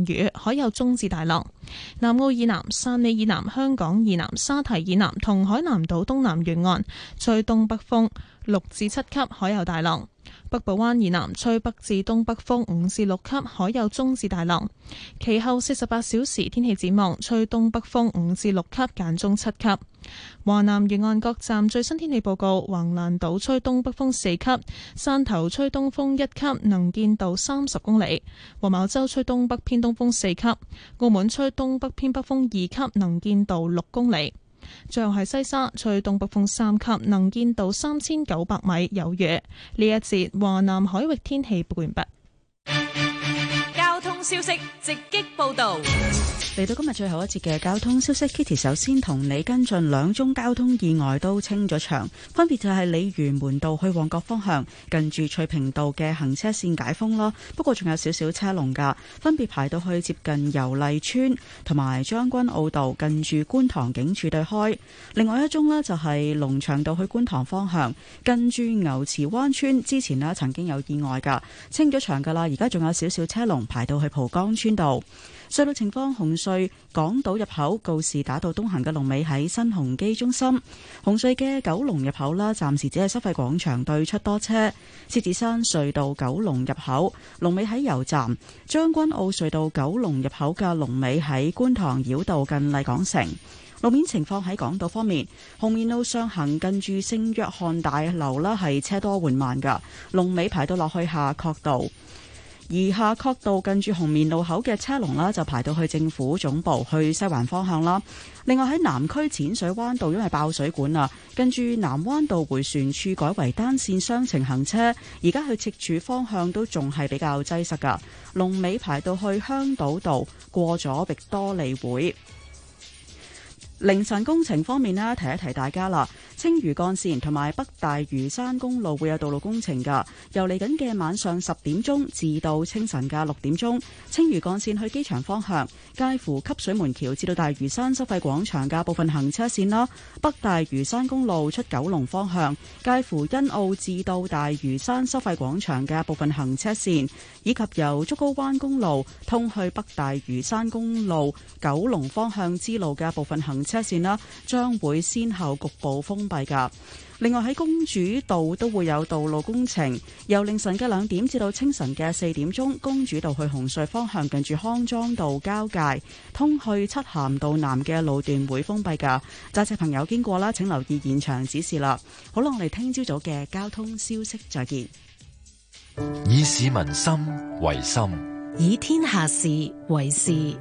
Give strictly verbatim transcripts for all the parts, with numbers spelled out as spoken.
陣雨，海有中至大浪。南澳以南、汕尾以南、香港以南、沙堤以南同海南島東南沿岸吹東北風六至七級，海有大浪。北部灣以南吹北至東北風五至六級，海有中至大浪。其後四十八小時天氣展望，吹東北風五至六級，間中七級。華南沿岸各站最新天氣報告：橫瀾島吹東北風四級，汕頭吹東風一級，能見度三十公里；黃茅洲吹東北偏東風四級，澳門吹東北偏北風二級，能見度六公里。最後係西沙吹東北風三級，能見度三千九百米，有雨。呢一節華南海域天氣報完畢。 交通消息直擊報道。 嚟到今日最後一節嘅交通消息 ，Kitty 首先同你跟進兩宗交通意外都清咗場，分別就係鯉魚門道去旺角方向，近住翠屏道嘅行車線解封啦，不過仲有少少車龍噶，分別排到去接近油麗邨同埋將軍澳道近住觀塘警署對開。另外一宗呢，就係龍翔道去觀塘方向，近住牛池灣村之前呢曾經有意外噶，清咗場噶啦，而家仲有少少車龍排到去蒲崗村道。隧道情況：紅隧港島入口告士打道東行嘅龍尾喺新鴻基中心；紅隧嘅九龍入口啦，暫時只係收費廣場對出多車。獅子山隧道九龍入口龍尾喺油站；將軍澳隧道九龍入口嘅龍尾喺觀塘繞道近麗港城。路面情況喺港島方面，紅棉路上行近住聖約翰大樓啦，係車多緩慢噶，龍尾排到落去夏慤道。而夏慤道近住紅棉路口嘅車龍啦，就排到去政府總部去西環方向啦。另外喺南區淺水灣道，因為爆水管啊，跟住南灣道迴旋處改為單線雙程行車，而家去赤柱方向都仲係比較擠塞噶。龍尾排到去香島道，過咗域多利會。凌晨工程方面呢，提一提大家啦，青嶼幹線同埋北大嶼山公路會有道路工程噶，由嚟緊嘅晚上十點鐘至到清晨嘅六點鐘，青嶼幹線去機場方向，介乎汲水門橋至到大嶼山收費廣場嘅部分行車線啦；北大嶼山公路出九龍方向，介乎欣澳至到大嶼山收費廣場嘅部分行車線，以及由竹篙灣公路通去北大嶼山公路九龍方向支路嘅部分行車線啦，將會先後局部封閉噶。另外喺公主道都會有道路工程，由凌晨嘅兩點至到清晨嘅四點鐘，公主道去紅隧方向近住康莊道交界，通去漆咸道南嘅路段會封閉噶。揸車朋友經過啦，請留意現場指示啦。好啦，我哋聽朝早嘅交通消息再見。 以市民心為心， 以天下事為事。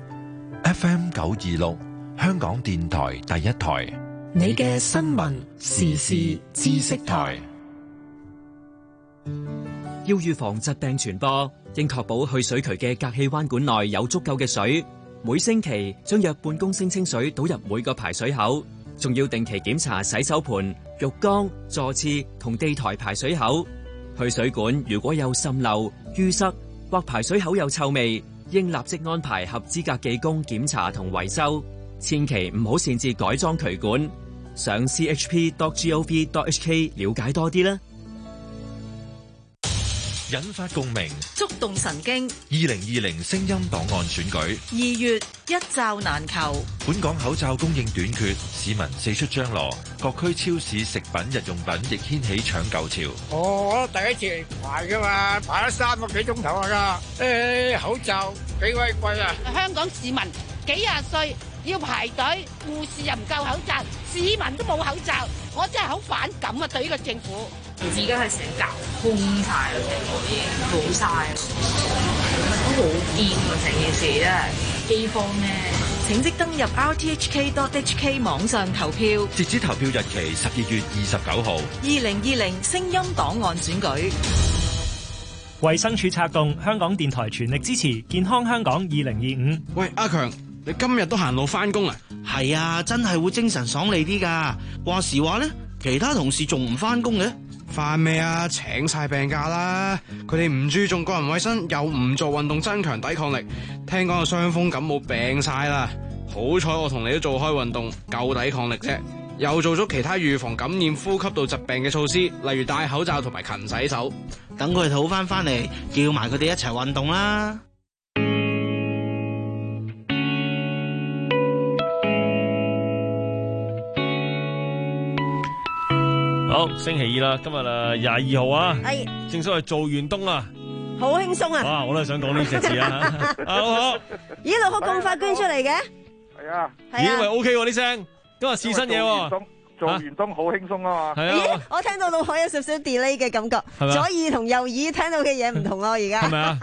F M 九二六。香港電台第一台， 你嘅新聞時事知識台。 要預防疾病傳播，應確保去水渠嘅隔氣彎管內有足夠嘅水。每星期將約半公升清水倒入每個排水口，仲要定期檢查洗手盆、浴缸、座廁同地台排水口。去水管如果有滲漏、淤塞或排水口有臭味，應立即安排合資格技工檢查同維修。千祈唔好擅自改裝渠管，上 c h p dot gov dot h k 了解多啲啦。 引發共鳴， 觸動神經。 二零二零聲音檔案選舉， 二月一罩難求。 本港口罩供應短缺，市民四出張羅，各區超市食品日用品亦掀起搶購潮。 哦，我第一次排噶嘛，排咗三個幾鐘頭啊！誒，口罩幾鬼貴啊！ 香港市民幾廿歲。要排隊，護士又唔夠口罩，市民都冇口罩，我真係好反感啊！對呢個政府， 而家係成格空晒咯，成個已經冇晒，都好癲喎！成件事真係饑荒咩？ 請即登入 r t h k dot h k 網上投票， 截止投票日期十二月二十九號。 二零二零聲音檔案選舉。 衛生署策動，香港電台全力支持健康香港二零二五。 喂，阿強。你今日都行路返工啊？ 係啊，真係會精神爽利啲噶。話時話呢，其他同事仲唔返工嘅？ 返咩啊？請晒病假啦！佢哋唔注重個人衛生，又唔做運動增強抵抗力，聽講個傷風感冒病晒啦。好彩我同你都做開運動，夠抵抗力啫。又做咗其他預防感染呼吸道疾病嘅措施，例如戴口罩同埋勤洗手。 等佢哋好返返嚟，叫埋佢哋一齊運動啦。 好，星期二啦，今日啊廿二號啊， 係正所謂做完冬啊， 好輕鬆啊！ 哇，我都係想講呢隻字啊，啊老何， 咦，老何咁快捐出嚟嘅？ 係啊， 咦喂 OK 喎呢聲，今日試新嘢喎。 做完冬好輕鬆啊嘛！ 咦，我聽到老海有少少 delay 嘅感覺，左耳同右耳聽到嘅嘢唔同咯，而家係咪啊？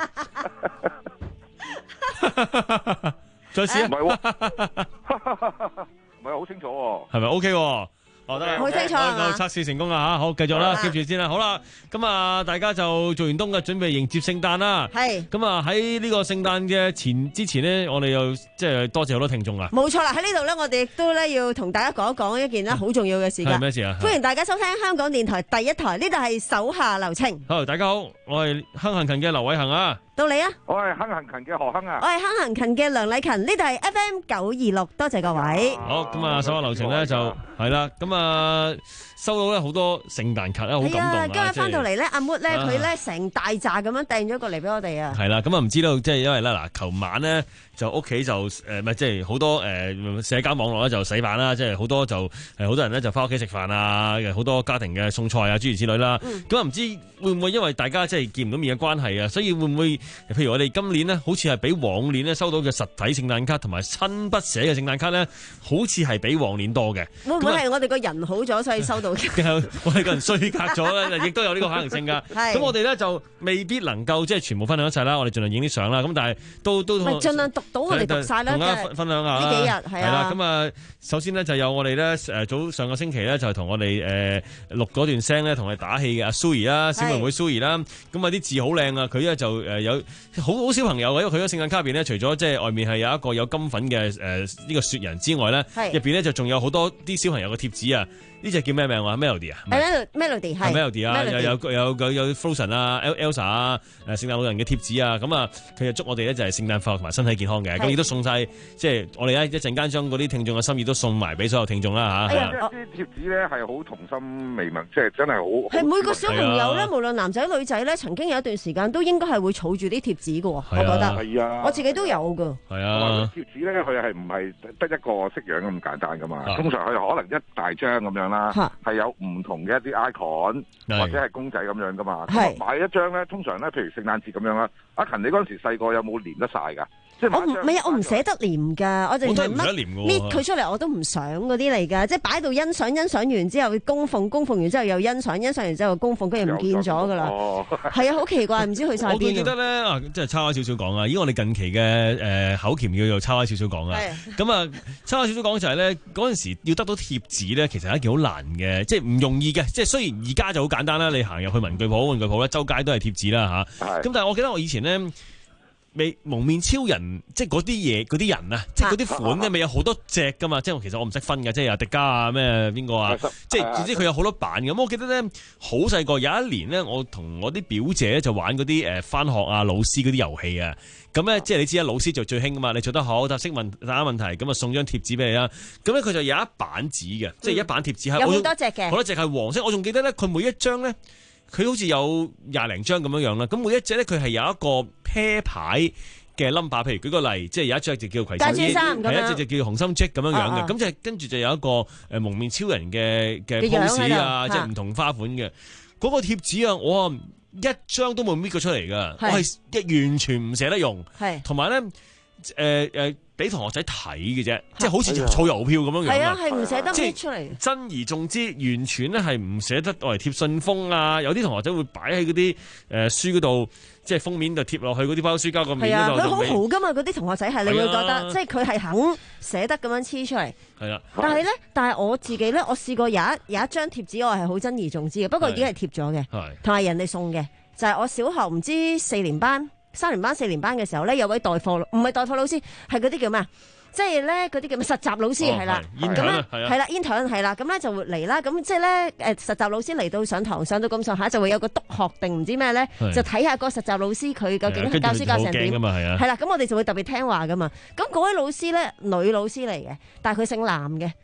再試啊！ 唔係喎，唔係好清楚喎。 係咪 OK 喎？哦，得啦， 好清楚係嘛？ 測試成功啦吓，好繼續啦，記住先啦。好啦，咁啊，大家就做完冬嘅準備迎接聖誕啦。 係。 咁啊喺呢個聖誕嘅前之前呢，我哋又即係多謝好多聽眾啊。 冇錯啦，喺呢度咧，我哋亦都咧要同大家講一講一件咧好重要嘅事㗎。 係咩事啊？ 歡迎大家收聽香港電台第一台，呢度係手下留情。 好，大家好，我係亨行勤嘅劉偉恒啊。 到你啊！ 我係亨行勤嘅何亨啊！ 我係亨行勤嘅梁禮勤，呢度係 F M 九二六，多謝各位。 好，咁啊，手下留情咧就係啦，咁啊收到咧好多聖誕卡咧，好感動啊！ 今日翻到嚟咧，阿 Mood 咧佢咧成大扎咁樣掟咗過嚟俾我哋啊！ 係啦，咁啊唔知道即係因為咧嗱，琴晚咧就屋企就誒唔係即係好多誒社交網絡咧就洗版啦，即係好多就誒好多人咧就翻屋企食飯啊，好多家庭嘅送菜啊諸如此類啦。咁啊唔知會唔會因為大家即係見唔到面嘅關係啊，所以會唔會譬如我哋今年呢，好似係比往年咧收到嘅實體聖誕卡同埋親筆寫嘅聖誕卡咧，好似係比往年多嘅。 會唔會係我哋個人好咗所以收到嘅？ 定係我哋個人衰格咗咧？亦都有呢個可能性㗎。咁我哋咧就未必能夠即係全部分享一齊啦。我哋盡量影啲相啦。咁但係都都咪盡量讀到我哋讀晒啦。 同大家分享下呢幾日係啦。咁啊，首先呢，就有我哋咧誒早上個星期咧就同我哋誒錄嗰段聲咧同我哋打氣嘅阿 Sue 啦，小妹妹 Sue 啦。咁啊啲字好靚啊！佢咧就誒有好好小朋友嘅，因為佢嗰聖誕卡入邊咧，除咗即係外面係有一個有金粉嘅誒呢個雪人之外咧，入邊咧就仲有好多啲小朋友嘅貼紙啊！呢隻叫咩名話 Melody 啊 ？Melody 係 Melody 啊，有有有有有 Frozen 啊 ，Elsa 啊，誒聖誕老人嘅貼紙啊，咁啊佢就祝我哋咧就係聖誕快樂同埋身體健康嘅，咁亦都送晒，即係我哋咧一陣間將嗰啲聽眾嘅心意都送埋俾所有聽眾啦嚇。 啲貼紙咧係好童心未泯，即係真係好。 係每個小朋友咧，無論男仔女仔咧，曾經有一段時間都應該係會儲住啲貼紙嘅喎，我覺得。 係啊， 我自己都有㗎。 係啊， 貼紙咧佢係唔係得一個式樣咁簡單㗎嘛？通常佢可能一大張咁樣啦，係有唔同嘅一啲 icon 或者係公仔咁樣噶嘛，咁買一張咧，通常咧，譬如聖誕節咁樣啦。阿勤，你嗰陣時細個有冇黏得晒噶？即係我唔，唔係啊，我唔捨得黏噶，我淨係乜搣佢出嚟，我都唔想嗰啲嚟噶，即係擺到欣賞，欣賞完之後供奉，供奉完之後又欣賞，欣賞完之後供奉，跟住唔見咗噶啦。係啊，好奇怪，唔知去晒邊。 我記得咧啊，即係抄開少少講啊，依我哋近期嘅誒口鉗叫做抄開少少講啊。咁啊，抄開少少講就係咧，嗰陣時要得到貼紙咧，其實係一件好難嘅，即係唔容易嘅。即係雖然而家就好簡單啦，你行入去文具鋪、玩具鋪咧，周街都係貼紙啦嚇。咁但係我記得我以前咧。未蒙面超人，即係嗰啲嘢，嗰啲人啊，即係嗰啲款咧，咪有好多隻噶嘛？即係其實我唔識分嘅，即係阿迪加啊，咩邊個啊？即係總之佢有好多版咁。我記得咧，好細個有一年咧，我同我啲表姐就玩嗰啲誒返學啊老師嗰啲遊戲啊。咁咧，即係你知啊，老師就最興噶嘛。你做得好，就識問答問題，咁啊送張貼紙俾你啦。咁咧佢就有一版紙嘅，即係一版貼紙係有好多隻嘅， 好多隻係黃色。我仲記得咧，佢每一張咧。佢好似有廿零張咁樣樣啦，咁每一隻咧佢係有一個啤牌嘅 number， 譬如舉個例，即係有一隻就叫葵青衣，係一隻就叫紅心 Jack 咁樣樣嘅，咁就跟住就有一個誒蒙面超人嘅嘅 pose 啊，即係唔同花款嘅嗰、嗰個貼紙啊，我啊一張都冇搣過出嚟噶，我係一完全唔捨得用，同埋咧誒誒俾同學仔睇嘅啫，即係好似儲郵票咁樣樣。係啊， 係唔捨得搣出嚟。 珍而重之，完全咧係唔捨得攞嚟貼信封啊！有啲同學仔會擺喺嗰啲誒書嗰度，即係封面就貼落去嗰啲包書膠個面嗰度。 佢好好噶嘛，嗰啲同學仔係你會覺得，即係佢係肯捨得咁樣黐出嚟。 係啊。 但係咧，但係我自己咧，我試過有一有一張貼紙，我係好珍而重之嘅，不過已經係貼咗嘅，同埋人哋送嘅，就係我小學唔知四年班。三年班、四年班嘅時候咧，有位代課，唔係代課老師，係嗰啲叫咩啊？即係咧嗰啲叫咩實習老師係啦，咁咧係啦 intern 係啦，咁咧就會嚟啦。咁即係咧誒實習老師嚟到上堂上到咁上下，就會有個督學定唔知咩咧，就睇下個實習老師佢究竟教書教成點。係啦，咁我哋就會特別聽話噶嘛。咁嗰位老師咧女老師嚟嘅，但係佢姓藍嘅。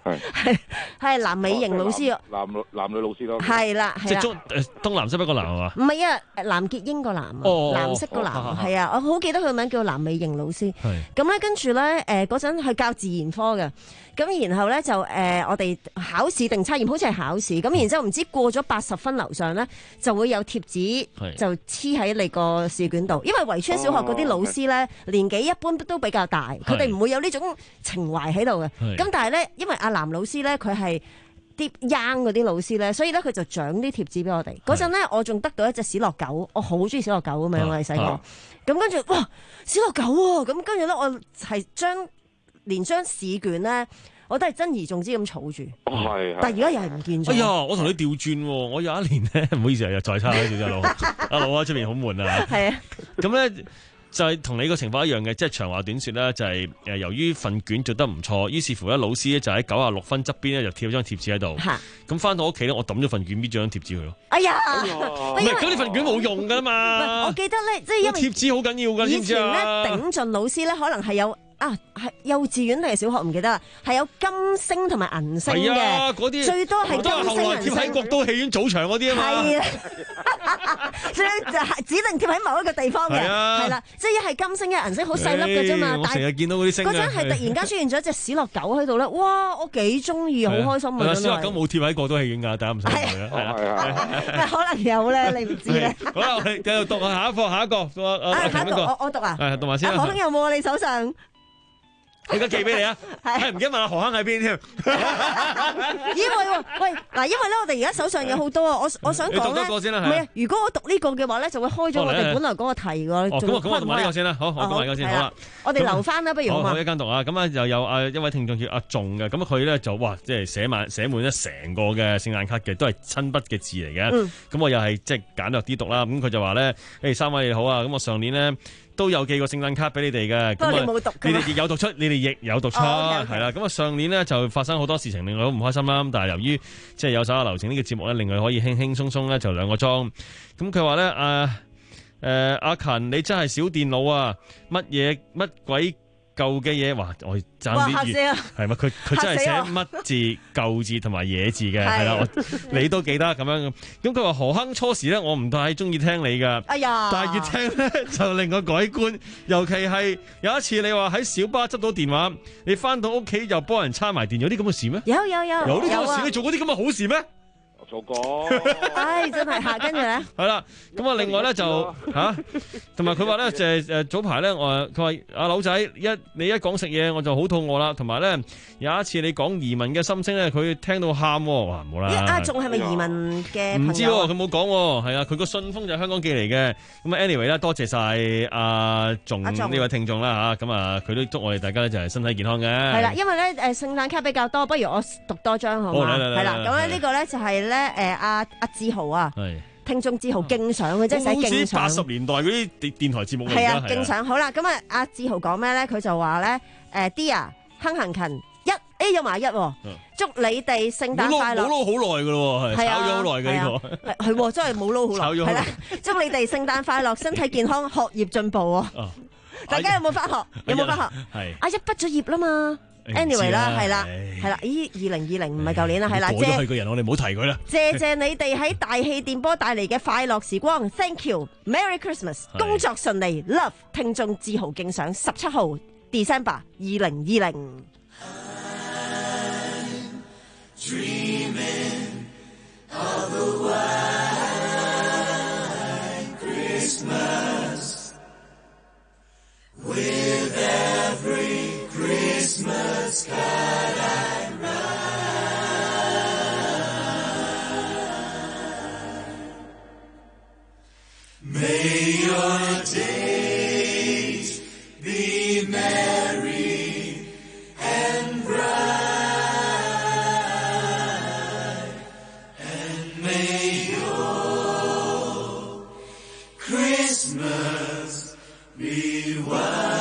係係係男美型老師， 男男女老師咯。 係啦， 即係中誒東南西北個南係嘛？ 唔係啊，藍潔瑛個藍啊，藍色個藍係啊，我好記得佢個名叫藍美型老師。咁咧跟住咧誒嗰陣係教自然科嘅，咁然後咧就誒我哋考試定測驗，好似係考試，咁然之後唔知過咗八十分樓上咧就會有貼紙就黐喺你個試卷度，因為圍村小學嗰啲老師咧年紀一般都比較大，佢哋唔會有呢種情懷喺度嘅。咁但係咧，因為阿藍老師咧佢係啲 young 嗰啲老師咧，所以咧佢就獎啲貼紙俾我哋。嗰陣咧我仲得到一隻史樂狗，我好中意史樂狗咁樣，我哋細個。咁跟住哇史樂狗喎，咁跟住咧我係將連張試卷咧。我都係珍而重之咁儲住， 係， 但係而家又係唔見咗。 哎呀，我同你調轉喎，我有一年咧，唔好意思啊，又再差少少佬，阿佬啊，出面好悶啊。係啊，咁咧就係同你個情況一樣嘅，即係長話短説咧，就係誒由於份卷做得唔錯，於是乎咧老師咧就喺九十六分側邊咧就貼咗張貼紙喺度。咁翻到屋企咧，我抌咗份卷，搣咗張貼紙佢咯。 哎呀， 唔係咁，你份卷冇用㗎嘛。 我記得咧，即係因為貼紙好緊要㗎，知唔知啊？ 以前咧頂盡老師咧，可能係有。啊，係幼稚園定係小學唔記得啦，係有金星同埋銀星嘅， 啊、最多係金星銀星。 貼喺國都戲院早場嗰啲啊嘛， 係啊，所以就係指定貼喺某一個地方嘅，係啦、啊，即係一係金星一係銀星，好細粒嘅啫嘛。 我成日見到嗰啲星。嗰陣係突然間出現咗一隻史樂狗喺度咧，哇！我幾中意，好開心啊！ 史樂狗冇貼喺國都戲院㗎，大家唔使睇啦，係啊，可能有咧，你唔知咧。 好啦，我哋繼續讀下一課，下一個， 啊，下一個，我我讀啊， 係讀埋先。 何亨有冇啊？你手上？ 我而家寄俾你啊！係唔記得問下何坑喺邊添？ 咦喂喂嗱，因為咧我哋而家手上有好多啊，我我想講咧， 你讀多個先啦， 唔係啊，如果我讀呢個嘅話咧，就會開咗我哋本來嗰個題㗎。 哦，咁啊，咁我讀埋呢個先啦，好，我讀埋呢個先，好啦。 我哋留翻啦，不如好嘛？ 好，一間讀啊，咁啊又有啊一位聽眾叫阿仲嘅，咁佢咧就哇，即係寫滿寫滿咗成個嘅聖誕卡嘅，都係親筆嘅字嚟嘅。咁我又係即係簡略啲讀啦。咁佢就話咧，誒三位你好啊，咁我上年咧。都有寄過聖誕卡俾你哋嘅， 不過你冇讀， 你哋亦有讀出，你哋亦有讀出，係啦、oh, okay, okay.。咁啊上年呢，就發生好多事情，令我好唔開心啦。咁但係由於即係有手下留情呢個節目咧，令佢可以輕輕鬆鬆咧就兩個鐘。咁佢話咧，啊誒阿勤你真係小電腦啊，乜嘢乜鬼舊嘅嘢，哇！我爭啲粵係咪？佢佢真係寫乜字舊字同埋野字嘅，係啦，我你都記得咁樣。咁佢話何亨初時咧，我唔太中意聽你噶， 哎呀！ 但係越聽咧就令我改觀。尤其係有一次你話喺小巴執到電話，你翻到屋企又幫人叉埋電，有啲咁嘅事咩？ 有有有有呢咁嘅事，你做過啲咁嘅好事咩？ 做過， 唉，真係嚇，跟住咧， 係啦，咁啊，另外咧就嚇，同埋佢話咧就係誒早排咧，我佢話阿佬仔一你一講食嘢我就好肚餓啦，同埋咧有一次你講移民嘅心聲咧，佢聽到喊，哇唔好啦！ 阿仲係咪移民嘅朋友？ 唔知喎，佢冇講喎，係啊，佢個信封就係香港寄嚟嘅。咁啊，anyway 咧，多謝晒阿仲呢位聽眾啦嚇，咁啊佢都祝我哋大家咧就係身體健康嘅。 係啦，因為咧誒聖誕卡比較多，不如我讀多張好嘛？係啦，咁咧呢個咧就係咧。誒，阿阿志豪啊，聽眾志豪敬上嘅，即係寫敬上。 八十年代嗰啲電電台節目嚟㗎。 係啊，敬上好啦。咁啊，阿志豪講咩咧？佢就話咧，誒，Dear 亨行勤一 A 咗埋一，祝你哋聖誕快樂。 冇撈好耐噶咯，係炒咗好耐嘅呢個。 係真係冇撈好耐。係啦，祝你哋聖誕快樂，身體健康，學業進步啊！大家有冇翻學？有冇翻學？係阿一畢咗業啦嘛。Anyway 啦，係啦，係啦，咦，二零二零唔係舊年啦，係啦， 謝咗佢個人，我哋唔好提佢啦。 謝謝你哋喺大氣電波帶嚟嘅快樂時光 ，Thank you，Merry Christmas，工作順利 ，Love，聽眾自豪敬上，十七號 December 二零二零。 Christmas card I write. May your days be merry and bright, and may your Christmas be white.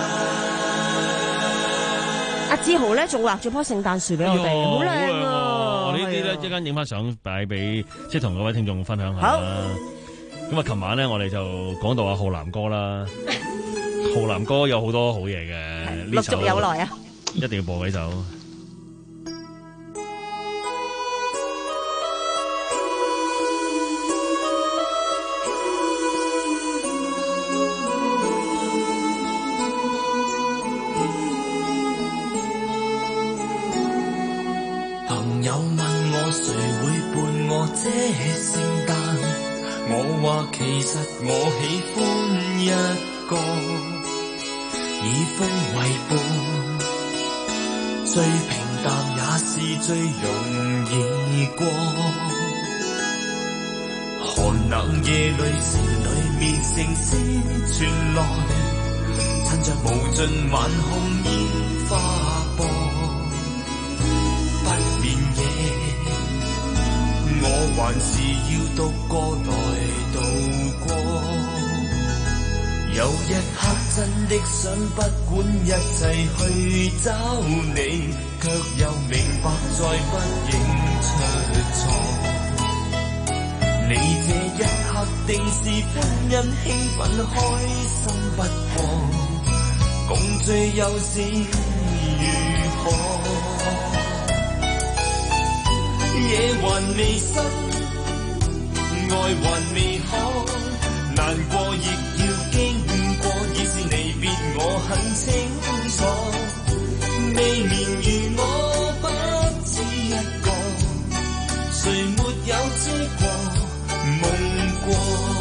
阿志豪咧仲畫咗棵聖誕樹俾我哋，好靚啊！ 我呢啲咧一陣影翻相擺俾，即係同各位聽眾分享下啦。咁啊，琴晚咧我哋就講到阿浩南哥啦，浩南哥有好多好嘢嘅， 陸續有來啊！ 一定要播幾首。 聖誕，我話其實我喜歡一個以風為伴，最平淡也是最容易過。寒冷夜裏城裏面城市傳來，趁着無盡晚空煙花播，不眠夜我還是要獨個來度過。有一刻真的想不管一切去找你，卻又明白再不應出錯。你這一刻定是歡欣興奮開心不過，共醉又是如何？夜還未深，愛還未可，難過亦要經過，已是離別我很清楚。未眠如我不止一個，誰沒有知過夢過。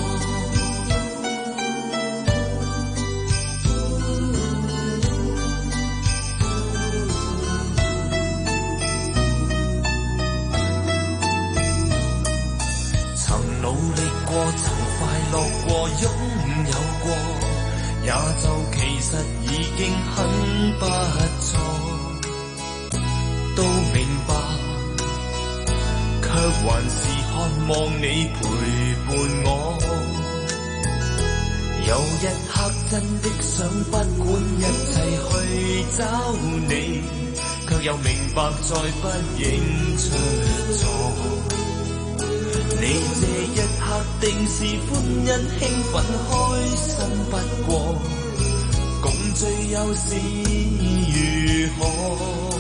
曾努力過，曾快樂過，擁有過，也就其實已經很不錯。都明白，卻還是渴望你陪伴我。有一刻真的想不管一切去找你，卻又明白再不應出錯。你這一刻定是歡欣興奮開心不過，共醉又是如何？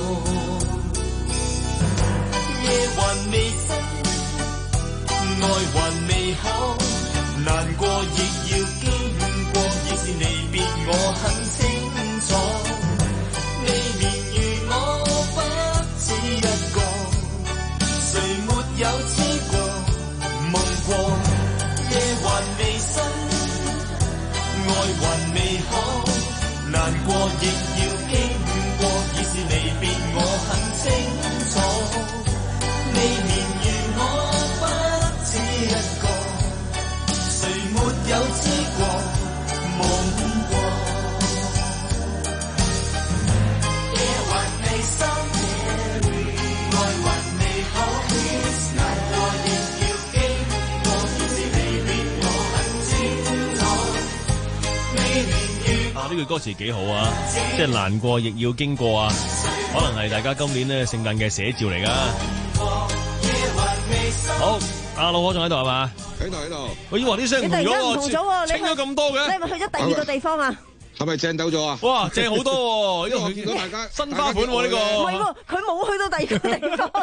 夜還未深，愛還未可，難過亦要經過，已是離別我很清楚。未眠如我不止一個，誰沒有知過夢過？夜還未深，愛還未可，難過亦要經過，已是離別我很清楚。未眠如我不止一個，誰沒有知過夢過？夜還未深，愛還未可，難過亦要經過，已是離別我很清楚。未眠如啊，呢句歌詞幾好啊，即係難過亦要經過啊，可能係大家今年咧聖誕嘅寫照嚟㗎。好，阿老婆仲喺度係嘛？ 喺度喺度。我以為啲聲唔同咗，清咗咁多嘅。 你係咪去咗第二個地方啊？ 係咪正走咗啊？ 哇，正好多喎！ 因為我見到大家新花款喎呢個。 唔係喎，佢冇去到第二個地方。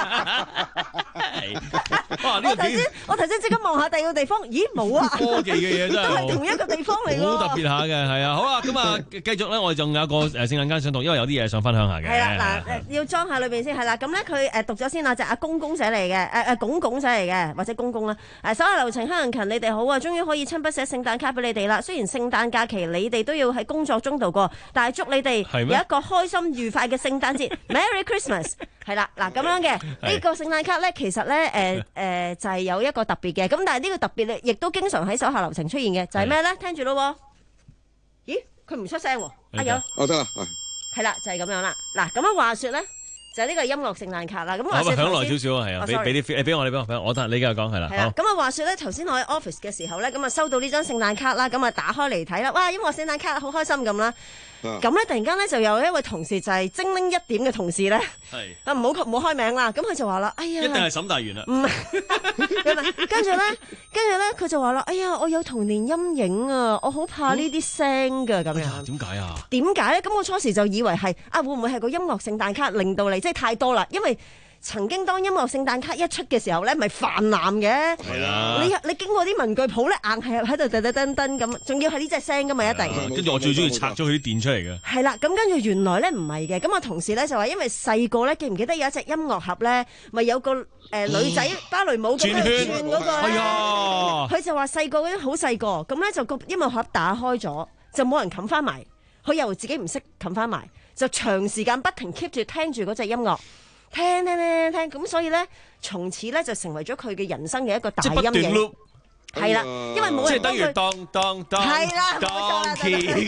哇！呢個我頭先我頭先即刻望下第二個地方，咦冇啊！ 科技嘅嘢真係都係同一個地方嚟喎。 好特別下嘅，係啊，好啊，咁啊，繼續咧，我哋仲有一個誒聖誕卡想讀，因為有啲嘢想分享下嘅。 係啦，嗱誒，要裝下裏邊先係啦。咁咧佢誒讀咗先啦，就阿公公寫嚟嘅，誒誒公公寫嚟嘅，或者公公啦。誒手下留情，黑人勤，你哋好啊！終於可以親筆寫聖誕卡俾你哋啦。雖然聖誕假期你哋都要喺工作中度過，但係祝你哋有一個開心愉快嘅聖誕節，Merry Christmas！係啦，嗱咁樣嘅呢個聖誕卡咧，其實咧誒誒就係有一個特別嘅，咁但係呢個特別咧，亦都經常喺手下留情出現嘅，就係咩咧？聽住咯，咦？佢唔出聲喎，阿友， 哦得啦， 係啦，就係咁樣啦。嗱，咁樣話說咧。就係呢個音樂聖誕卡啦，咁話説響來少少啊，係啊，俾俾啲誒俾我，你俾我，我得你繼續講係啦。 係啦，咁啊話説咧，頭先我喺 office 嘅時候咧，咁啊收到呢張聖誕卡啦，咁啊打開嚟睇啦，哇！音樂聖誕卡好開心咁啦。咁咧突然間咧就有一位同事就係精靈一點嘅同事咧，啊唔好唔好開名啦，咁佢就話啦，哎呀， 一定係沈大元啦。 唔係，跟住咧，跟住咧佢就話啦，哎呀，我有童年陰影啊，我好怕呢啲聲㗎咁樣。 點解啊？ 點解咧？咁我初時就以為係啊，會唔會係個音樂聖誕卡令到你即係太多啦？因為曾經當音樂聖誕卡一出嘅時候咧，咪泛濫嘅。 係啊， 你你經過啲文具鋪咧，硬係喺度噔噔噔噔咁，仲要係呢隻聲噶嘛，一定。 跟住我最中意拆咗佢啲電出嚟嘅。 係啦，咁跟住原來咧唔係嘅，咁我同事咧就話，因為細個咧記唔記得有一隻音樂盒咧，咪有個誒女仔芭蕾舞咁樣轉嗰個咧？佢就話細個嗰啲好細個，咁咧就個音樂盒打開咗，就冇人冚翻埋，佢又自己唔識冚翻埋，就長時間不停 keep 住聽住嗰隻音樂。聽聽聽聽，咁所以咧，從此咧就成為咗佢嘅人生嘅一個大陰影。係啦，因為冇人幫佢。即係等於當當當。係啦，當 key。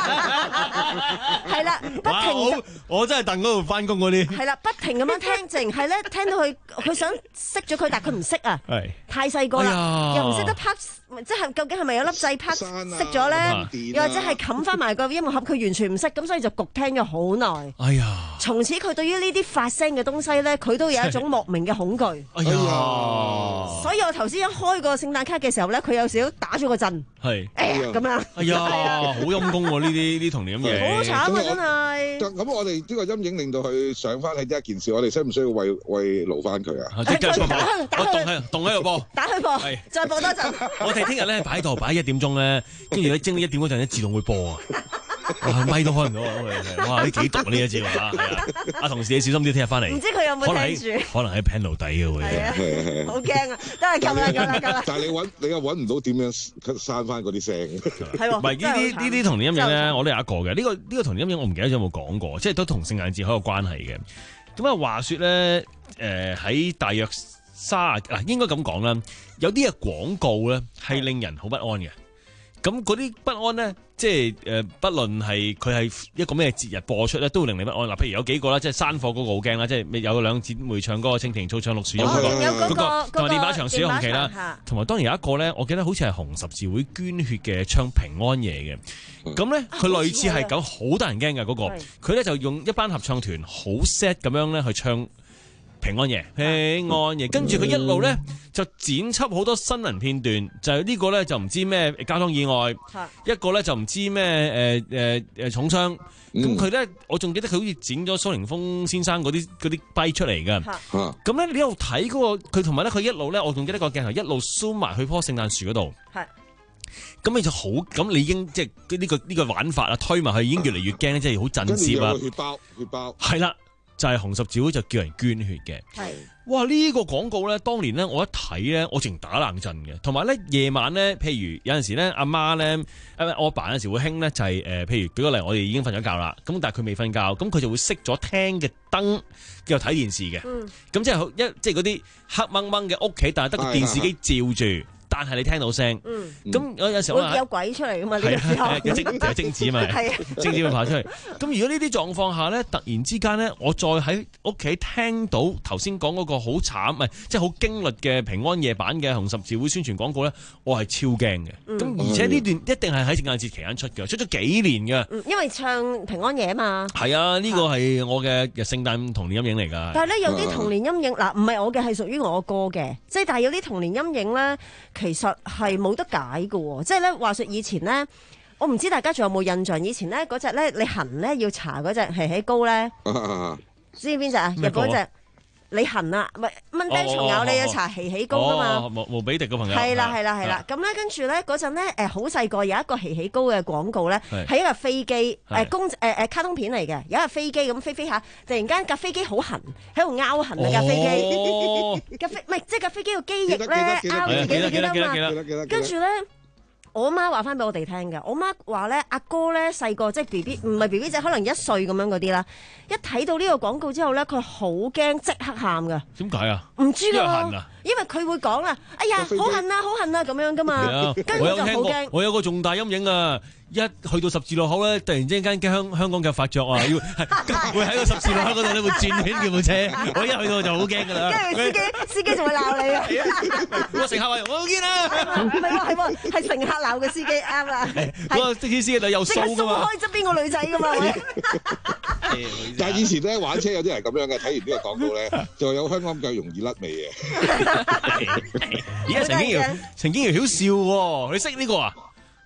係啦，不停。 我真係等嗰度翻工嗰啲。 係啦，不停咁樣聽，淨係咧聽到佢，佢想熄咗佢，但係佢唔識啊。係。太細個啦，又唔識得拍，即係究竟係咪有粒掣拍熄咗咧？又或者係冚翻埋個音樂盒，佢完全唔識，咁所以就焗聽咗好耐。哎呀！從此佢對於呢啲發聲嘅東西咧，佢都有一種莫名嘅恐懼。哎呀！所以我頭先一開個聖誕卡嘅時候咧，佢有少少打咗個震。係。誒咁樣。哎呀！ 好陰功喎！呢啲呢童年陰影。 好慘啊！真係。 咁我哋呢個陰影令到佢上翻起呢一件事，我哋需唔需要慰慰勞翻佢啊？ 即係打佢，打佢，動喺度播。 打佢播。係。再播多陣。 我哋聽日咧擺喺度擺一點鐘咧，跟住咧精一點嗰陣咧自動會播啊！哇，咪都開唔到啊！哇，呢幾毒呢一招啊！係啊，阿同事你小心啲，聽日翻嚟。 唔知佢有冇聽住？ 可能喺 panel 底嘅會。 係啊，好驚啊！都係咁啦，咁啦，咁啦。 但係你揾你又揾唔到點樣刪翻嗰啲聲。 係喎。 唔係呢啲呢啲童年陰影咧，我都有一個嘅。呢個呢個童年陰影我唔記得咗有冇講過，即係都同聖誕節好有關係嘅。咁啊，話説咧，誒喺大約卅嗱，應該咁講啦，有啲嘅廣告咧係令人好不安嘅。咁嗰啲不安咧，即係誒、呃，不論係佢係一個咩節日播出咧，都會令你不安。嗱，譬如有幾個啦，即係山火嗰個好驚啦，即係有兩姊妹唱歌，蜻蜓草唱綠樹蔭嗰個，嗰個同埋電話牆小紅旗啦，同埋當然有一個咧，我記得好似係紅十字會捐血嘅唱平安夜嘅。咁咧，佢類似係咁，好多人驚嘅嗰個。佢咧就用一班合唱團好 set 咁樣咧去唱平安夜，平安夜，跟住佢一路咧就剪輯好多新聞片段，就係呢個咧就唔知咩交通意外，一個咧就唔知咩誒誒誒重傷，咁佢咧我仲記得佢好似剪咗蘇凌峰先生嗰啲嗰啲跛出嚟㗎，咁咧你一路睇嗰個佢同埋咧佢一路咧，我仲記得個鏡頭一路 zoom 埋去棵聖誕樹嗰度，咁你就好，咁你已經即係呢個呢個玩法啊推埋去已經越嚟越驚咧，即係好震懾啊！ 血包血包係啦。就係紅十字會就叫人捐血嘅，係哇呢、呢個廣告咧，當年咧我一睇咧，我淨打冷震嘅。同埋咧夜晚咧，譬如有陣時咧，阿媽咧，誒我阿爸有陣時會興咧，就係、是、誒、呃，譬如舉個例，我哋已經瞓咗覺啦，咁但係佢未瞓覺，咁佢就會熄咗廳嘅燈，叫做睇電視嘅。咁、嗯、即係一即係嗰啲黑掹掹嘅屋企，但係得個電視機照住。但係你聽到聲，咁我有時候有鬼出嚟噶嘛？呢個時候有精有精子嘛？係精子會跑出嚟。咁如果呢啲狀況下咧，突然之間咧，我再喺屋企聽到頭先講嗰個好慘，唔係即係好驚慄嘅平安夜版嘅紅十字會宣傳廣告咧，我係超驚嘅。咁、嗯、而且呢段一定係喺聖誕節期間出嘅，出咗幾年嘅。 因為唱平安夜啊嘛。係啊，呢、呢個係我嘅聖誕童年陰影嚟㗎。 但係咧有啲童年陰影嗱，唔係我嘅，係屬於我哥嘅，即係但係有啲童年陰影咧。其實係冇得解嘅喎，即係咧話説以前咧，我唔知大家仲有冇印象？以前咧嗰隻咧，你痕咧要搽嗰隻喜喜膏咧，知唔知邊隻啊？日本嗰隻你痕啊，唔係蚊叮蟲咬你要搽喜喜膏噶嘛？ 無無比迪個朋友係啦係啦係啦，咁咧跟住咧嗰陣咧誒好細個有一個喜喜膏嘅廣告咧，係一架飛機誒公誒誒卡通片嚟嘅，有一架飛機咁飛飛下，突然間架飛機好痕，喺度拗痕啊架飛機，架飛唔係即係架飛機個機翼咧拗自己，你記得嘛？跟住咧。我媽話翻俾我哋聽嘅，我媽話咧阿哥咧細個即係 B B 唔係 B B 仔，可能一歲咁樣嗰啲啦。一睇到呢個廣告之後咧，佢好驚，即刻喊噶。 點解啊？ 唔知啊，因為佢會講啦，哎呀，好痕啊，好痕啊咁樣噶嘛。跟住就好驚。 我有個重大陰影啊！一去到十字路口咧，突然之間香香港嘅發作啊，要會喺個十字路口嗰度咧會轉圈叫部車。我一去到就好驚噶啦。 跟住司機司機仲會鬧你啊！ 個乘客話：我好驚啊！ 唔係喎，係喎，係乘客鬧嘅司機啱啦。 嗰個的士司機就有數噶嘛。 開側邊個女仔噶嘛。 但係以前咧玩車有啲人咁樣嘅，睇完呢個廣告咧，就有香港腳容易甩尾嘅。 而家陳經堯陳經堯曉笑喎，你識呢個啊？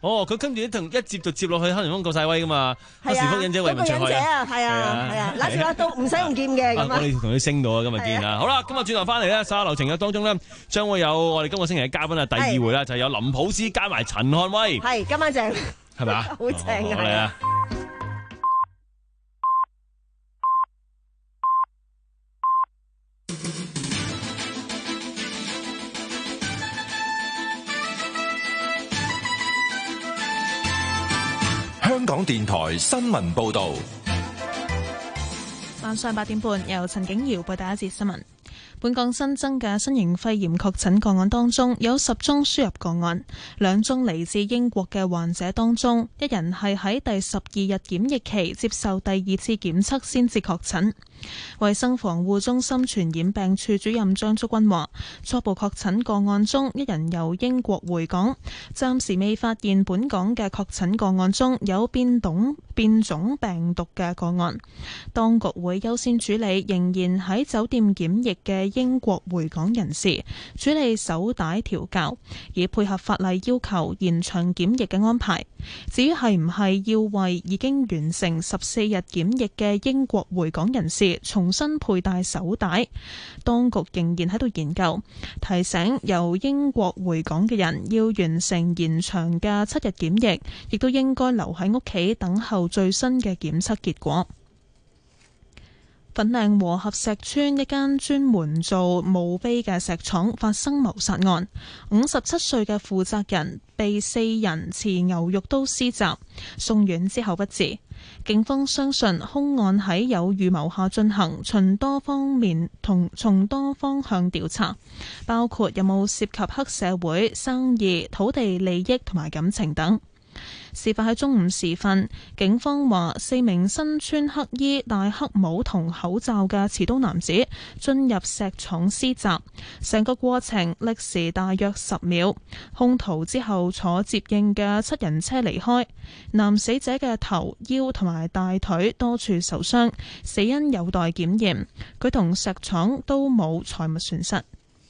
哦，佢跟住一同一接就接落去黑龍江過晒威噶嘛，有時福忍者為民除害啊， 係啊係啊，揦住把刀唔使用劍嘅咁啊！ 我哋同佢升到啊，今日見啊！好啦，今日轉頭翻嚟咧，稍後流程嘅當中咧，將會有我哋今個星期嘅嘉賓啊，第二回啦，就係有林普斯加埋陳漢威， 係今晚正係咪啊？ 好正啊！ 嚟啊！ 香港電台新聞報道， 晚上八點半由陳景瑤報第一節新聞。本港新增嘅新型肺炎確診個案當中，有十宗輸入個案，兩宗嚟自英國嘅患者當中，一人係喺第十二日檢疫期接受第二次檢測先至確診。衛生防護中心傳染病處主任張竹君話，初步確診個案中，一人由英國回港，暫時未發現本港嘅確診個案中有變種變種病毒嘅個案。當局會優先處理仍然喺酒店檢疫嘅英國回港人士，處理手帶調校，以配合法例要求延長檢疫嘅安排。至於係唔係要為已經完成十四日檢疫嘅英國回港人士重新佩戴手帶，當局仍然喺度研究，提醒由英國回港嘅人要完成延長嘅七日檢疫，亦都應該留喺屋企等候最新嘅檢測結果。粉嶺和合石村一間專門做墓碑嘅石廠發生謀殺案，五十七歲嘅負責人被四人持牛肉刀施襲，送院之後不治。警方相信兇案喺有預謀下進行，循多方面同從多方向調查，包括有冇涉及黑社會、生意、土地利益同埋感情等。事發喺中午時分，警方話四名身穿黑衣、戴黑帽同口罩嘅持刀男子進入石廠施襲，成個過程歷時大約十秒。兇徒之後坐接應嘅七人車離開。男死者嘅頭、腰同埋大腿多處受傷，死因有待檢驗。佢同石廠都冇財物損失。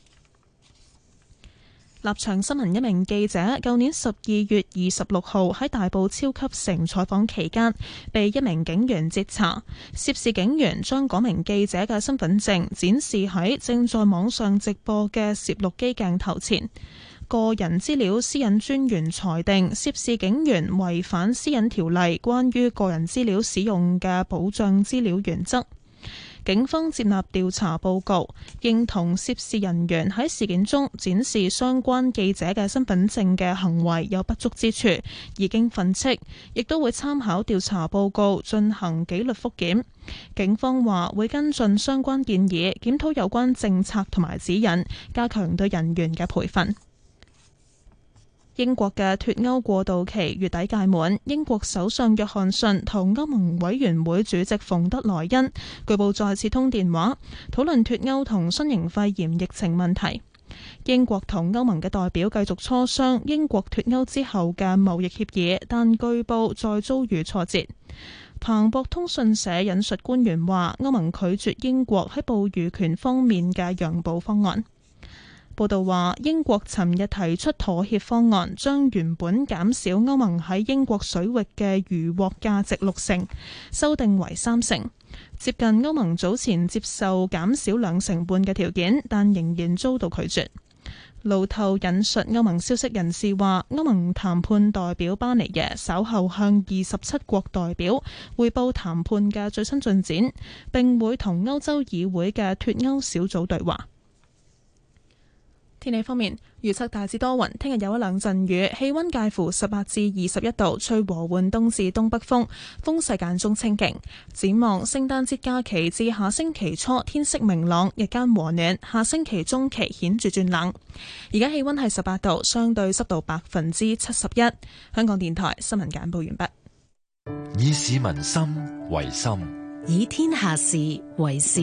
立場新聞一名記者，舊年十二月二十六號喺大埔超級城採訪期間，被一名警員截查。涉事警員將嗰名記者嘅身份證展示喺正在網上直播嘅攝錄機鏡頭前。個人資料私隱專員裁定涉事警員違反私隱條例關於個人資料使用嘅保障資料原則。警方接納調查報告，認同涉事人員喺事件中展示相關記者嘅身份證嘅行為有不足之處，已經訓斥，亦都會參考調查報告進行紀律復檢。警方話會跟進相關建議，檢討有關政策同埋指引，加強對人員嘅培訓。英國嘅脫歐過渡期月底屆滿，英國首相約翰遜同歐盟委員會主席馮德萊恩據報再次通電話，討論脫歐同新型肺炎疫情問題。英國同歐盟嘅代表繼續磋商英國脫歐之後嘅貿易協議，但據報再遭遇挫折。彭博通訊社引述官員話，歐盟拒絕英國喺捕魚權方面嘅讓步方案。報道話，英國尋日提出妥協方案，將原本減少歐盟喺英國水域嘅漁獲價值六成，修訂為三成，接近歐盟早前接受減少兩成半嘅條件，但仍然遭到拒絕。路透引述歐盟消息人士話，歐盟談判代表巴尼耶稍後向二十七國代表匯報談判嘅最新進展，並會同歐洲議會嘅脫歐小組對話。天氣方面，預測大致多雲，聽日有一兩陣雨，氣溫介乎十八至二十一度，吹和緩東至東北風，風勢間中清勁。展望聖誕節假期至下星期初，天色明朗，日間和暖，下星期中期顯著轉冷。而家氣溫係十八度，相對濕度百分之七十一。香港電台新聞簡報完畢。 以市民心為心， 以天下事為事。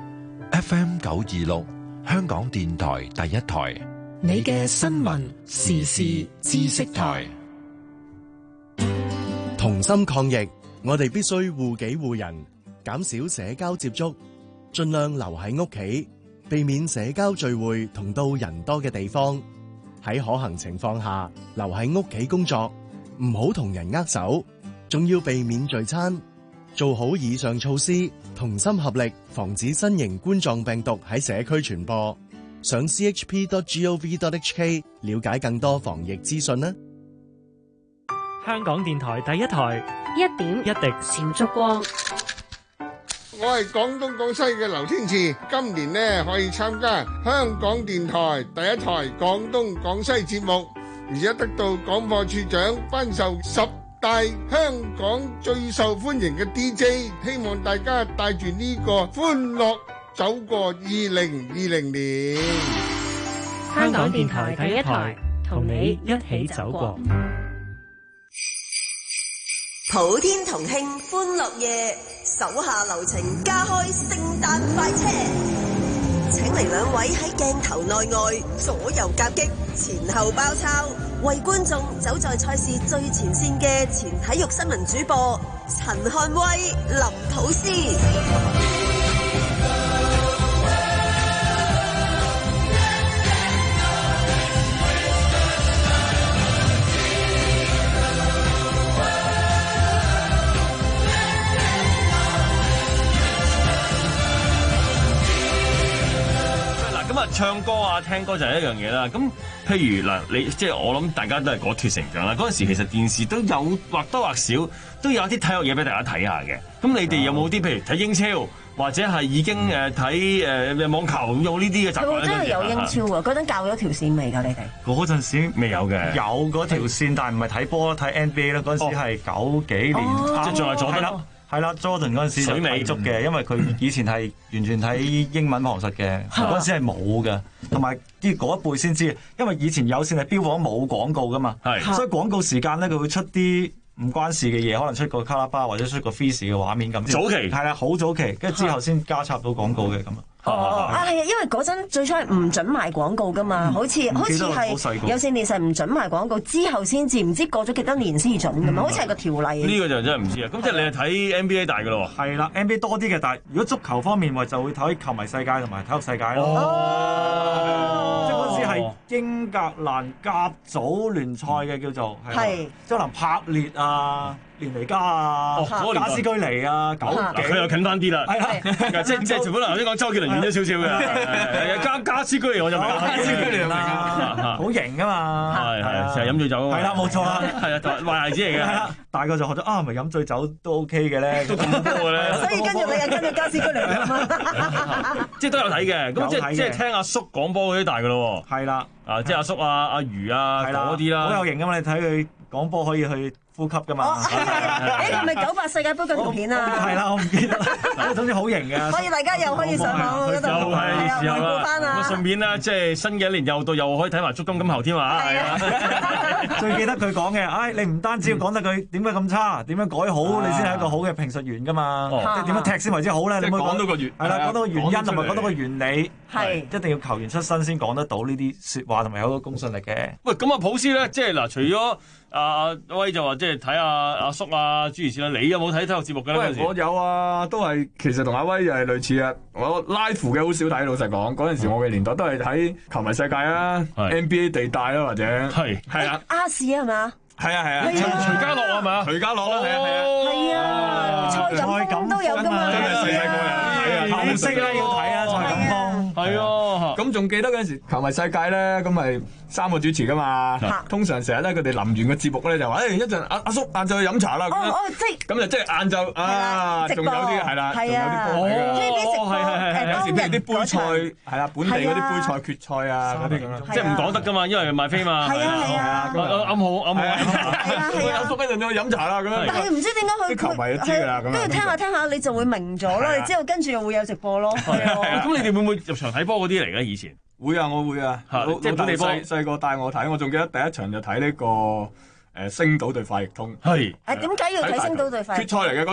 F M 九二六。香港電台第一台， 你嘅新聞時事知識台。 同心抗疫，我哋必須護己護人，減少社交接觸，盡量留喺屋企，避免社交聚會同到人多嘅地方。喺可行情況下，留喺屋企工作， 唔好同人握手，仲要避免聚餐。做好以上措施，同心合力，防止新型冠狀病毒喺社區傳播。上 c h p dot gov dot h k 了解更多防疫資訊啦。 香港電台第一台， 一點一滴閃燭光。 我係廣東廣西嘅劉天賜，今年呢可以參加香港電台第一台廣東廣西節目，而且得到廣播處長頒授十大香港最受歡迎嘅 D J， 希望大家帶住呢個歡樂走過二零二零年。 香港電台第一台，同你一起走過。 普天同慶歡樂夜，手下留情加開聖誕快車，請嚟兩位喺鏡頭內外左右夾擊，前後包抄，為觀眾走在賽事最前線嘅前體育新聞主播陳漢威、林普斯。 咁啊，唱歌啊，聽歌就係一樣嘢啦。咁譬如嗱，你即係我諗大家都係嗰脱成長啦。嗰陣時其實電視都有或多或少都有啲體育嘢俾大家睇下嘅。咁你哋有冇啲譬如睇英超，或者係已經誒睇誒網球有呢啲嘅習慣咧？ 真係有英超啊！嗰陣教咗條線未㗎？你哋嗰陣時未有嘅， 有嗰條線，但係唔係睇波睇 N B A 啦。嗰陣時係九幾年， 即係仲係佐敦。 係啦 ，Jordan 嗰陣時水尾足嘅，因為佢以前係完全睇英文旁述嘅，嗰陣時係冇嘅，同埋啲嗰一輩先知，因為以前有線係標榜冇廣告噶嘛，所以廣告時間咧佢會出啲唔關事嘅嘢，可能出個卡拉巴或者出個 Freeze 嘅畫面咁。早期係啦，好早期，跟住之後先加插到廣告嘅咁啊。 哦，啊係啊，因為嗰陣最初係唔準賣廣告噶嘛，好似好似係有線電視唔準賣廣告，之後先至唔知過咗幾多年先準咁嘛，好似係個條例。 呢個就真係唔知啊！咁即係你係睇 N B A 大㗎咯喎？ 係啦 ，N B A 多啲嘅，但係如果足球方面，咪就會睇球迷世界同埋體育世界咯。哦，即係嗰陣時係英格蘭甲組聯賽嘅叫做係，即係可能柏列啊。連尼加啊，加斯居尼啊，九幾佢又近翻啲啦，係啦，即即係本來頭先講周杰倫遠咗少少嘅，加加斯居尼我就明，加斯居尼啦， 好型噶嘛， 係係成日飲醉酒， 係啦冇錯啦， 係啊壞孩子嚟嘅，係啦， 大個就學咗啊，咪飲醉酒都 OK 嘅咧，都咁多嘅咧， 所以跟住你又跟住加斯居尼啊， 即係都有睇嘅，咁即係即係聽阿叔講波嗰啲大噶咯喎， 係啦， 啊即係阿叔啊阿魚啊嗰啲啦， 好有型噶嘛，你睇佢講波可以去呼吸噶嘛？ 誒係咪九八世界盃嗰條片啊？ 係啦，我唔記得。總之好型嘅。 所以大家又可以上網嗰度， 又係時候啦。 咁啊， 順便啦，即係新嘅一年又到，又可以睇埋足金金猴添啊！係啊， 最記得佢講嘅，唉，你唔單止要講得佢點解咁差，點樣改好，你先係一個好嘅評述員噶嘛。即係點樣踢先為之好咧？你唔好講到個原係啦，講到個原因同埋講到個原理，係一定要球員出身先講得到呢啲説話，同埋有個公信力嘅。 喂，咁啊，普斯咧，即係嗱，除咗阿威就話即係睇下阿叔啊諸如此類，你有冇睇體育節目嘅咧？ 我有啊，都係其實同阿威又係類似啊。我 live 嘅好少睇，老實講，嗰陣時我嘅年代都係睇球迷世界啊 ，N B A 地帶啦，或者係係啊， 亞視係嘛？ 係啊係啊， 徐家樂係嘛？ 徐家樂啦，係啊係啊， 係啊，蔡錦鋒都有噶嘛？ 真係細細個人睇啊， 球星啦要睇啊，蔡錦鋒係啊， 咁仲記得嗰陣時球迷世界咧，咁咪三個主持噶嘛？通常成日咧佢哋臨完個節目咧就話，誒一陣阿阿叔晏晝去飲茶啦。 哦哦，即咁就即係晏晝啊，仲有啲係啦，仲有啲波睇㗎。 哦，係係係， 有時譬如啲杯賽係啦，本地嗰啲杯賽決賽啊嗰啲咁樣， 即係唔講得㗎嘛，因為賣飛嘛。 係啊係啊， 啱好啱好。 阿叔一陣就去飲茶啦咁樣。 但係唔知點解佢啲球迷都知㗎啦，咁跟住聽下聽下你就會明咗啦，你之後跟住又會有直播咯。 咁你哋會唔會入場睇波嗰啲嚟嘅以前？ 會啊，我會啊， 即係本地波。 細細個帶我睇，我仲記得第一場就睇呢個誒星島對快譯通。 係。 誒點解要睇星島對快譯通？ 決賽嚟嘅嗰場，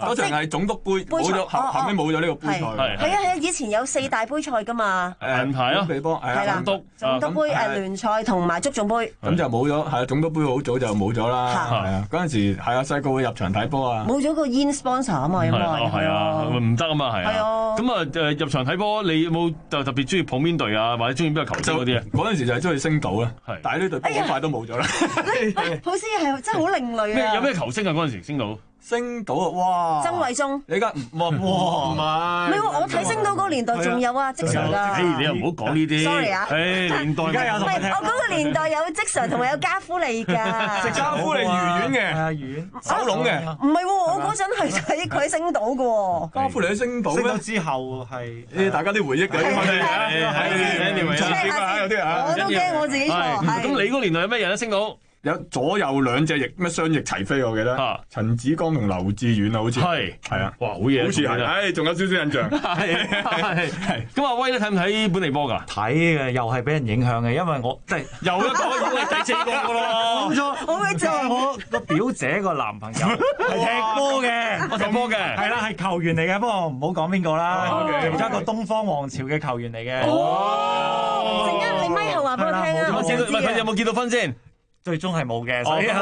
嗰場係總督杯，冇咗後後尾冇咗呢個杯賽。係係啊係啊，以前有四大杯賽噶嘛。 銀牌咯，地方係啊，總督總督杯誒聯賽同埋足總杯。 咁就冇咗，係啊，總督杯好早就冇咗啦。係啊，嗰陣時係啊，細個會入場睇波啊。 冇咗個 in sponsor 啊嘛，因為係啊，唔得啊嘛，係啊。咁啊誒入場睇波，你有冇就特別中意捧邊隊啊，或者中意邊個球星嗰啲啊？ 嗰陣時就係中意星島啦，但係呢隊波好快都冇咗啦。 好似係真係好另類啊！ 有咩球星啊？嗰陣時星島？ 星島啊！哇！ 曾偉忠， 你而家哇哇唔係？ 唔係喎，我睇星島嗰個年代仲有啊，即 Sir 㗎。 誒，你又唔好講呢啲。 sorry 啊。 誒，年代。 唔係，我嗰個年代有即 Sir 同埋有加夫利㗎。 食加夫利魚丸嘅，係魚丸手籠嘅。 唔係喎，我嗰陣係睇佢喺星島㗎喎。 加夫利喺星島。 星島之後係誒，大家啲回憶嘅。係係係。有啲啊。 我都驚我自己錯。 咁你嗰年代有咩人咧？星島？ 有左右兩隻翼，咩雙翼齊飛，我記得。啊，陳子剛同劉志遠啊，好似係係啊， 哇，好嘢， 好似係，唉，仲有少少印象。係係係。咁阿威咧睇唔睇本地波㗎？ 睇嘅，又係俾人影響嘅，因為我即係又一個，已經係第四個㗎咯。 冇錯， 我會正我個表姐個男朋友係踢波嘅， 我踢波嘅， 係啦，係球員嚟嘅，不過唔好講邊個啦。而家個東方王朝嘅球員嚟嘅。 哦，陣間你咪後話俾我聽啊！ 唔係佢有冇結到婚先？ 最終係冇嘅，所以係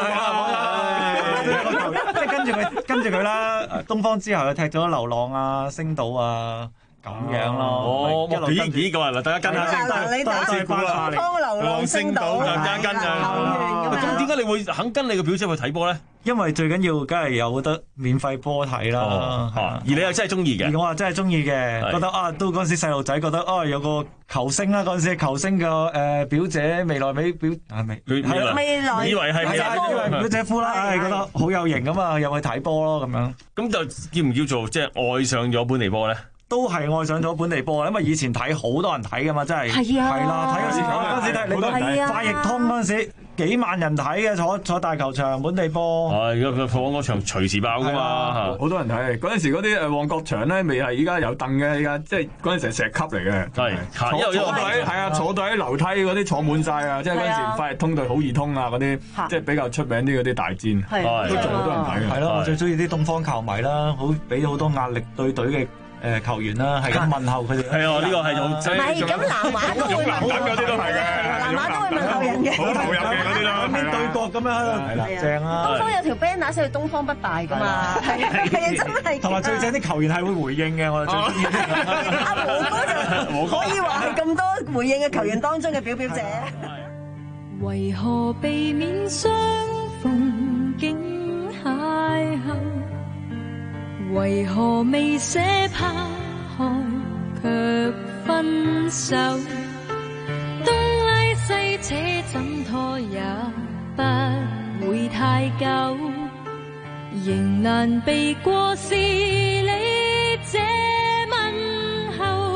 即係跟住佢跟住佢啦。東方之後又踢咗流浪啊、星島啊咁樣咯。 哦，佢已經咁啊！嗱，大家跟下先。 嗱，你打東方流浪星島就跟跟啊。咁點解你會肯跟你個表姐去睇波咧？ 因為最緊要梗係有得免費波睇啦。 而你又真係中意嘅？ 我話真係中意嘅，覺得啊，都嗰陣時細路仔覺得啊，有個球星啦，嗰陣時球星嘅誒表姐未來美表係咪？ 係啦，未來以為係以為表姐夫啦，係覺得好有型咁嘛，又去睇波咯咁樣。 咁就叫唔叫做即係愛上咗本地波咧？ 都係愛上咗本地波，因為以前睇好多人睇噶嘛，真係係啊， 係啦，睇嗰時嗰陣時睇，你講快譯通嗰陣時幾萬人睇嘅，坐坐大球場本地波。 係，而家佢旺角場隨時爆噶嘛， 好多人睇。嗰陣時嗰啲誒旺角場咧，未係依家有凳嘅，依家即係嗰陣時係石級嚟嘅。 係， 坐坐喺係啊，坐到喺樓梯嗰啲坐滿晒啊！即係嗰陣時快譯通對好易通啊嗰啲，即係比較出名啲嗰啲大戰，都仲好多人睇嘅。 係咯，我最中意啲東方球迷啦，好俾好多壓力對隊嘅。誒球員啦，係咁問候佢哋。 係啊，呢個係好。 唔係咁南華都會南等嗰啲都係嘅。 南華都會問候人嘅。 好投入嘅嗰啲啦， 邊對角咁樣喺度。係啦，正啊！ 東方有條 banner 寫住東方不敗㗎嘛，係啊，係啊，真係。 同埋最正啲球員係會回應嘅，我哋最中意。 阿毛哥就可以話係咁多回應嘅球員當中嘅表表姐。 為何避免相逢竟邂逅？為何未捨拋開卻分手？東拉西扯怎拖也不會太久，仍難避過是你這問候。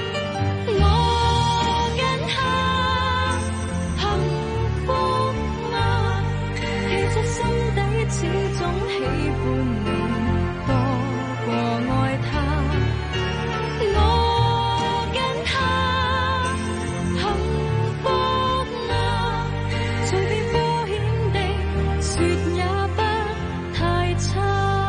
我跟他幸福嗎？其實心底始終喜歡你過愛他，我跟他幸福啊，隨便敷衍地說也不太差。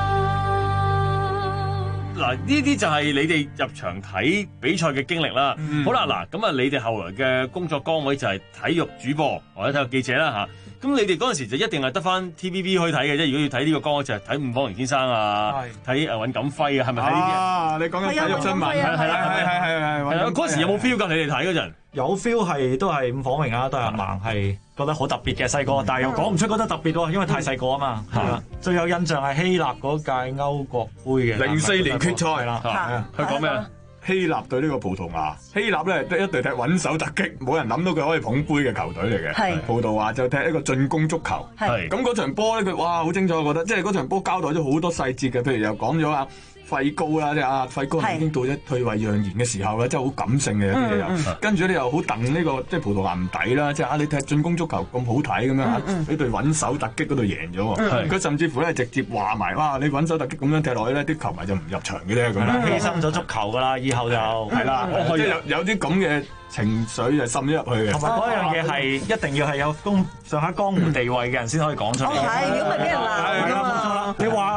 嗱，呢啲就係你哋入場睇比賽嘅經歷啦。嗯、好啦，嗱，咁啊，你哋後來嘅工作崗位就係體育主播或者體育記者啦，吓。咁你哋嗰陣時就一定係得翻 T V B 可以睇嘅啫。如果要睇呢個崗，就係睇伍芳玲先生啊，睇誒尹錦輝啊，係咪睇呢啲啊？你講緊體育新聞係係係係係係啊！ 嗰時有冇 feel 㗎？你哋睇嗰陣有 feel 係都係伍芳玲啊，都係阿孟係覺得好特別嘅細個，但係又講唔出覺得特別喎，因為太細個啊嘛。係啊，最有印象係希臘嗰屆歐國杯嘅零四年決賽啦。 係啊， 佢講咩啊？希臘對呢個葡萄牙，希臘咧得一隊踢穩守突擊，冇人諗到佢可以捧杯嘅球隊嚟嘅。葡萄牙就踢一個進攻足球。咁嗰場波咧，佢哇好精彩，我覺得，即係嗰場波交代咗好多細節嘅，譬如又講咗啊費高啦，即係阿費高已經到咗退位讓賢嘅時候啦，真係好感性嘅啲嘢又。跟住你又好戥呢個即係葡萄牙唔抵啦，即係啊你踢進攻足球咁好睇咁樣嚇，俾隊穩守突擊嗰度贏咗喎。佢甚至乎咧直接話埋哇，你穩守突擊咁樣踢落去咧，啲球迷就唔入場嘅咧咁樣。 犧牲咗足球噶啦，以後就係啦， 即係有有啲咁嘅情緒就滲咗入去嘅。 同埋嗰樣嘢係一定要係有公上下江湖地位嘅人先可以講出嚟。 係，如果唔係俾人鬧㗎嘛。 你話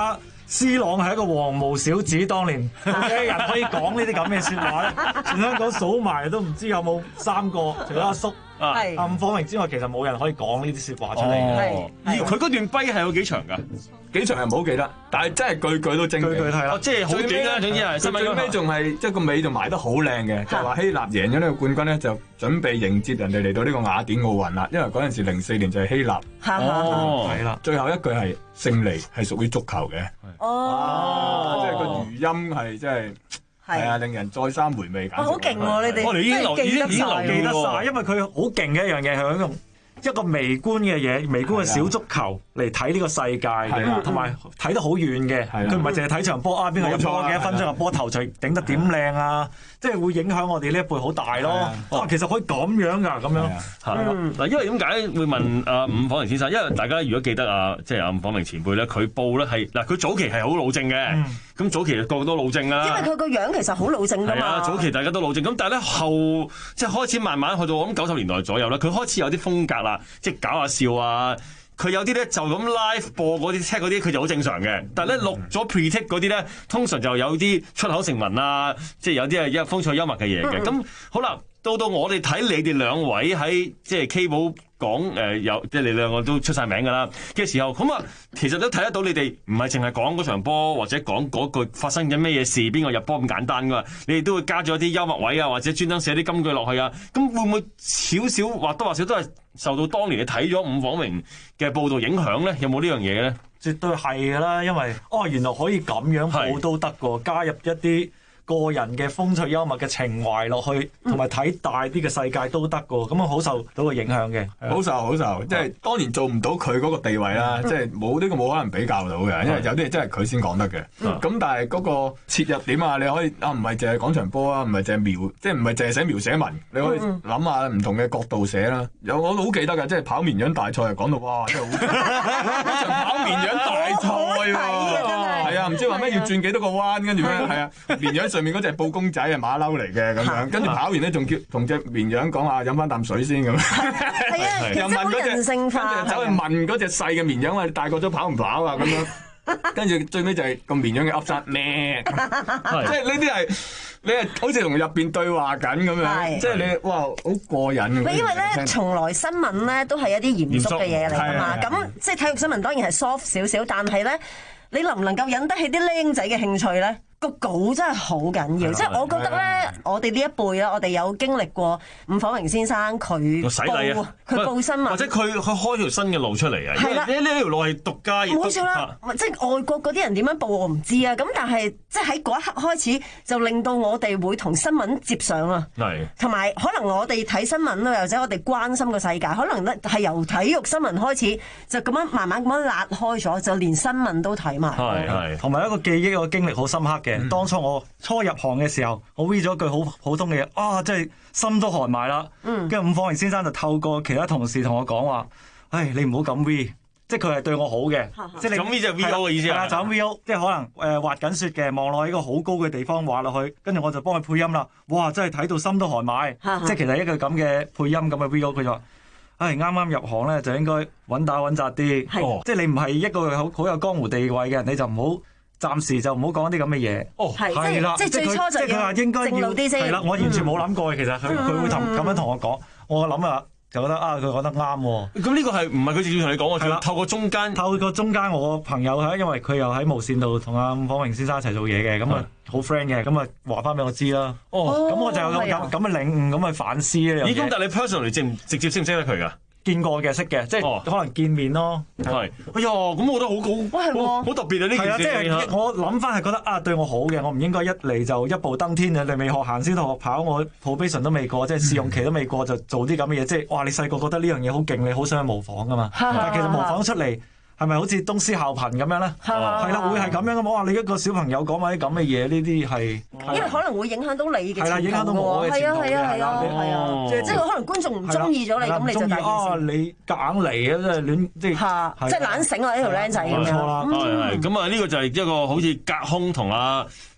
C 朗係一個黃毛小子，當年有咩人可以講呢啲咁嘅説話咧？全香港數埋都唔知有冇三個，除咗阿叔、阿伍晃榮之外，其實冇人可以講呢啲説話出嚟嘅。 佢嗰段跛係有幾長㗎？ 幾長係唔好記得，但係真係句句都精，句句係啦， 即係好短啦。總之係最尾仲係即係個尾仲埋得好靚嘅，就話希臘贏咗呢個冠軍咧，就準備迎接人哋嚟到呢個雅典奧運啦。因為嗰陣時零四年就係希臘， 哦， 係啦。最後一句係勝利係屬於足球嘅，哦，即係個語音係即係係啊，令人再三回味。 好勁喎！你哋我哋已經留已經已經留記得晒，因為佢好勁嘅一樣嘢係用一個微觀嘅嘢，微觀嘅小足球嚟睇呢個世界嘅，同埋睇得好遠嘅。佢唔係淨係睇場波啊，邊個入波幾多分鐘嘅波頭錘頂得點靚啊！即係會影響我哋呢一輩好大咯。啊，其實可以咁樣㗎，咁樣係嗱，因為點解會問阿伍晃榮先生？因為大家如果記得啊，即係阿伍晃榮前輩咧，佢報咧係嗱，佢早期係好老正嘅。咁早期個個都老正啦。 因為佢個樣其實好老正㗎嘛。 係啊，早期大家都老正，咁但係咧後即係開始慢慢去到我諗九十年代左右咧，佢開始有啲風格啦。即係搞下笑啊！佢有啲咧就咁 live 播嗰啲 check 嗰啲，佢就好正常嘅。但係咧錄咗 pre-take 嗰啲咧，通常就有啲出口成文啊，即係有啲係一風趣幽默嘅嘢嘅。咁、嗯嗯、好啦，到到我哋睇你哋兩位喺即係 K 寶講誒有，即係你兩個都出晒名㗎啦嘅時候，咁啊其實都睇得到你哋唔係淨係講嗰場波或者講嗰句發生緊咩嘢事，邊個入波咁簡單㗎嘛？你哋都會加咗啲幽默位啊，或者專登寫啲金句落去啊。咁會唔會少少或多或少都係受到當年你睇咗伍晃榮嘅報導影響咧？有冇呢樣嘢咧？ 絕對係㗎啦，因為哦原來可以咁樣報都得㗎，加入一啲個人嘅風趣幽默嘅情懷落去，同埋睇大啲嘅世界都得㗎，咁啊好受到個影響嘅， 好受好受，即係當年做唔到佢嗰個地位啦，即係冇呢個冇可能比較到嘅，因為有啲嘢真係佢先講得嘅。咁但係嗰個切入點啊，你可以啊唔係淨係講場波啊，唔係淨係描，即係唔係淨係寫描寫文，你可以諗下唔同嘅角度寫啦。有我都好記得㗎，即係跑綿羊大賽啊，講到哇真係好，一場跑綿羊大賽喎，係啊，唔知話咩要轉幾多個彎，跟住咩係啊，綿羊上面嗰隻布公仔係馬騮嚟嘅咁樣，跟住跑完咧仲叫同隻綿羊講下飲翻啖水先咁。 係啊，又問嗰隻人性化， 跟住走去問嗰隻細嘅綿羊話：你大個咗跑唔跑啊？咁樣，跟住最尾就係個綿羊嘅噏晒咩？即係呢啲係你係好似同入邊對話緊咁樣，即係你哇好過癮。 因為咧，從來新聞咧都係一啲嚴肅嘅嘢嚟㗎嘛。咁即係體育新聞當然係 soft 少少，但係咧，你能唔能夠引得起啲僆仔嘅興趣咧？個稿真係好緊要，即係我覺得咧，我哋呢一輩咧，我哋有經歷過伍晃榮先生佢報佢報新聞， 或者佢佢開條新嘅路出嚟啊！係啦，呢呢條路係獨家， 冇錯啦。即係外國嗰啲人點樣報我唔知啊，咁但係即係喺嗰一刻開始就令到我哋會同新聞接上啊，係，同埋可能我哋睇新聞啦，或者我哋關心個世界，可能咧係由體育新聞開始就咁樣慢慢咁樣拉開咗，就連新聞都睇埋， 係係，同埋一個記憶個經歷好深刻嘅。嗯、當初我初入行嘅時候，我 read 咗句好普通嘅嘢，啊，真係心都寒埋啦。跟住伍晃榮先生就透過其他同事同我講話，唉，你唔好咁 read，即係佢係對我好嘅。即係你咁 read 就 V O 嘅意思啊？就咁 V O，即係可能誒、呃、滑緊雪嘅，望落去一個好高嘅地方滑落去，跟住我就幫佢配音啦。哇，真係睇到心都寒埋。即係其實一句咁嘅配音咁嘅 V O，佢就話：唉，啱啱入行咧就應該穩打穩紮啲。即係你唔係一個好好有江湖地位嘅人，你就唔好。暫時就唔好講啲咁嘅嘢。哦，係啦， 即係最初就即係佢話應該要係啦，我完全冇諗過嘅。其實佢佢會同咁樣同我講，我諗啊就覺得啊，佢講得啱喎。 咁呢個係唔係佢直接同你講？係啦，透過中間， 透過中間我個朋友係因為佢又喺無線度同阿伍晃榮先生一齊做嘢嘅，咁啊好 friend 嘅，咁啊話翻俾我知啦。哦，咁我就有咁咁嘅領悟，咁去反思呢樣嘢。 咦？咁但係你 personally 直唔直接識唔識得佢㗎？ 見過嘅識嘅，即係可能見面咯。 係，哎呀，咁我覺得好好，好特別啊！呢件事係啊， 即係我諗翻係覺得啊，對我好嘅，我唔應該一嚟就一步登天啊！你未學行先同學跑，我 probation 都未過，即係試用期都未過就做啲咁嘅嘢，即係哇！你細個覺得呢樣嘢好勁，你好想去模仿噶嘛？但係其實模仿出嚟。係咪好似東施效顰咁樣咧？係啦，會係咁樣嘅。我話你一個小朋友講埋啲咁嘅嘢，呢啲係因為可能會影響到你嘅， 係啦，影響到我嘅前途嘅。 係啊，係啊，係啊，即係可能觀眾唔中意咗你，咁你就大件事。 啊，你夾硬嚟啊，即係亂，即係即係懶醒啊！呢條僆仔咁樣。 冇錯啦， 係係咁啊！呢個就係一個好似隔空同阿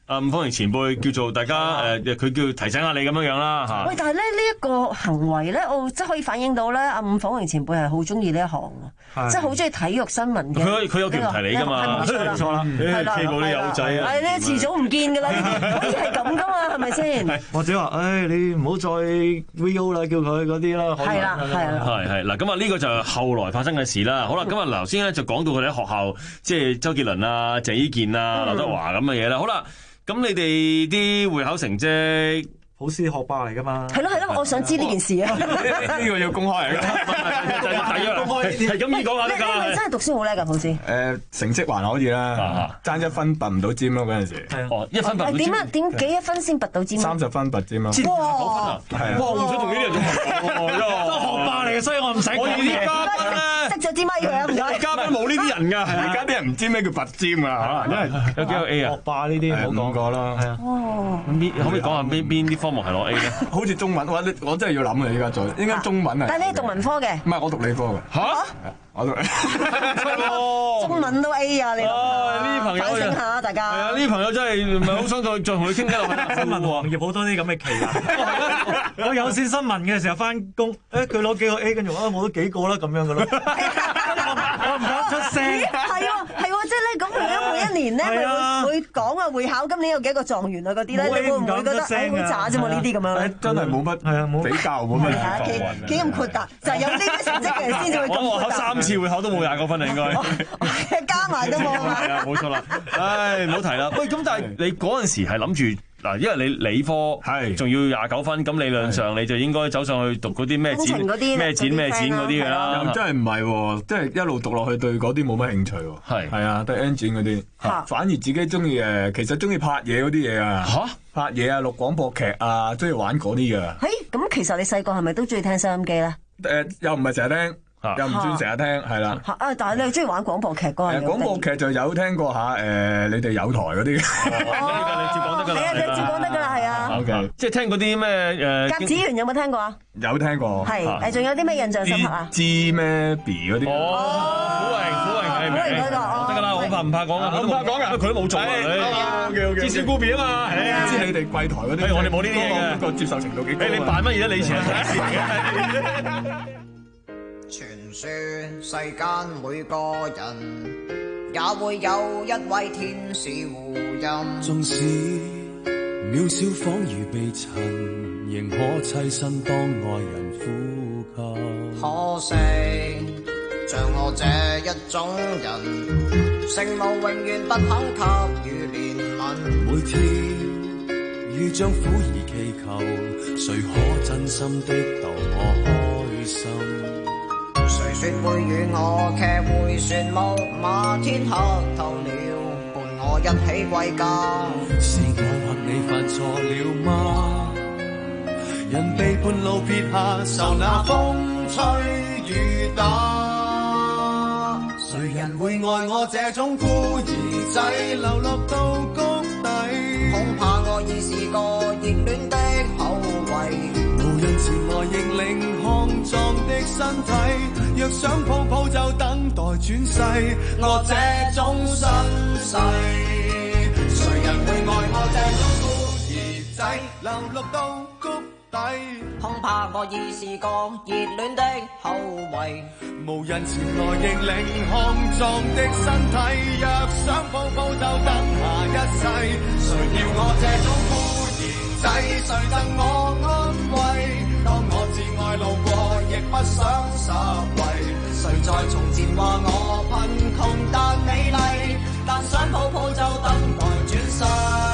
阿伍鳳賢前輩叫做大家誒，佢、呃、叫提醒下你咁樣樣啦嚇。 喂，但係咧呢一、這個行為咧，我即係可以反映到咧，阿伍鳳賢前輩係好中意呢一行喎，即係好中意體育新聞嘅。 佢佢有權提你㗎嘛？ 冇錯啦， 冇錯啦，企到啲友仔啊！ 係咧，遲早唔見㗎啦，呢啲可以係咁㗎嘛，係咪先？ 或者話，唉，你唔好再 V O 啦，叫佢嗰啲啦。 係啦，係啦。 係係嗱，咁啊呢個就係後來發生嘅事啦。好啦，咁啊頭先咧就講到佢哋喺學校，即係周杰倫啊、鄭伊健啊、劉德華咁嘅嘢啦。好啦。咁你哋啲會考成績好似學霸嚟噶嘛？ 係咯係咯，我想知呢件事啊！ 呢個要公開嚟㗎， 係公開係咁易講下得㗎。 你係咪真係讀書好叻㗎，好似？ 誒成績還可以啦，爭一分拔唔到尖咯嗰陣時。 哦，一分拔唔到尖。 點啊？點幾一分先拔到尖？ 三十分拔尖咯。 哇！ 係啊！ 哇！唔想同呢啲人做朋友， 都學霸嚟嘅，所以我唔使講嘢。 我哋啲嘉賓咧， 識咗支咪佢啊！唔該。 嘉賓冇呢啲人㗎， 而家啲人唔知咩叫拔尖啊，可能因為有幾個 A 啊？ 學霸呢啲唔好講過啦。係啊。 哦。 邊可唔可以講下邊邊啲科目係攞 A 咧？ 好似中文，我我真係要諗啊！依家做應該中文啊。 但係你係讀文科嘅？ 唔係，我讀理科嘅。 嚇？ 我讀。 中文都 A 啊！你諗下。 呢朋友反省下大家。 係啊，呢朋友真係唔係好想再再同佢傾偈落去。 新聞行業好多啲咁嘅奇人。我有線新聞嘅時候翻工，誒佢攞幾個 A，跟住啊我都幾個啦咁樣嘅咯。我唔敢出聲。 係喎係喎，即係咧咁，如果每一年咧，佢會會講啊會考今年有幾個狀元啊嗰啲咧，你會唔會覺得誒好渣啫嘛？呢啲咁樣咧， 真係冇乜係啊，冇比較冇乜幾幾咁豁達，就係有呢啲成績嘅人先至會咁豁達。 我考三次會考都冇廿個分啊，應該加埋都冇啊。 係啊，冇錯啦。唉，唔好提啦。喂，咁但係你嗰陣時係諗住嗱，因為你理科係仲要廿九分，咁理論上你就應該走上去讀嗰啲咩展咩展咩展嗰啲㗎啦。 又真係唔係喎，即係一路讀落去對嗰啲冇乜興趣喎。係係啊，對 engine 嗰啲，反而自己中意誒，其實中意拍嘢嗰啲嘢啊。嚇！拍嘢啊，錄廣播劇啊，中意玩嗰啲㗎。 誒，咁其實你細個係咪都中意聽收音機咧？ 誒，又唔係成日聽。又唔算成日聽，係啦。 啊！但係你又中意玩廣播劇嗰個？誒， 廣播劇就有聽過下誒，你哋有台嗰啲。 哦，你接講得㗎啦。 係啊，你接講得㗎啦，係啊。 OK，即係聽嗰啲咩誒？ 甲子園有冇聽過啊？ 有聽過。 係誒，仲有啲咩印象深刻啊？ 知咩 B 嗰啲？ 哦，虎榮，虎榮係咪？ 虎榮嗰個。 得㗎啦，我怕唔怕講啊？ 唔怕講㗎， 佢都冇做啊。 OK OK。 知書孤別啊嘛。 知你哋貴台嗰啲。 我哋冇呢啲嘢嘅。 個接受程度幾高啊？ 你扮乜嘢咧？你以前係第一時嘅。 傳說世間每個人也會有一位天使護蔭， 縱使渺小仿如被塵，仍可棲身當愛人呼吸。 可惜像我這一種人，聖母永遠不肯給予憐憫。 每天如像苦兒祈求，誰可真心的逗我開心？ 誰說會與我騎回旋木馬，天黑透了，伴我一起歸家。 是我或你犯錯了嗎？人被半路撇下，受那風吹雨打。誰人會愛我這種孤兒仔，流落到谷底？ 恐怕我已是個熱戀的後遺。 無人前來認領康壯的身體，若想抱抱就等待轉世。我這種身世，誰人會愛我這種孤兒仔，流落到谷底？ 恐怕我已是個熱戀的後遺。 無人前來認領康壯的身體，若想抱抱就等下一世。誰要我這種孤兒仔，誰贈我安慰？當我至愛路過，亦不想拾遺。 誰在從前話我貧窮但美麗，但想抱抱就等待轉世。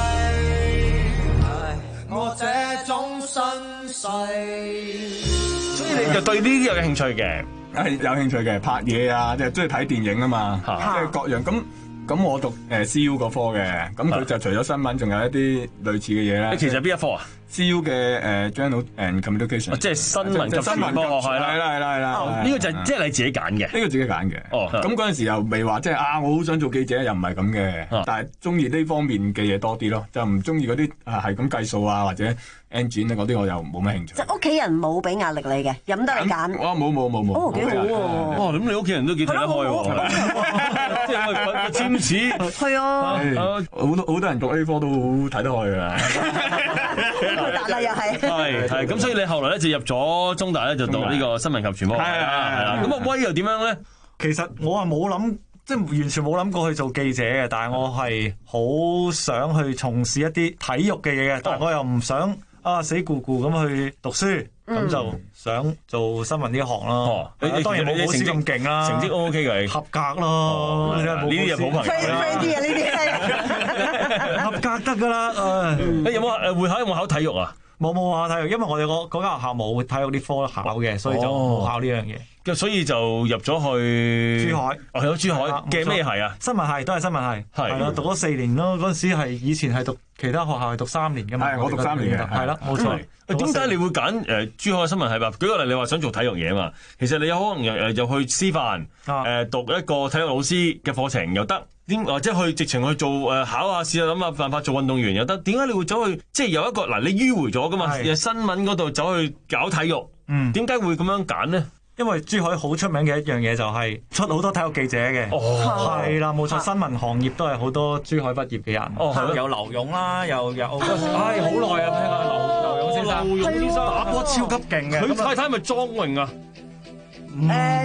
唉，我這種身世。 所以你就對呢啲有興趣嘅， 係有興趣嘅，拍嘢啊，即係中意睇電影啊嘛，即係各樣咁。咁我讀誒 C U 嗰科嘅，咁佢就除咗新聞，仲有一啲類似嘅嘢咧。 你其實邊一科啊 ？C U 嘅誒 Journal and Communication， 即係新聞及傳播學係啦， 係啦係啦係啦。 呢個就即係你自己揀嘅，呢個自己揀嘅。哦，咁嗰陣時又未話即係啊，我好想做記者，又唔係咁嘅，但係中意呢方面嘅嘢多啲咯，就唔中意嗰啲啊係咁計數啊或者 engine 啊嗰啲，我又冇乜興趣。 即係屋企人冇俾壓力你嘅，任得你揀。 哇！冇冇冇冇。 哦，幾好喎！ 哇！咁你屋企人都幾睇得開喎。 係簽紙係啊， 好多好多人讀 A 科都好睇得開㗎。 好大啦又係。 係係咁，所以你後來咧就入咗中大咧，就讀呢個新聞及傳播學系啦，係啦。咁啊威又點樣咧？ 其實我係冇諗。即係完全冇諗過去做記者嘅，但係我係好想去從事一啲體育嘅嘢嘅，但係我又唔想啊死咕咕咁去讀書，咁、嗯、就想做新聞呢一行啦。哦，你當然冇老師咁勁啦， 成績 O K 嘅， 合格咯。呢啲係好朋友啦。 friend 啲啊，呢啲合格得㗎啦。 誒有冇誒會考有冇考體育啊？ 冇冇考體育，因為我哋嗰嗰間學校冇體育啲科考嘅，所以就冇考呢樣嘢。 咁所以就入咗去珠海， 哦，去咗珠海嘅咩系啊？ 新聞系都係新聞系，係啦，讀咗四年咯。嗰陣時係以前係讀其他學校係讀三年㗎嘛。係我讀三年嘅，係啦，冇錯。 點解你會揀誒珠海新聞系吧？舉個例，你話想做體育嘢嘛？其實你有可能誒又去師範誒讀一個體育老師嘅課程又得。點或者去直情去做誒考下試下諗下辦法做運動員又得？點解你會走去即係有一個嗱你迂迴咗噶嘛？新聞嗰度走去搞體育，嗯，點解會咁樣揀呢？ 因為珠海好出名嘅一樣嘢就係出好多體育記者嘅，係啦冇錯，新聞行業都係好多珠海畢業嘅人，哦，有劉勇啦，又有，唉好耐啊，聽下劉劉勇先生，劉勇先生打波超級勁嘅， 佢太太係咪莊穎啊？ 誒，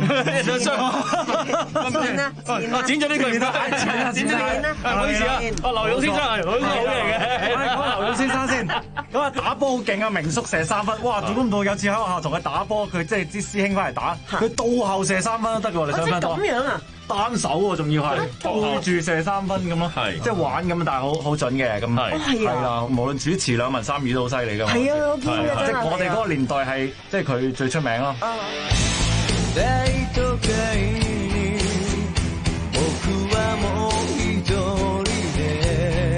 剪啦， 剪咗呢句唔得，剪啦，剪啦，唔好意思啊，啊劉勇先生係好嘢嚟嘅， 講劉勇先生先，咁啊打波好勁啊，名宿射三分，哇！估唔到有次喺學校同佢打波，佢即係啲師兄翻嚟打，佢倒後射三分都得嘅喎，你想唔想？ 咁樣啊？ 單手喎，仲要係倒住射三分咁咯，即係玩咁，但係好好準嘅咁，係啦，無論主持兩文三語都好犀利㗎嘛， 係啊，我見嘅即係我哋嗰個年代係即係佢最出名咯。 大都會に僕はもう一人で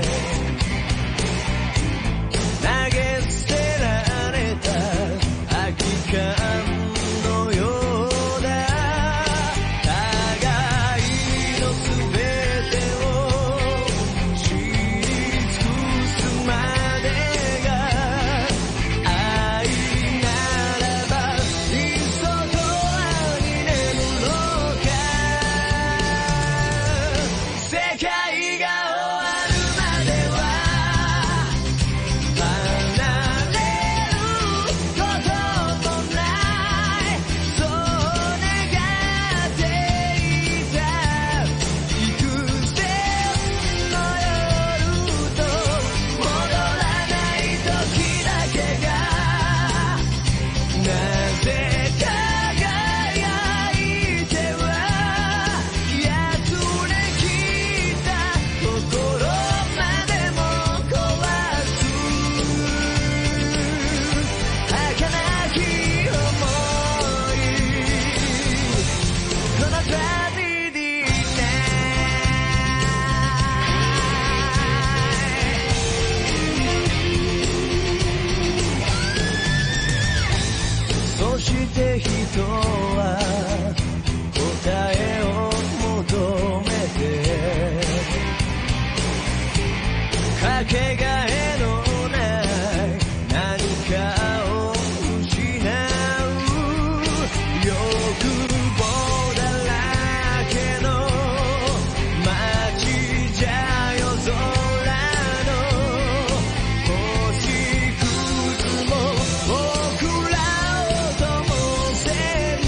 投げ捨てられた空き缶のようだ互いの全てを知り尽くすまでが愛ならばいっそと人は答えを求めてかけがえのない何かを失う欲望だらけの街じゃ夜空の星屑も僕らを灯せ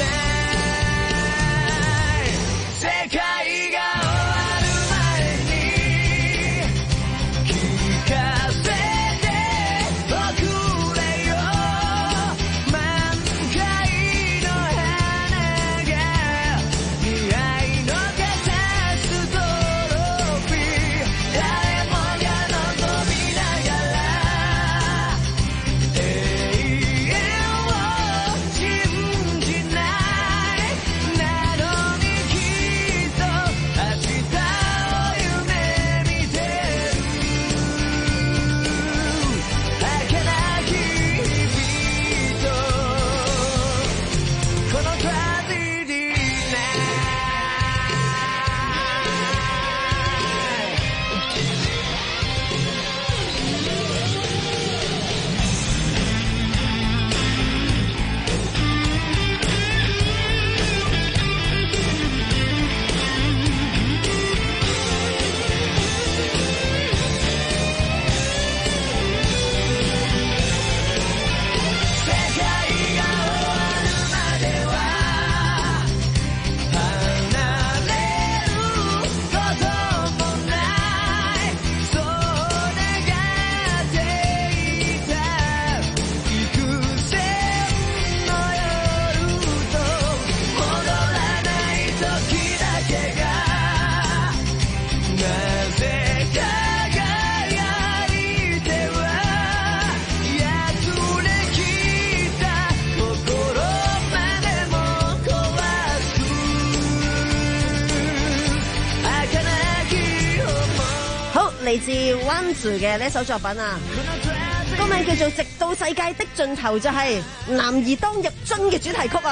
嚟自灣族嘅呢一首作品啊，歌名叫做《直到世界的盡頭》，就係男兒當入樽嘅主題曲啊。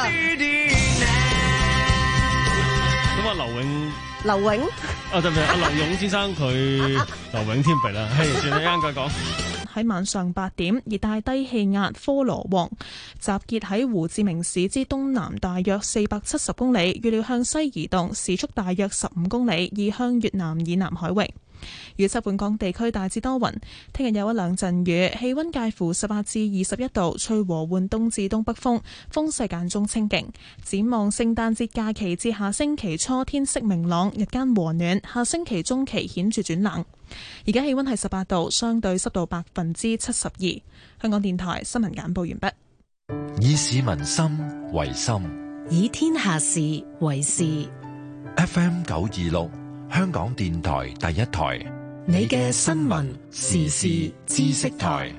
咁啊，劉永， 劉永， 啊對唔對？阿劉勇先生佢劉永添肥啦，係算啦，啱啱講。 喺晚上八點，熱帶低氣壓科羅旺集結喺胡志明市之東南大約四百七十公里，預料向西移動，時速大約十五公里，移向越南以南海域。預測本港地區大致多雲，聽日有一兩陣雨，氣溫介乎十八至二十一度，吹和緩東至東北風，風勢間中清勁。展望聖誕節假期至下星期初，天色明朗，日間和暖，下星期中期顯著轉冷。而家氣溫係十八度，相對濕度百分之七十二。香港電台新聞簡報完畢。 以市民心為心， 以天下事為事。 F M 九二六。香港電台第一台， 你嘅新聞時事知識台。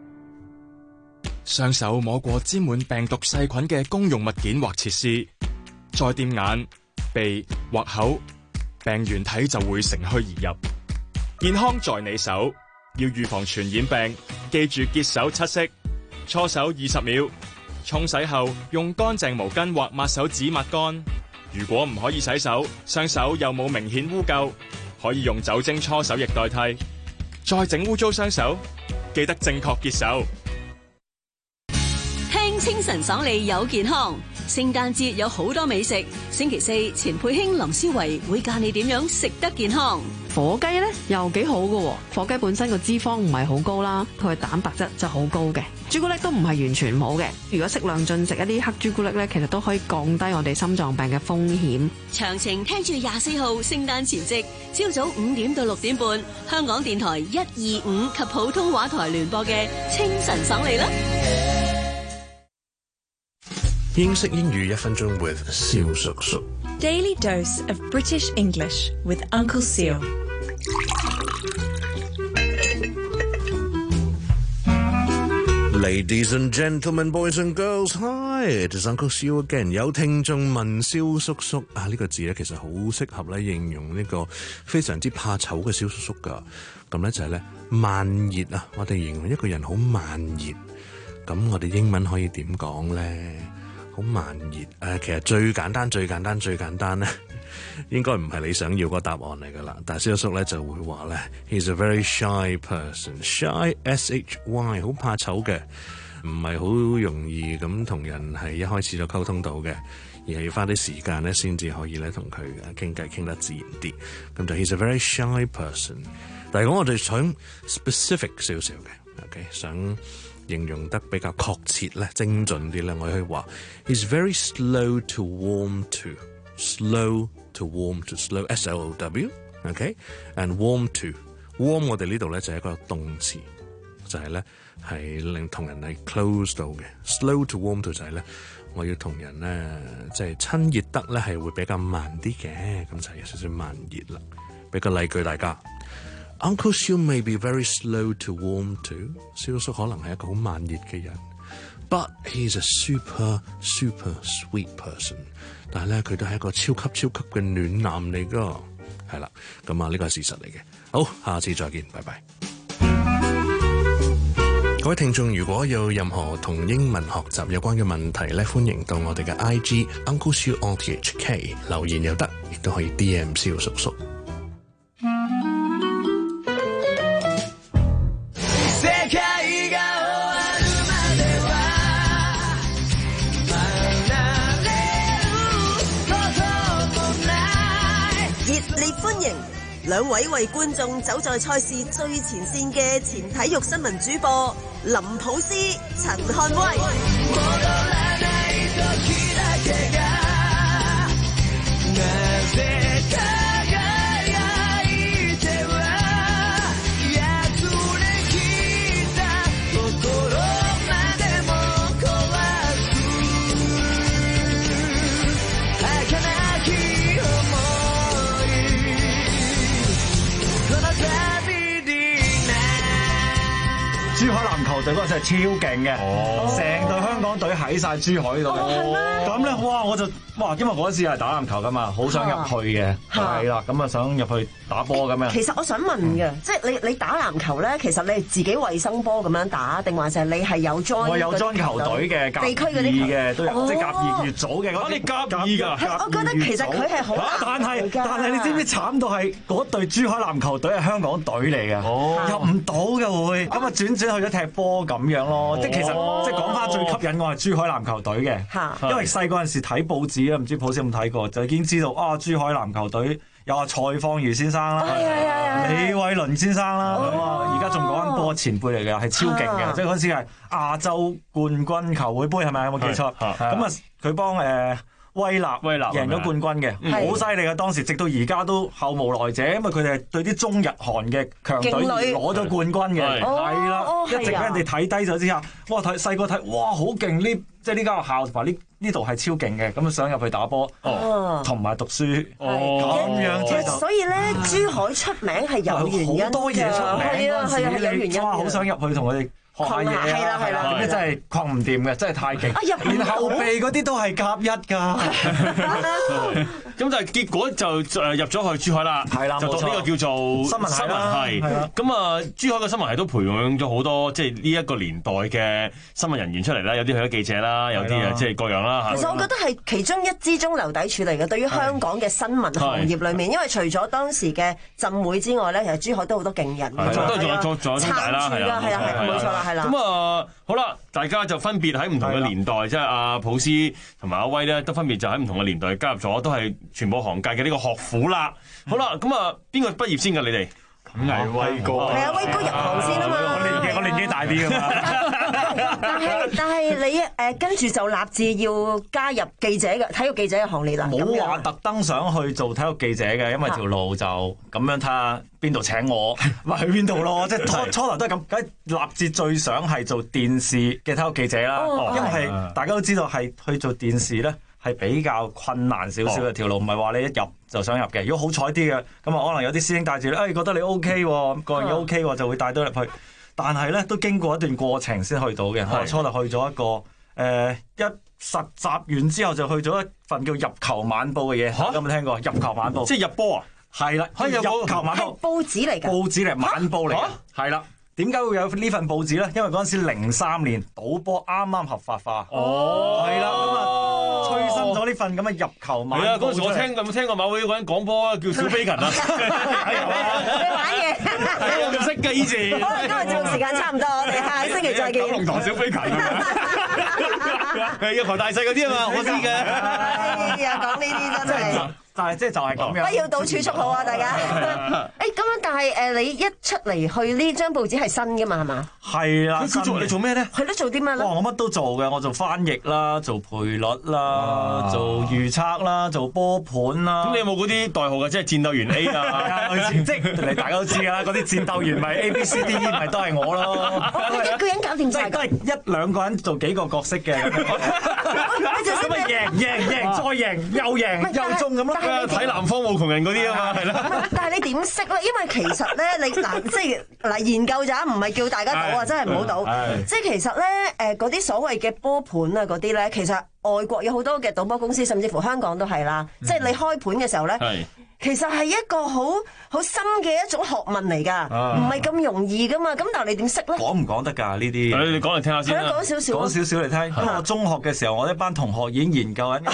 雙手摸過沾滿病毒細菌嘅公用物件或設施，再掂眼、鼻或口，病原體就會乘虛而入。健康在你手，要預防傳染病，記住潔手七式，搓手二十秒，沖洗後用乾淨毛巾或抹手紙抹乾。如果唔可以洗手，雙手又冇明顯污垢，可以用酒精搓手液代替。再整污糟雙手，記得正確潔手。 聽清晨爽利有健康，聖誕節有好多美食。星期四，錢佩卿、林思維會教你點樣食得健康。 火雞咧又幾好㗎，火雞本身個脂肪唔係好高啦，佢嘅蛋白質就好高嘅。朱古力都唔係完全冇嘅，如果適量進食一啲黑朱古力咧，其實都可以降低我哋心臟病嘅風險。 詳情聽住廿四號聖誕前夕，朝早五點到六點半，香港電台一二五及普通話台聯播嘅清晨爽利啦。 英式英語一分鐘 with 蕭叔叔。 Daily dose of British English with Uncle Seal. Ladies and gentlemen, boys and girls, hi, it is Uncle Seal again. 有聽眾問蕭叔叔啊，呢、這個字咧其實好適合咧形容呢個非常之怕醜嘅蕭叔叔噶。咁咧就係咧慢熱啊，我哋形容一個人好慢熱。咁我哋英文可以點講咧？好慢熱誒、呃，其實最簡單、最簡單、最簡單咧，應該唔係你想要個答案嚟噶啦。但係蕭叔咧就會話咧 ，He's a very shy person，shy S H Y， 好怕醜嘅，唔係好容易咁同人係一開始就溝通到嘅，而係要花啲時間咧先至可以咧同佢傾偈傾得自然啲。咁就 He's a very shy person。但係講我哋想 specific 少少嘅 ，OK， 想形容得比較確切咧、精準啲咧，我可以話 He's very slow to warm to，slow to warm to，slow S L O W，OK，and warm to，warm 我哋呢度咧就係一個動詞，就係咧係令同人係 close 到嘅。slow to warm to 就係咧我要同人咧即係親熱得咧係會比較慢啲嘅，咁就係有少少慢熱啦。俾個例句大家。Uncle Seal may be very slow to warm to， 蕭叔可能係一個好慢熱嘅人 ，but he's a super super sweet person。但係咧，佢都係一個超級超級嘅暖男嚟噶，係啦，咁啊呢個係事實嚟嘅。好，下次再見，拜拜。各位聽眾，如果有任何同英文學習有關嘅問題咧，歡迎到我哋嘅 I G Uncle Seal R T H K 留言又得，亦都可以 D M 蕭叔叔。 兩位為觀眾走在賽事最前線嘅前體育新聞主播林普斯、陳漢威。 珠海籃球隊嗰陣時係超勁嘅，成隊香港隊喺晒珠海度。咁咧，哇！我就哇，因為嗰陣時係打籃球噶嘛，好想入去嘅，係啦，咁啊想入去打波咁樣。 其實我想問嘅，即係你你打籃球咧，其實你係自己衞生波咁樣打，定還是係你係有 join？ 我有 join 球隊嘅，地區嗰啲嘅都有，即係甲二乙組嘅。 我哋甲二㗎， 我覺得其實佢係好但係但係你知唔知慘到係嗰隊珠海籃球隊係香港隊嚟嘅，入唔到嘅會，咁啊轉轉去咗踢波咁樣咯。即係其實即係講翻最吸引我係珠海籃球隊嘅，因為細個陣時睇報紙啊，唔知普師有冇睇過，就已經知道啊珠海籃球隊有阿蔡芳如先生啦，李偉倫先生啦，咁啊而家仲講緊波前輩嚟嘅，係超勁嘅，即係嗰陣時係亞洲冠軍球會杯係咪？有冇記錯？咁啊佢幫誒威納威納贏咗冠軍嘅，好犀利嘅當時，直到而家都後無來者，因為佢哋係對啲中日韓嘅強隊攞咗冠軍嘅，係啦，一直俾人哋睇低咗之後，哇睇細個睇，哇好勁呢！即係呢間學校同埋呢呢度係超勁嘅，咁想入去打波，同埋讀書，咁樣其實所以咧，珠海出名係有原因， 好多嘢出名嗰陣時， 有原因。 哇！好想入去同佢哋學下嘢啊， 係啦係啦， 咁咧真係擴唔掂嘅，真係太勁。連後備嗰啲都係甲一㗎。 咁但係結果就誒入咗去珠海啦， 係啦， 就讀呢個叫做新聞系啦。 咁啊，珠海嘅新聞系都培養咗好多即係呢一個年代嘅新聞人員出嚟啦，有啲去咗記者啦，有啲啊即係各樣啦。 其實我覺得係其中一支中流砥柱嚟嘅，對於香港嘅新聞行業裏面，因為除咗當時嘅浸會之外咧，其實珠海都好多勁人， 都係仲有仲仲有中大啦，係啊， 係啊，冇錯啦，係啦。 咁啊，好啦，大家就分別喺唔同嘅年代，即係阿普斯同埋阿威咧，都分別就喺唔同嘅年代加入咗，都係傳播行界嘅呢個學府啦。好啦，咁啊，邊個畢業先㗎？你哋？ 梗係威哥， 係啊，威哥入行先啊嘛。 我年紀我年紀大啲㗎嘛。 但係但係你誒跟住就立志要加入記者嘅體育記者嘅行列啦。 冇話特登想去做體育記者嘅，因為條路就咁樣睇下邊度請我，咪去邊度咯。即係初初頭都係咁，梗係立志最想係做電視嘅體育記者啦。因為係大家都知道係去做電視咧。係比較困難少少嘅條路，唔係話你一入就想入嘅。如果好彩啲嘅，咁啊可能有啲師兄帶住你，誒覺得你 O K 喎，個樣嘢 O K 喎，就會帶到入去。但係咧都經過一段過程先去到嘅。我初頭去咗一個誒、呃、一實習完之後就去咗一份叫入球晚報嘅嘢，蛤有冇聽過？入球晚報即係入波啊？係啦，可以入球晚報， 報紙嚟㗎， 報紙嚟晚報嚟嘅，係啦。點解會有呢份報紙咧？因為嗰陣時零三年賭波啱啱合法化，哦，係啦，咁啊催生咗呢份咁嘅入球晚報。係啊，嗰陣時我聽咁聽過某位嗰人講波叫小飛禽啊， 你玩嘢， 我唔識嘅以前。 好啦，今日節目時間差唔多，我哋下星期再見。 九龍塘小飛禽係入球大細嗰啲啊嘛，我知嘅。 哎呀，講呢啲真係。 但係即係就係咁樣， 不要到處蓄好啊！大家，誒咁樣，但係誒你一出嚟去呢張報紙係新嘅嘛係嘛？ 係啦，佢做你做咩咧？ 係咯，做啲咩咧？ 哇！我乜都做嘅，我做翻譯啦，做賠率啦，做預測啦，做波盤啦。 咁你有冇嗰啲代號嘅？即係戰鬥員 A 啊， 即係你大家都知㗎啦，嗰啲戰鬥員咪 A、B、C、D、E 咪都係我咯。 一個人搞掂晒， 都係一兩個人做幾個角色嘅。咁咪贏贏贏再贏又贏又中咁咯。 睇南方冇窮人嗰啲啊嘛，係啦。 但係你點識咧？因為其實咧，你嗱即係嗱研究咋，唔係叫大家賭啊，真係唔好賭。即係其實咧，誒嗰啲所謂嘅波盤啊，嗰啲咧，其實外國有好多嘅賭波公司，甚至乎香港都係啦。即係你開盤嘅時候咧，其實係一個好好深嘅一種學問嚟㗎，唔係咁容易㗎嘛。咁但係你點識咧？ 講唔講得㗎呢啲？ 你講嚟聽下先啦。 講少少， 講少少嚟聽。咁我中學嘅時候，我一班同學已經研究緊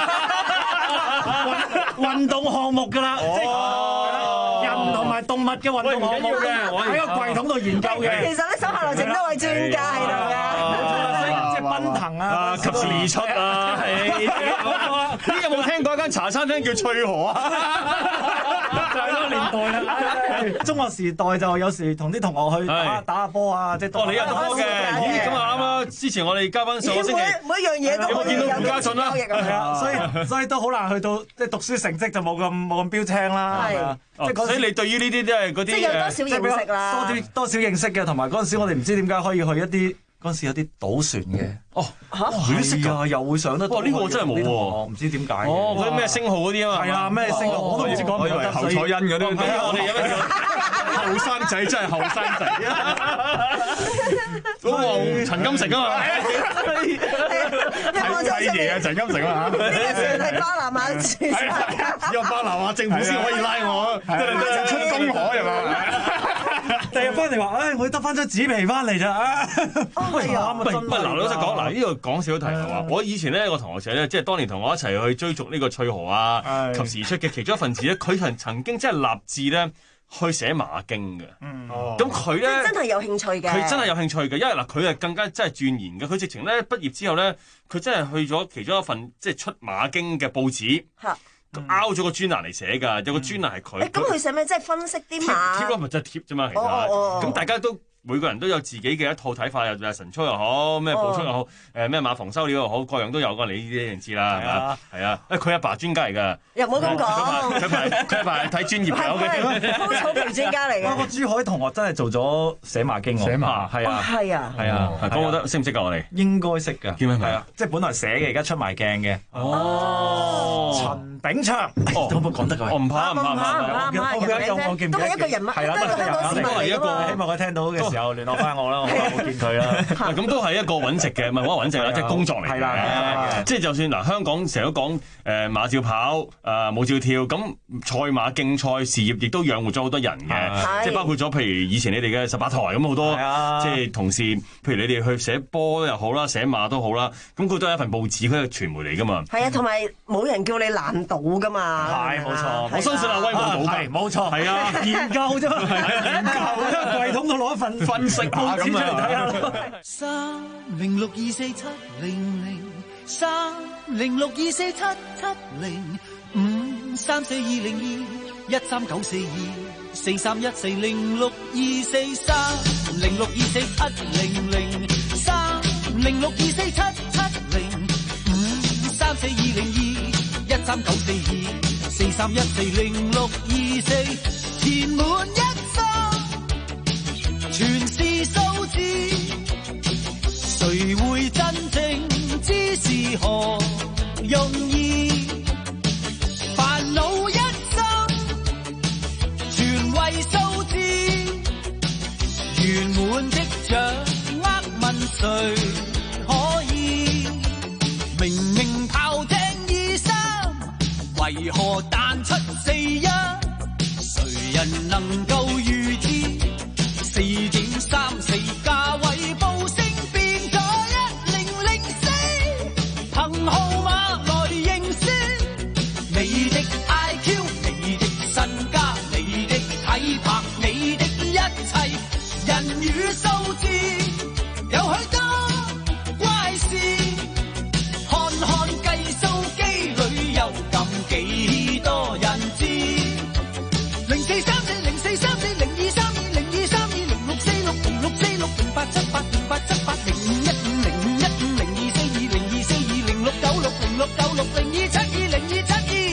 運動項目㗎啦，即係人同埋動物嘅運動項目嘅，喺個櫃桶度研究嘅。 其實咧，手下留情都係專家喺度㗎， 即係奔騰啊， 及時而出啊，係。你有冇聽過一間茶餐廳叫翠河啊？ 就係嗰個年代啦。中學時代就有時同啲同學去打打下波啊，即係。 哦，你有打波嘅？咦，咁啊啱啊！之前我哋嘉賓上個星期， 每一樣嘢都有冇見到吳家俊啦？ 係啊，所以所以都好難去到即係讀書成績就冇咁冇咁標青啦。係，即係所以你對於呢啲都係嗰啲即係有多少認識啦？ 多啲多少認識嘅，同埋嗰陣時我哋唔知點解可以去一啲。嗰陣時有啲賭船嘅， 哦嚇，你識㗎，又會上得到。 呢個我真係冇喎， 唔知點解。 哦，嗰啲咩星號嗰啲啊嘛。 係啊，咩星號我都唔知講。 我以為侯彩欣嗰啲。 我哋有咩後生仔真係後生仔。 嗰個陳金城啊嘛， 係爺啊，陳金城啊嚇， 呢個成係巴拿馬住， 只有巴拿馬政府先可以拉我，出公海係嘛？ 第日翻嚟話，唉，我得翻張紙皮翻嚟咋啊！ 喂，唔係嗱，老實講，嗱呢個講少題係話，我以前咧個同學仔咧，即係當年同我一齊去追逐呢個翠河啊，及時出嘅其中一份子咧，佢曾曾經真係立志咧去寫馬經嘅。咁佢咧真係有興趣嘅， 佢真係有興趣嘅，因為嗱佢係更加真係鑽研嘅，佢直情咧畢業之後咧，佢真係去咗其中一份即係出馬經嘅報紙。拗咗個專欄嚟寫㗎，有個專欄係佢。 咁佢寫咩？即係分析啲馬。 貼咪就係貼啫嘛，其實。咁大家都每個人都有自己嘅一套睇法，又係神操又好，咩步速又好，誒咩馬房收料又好，各樣都有㗎。你呢啲一定知啦，係嘛？係啊，誒佢阿爸專家嚟㗎。 又唔好咁講。 佢爸佢阿爸係睇專業嘅。 係係，草皮專家嚟嘅。 個珠海同學真係做咗寫馬經喎。 寫馬係啊。 係啊。 係啊。 咁我覺得識唔識㗎我哋？ 應該識㗎。 叫咩名？ 係啊，即係本來寫嘅，而家出埋鏡嘅。 哦。 陳炳昌。 哦。 可唔可以講得㗎？ 我唔怕唔怕唔怕。 我記得我記唔記得？ 都係一個人物， 係啦，都係一個人物。 都係一個， 希望佢聽到嘅時候聯絡翻我啦，我冇見佢啦。 咁都係一個揾食嘅，唔係話揾食啦，即係工作嚟嘅。係啦，即係就算嗱，香港成日都講誒馬照跑，誒舞照跳，咁賽馬競賽事業亦都養活咗好多人嘅，即係包括咗譬如以前你哋嘅十八台咁好多，即係同事，譬如你哋去寫波又好啦，寫馬都好啦，咁佢都係一份報紙，佢係傳媒嚟噶嘛。 係啊，同埋冇人叫你爛賭噶嘛。 係冇錯， 我相信阿威冇賭係冇錯， 係啊， 研究啫嘛，研究櫃桶度攞一份分析報紙出嚟睇下。 三零六二四七零零三零六二四七七零五三四二零二一三九四二四三一四零六二四三零六二四七零零三零六二四七七零五三四二零二一三九四二四三一四零六二四填滿一生全是數字。誰會真正知是何用意？煩惱一生全為數字，圓滿的掌握問誰可以？明明炮艇二三，為何彈出四一？誰人能夠預知？四點三四價位報升變咗一零零四，憑號碼來認輸。你的 I Q， 你的身家，你的體魄，你的一切，人與數字有許多怪事。看看計數機裏有咁幾多人知？零四三四零四三四零二三二零二三二零六四六零六四六零八七八零八七八零五一五零五一五零二四二零二四二零六九六零六九六零二七二零二七二。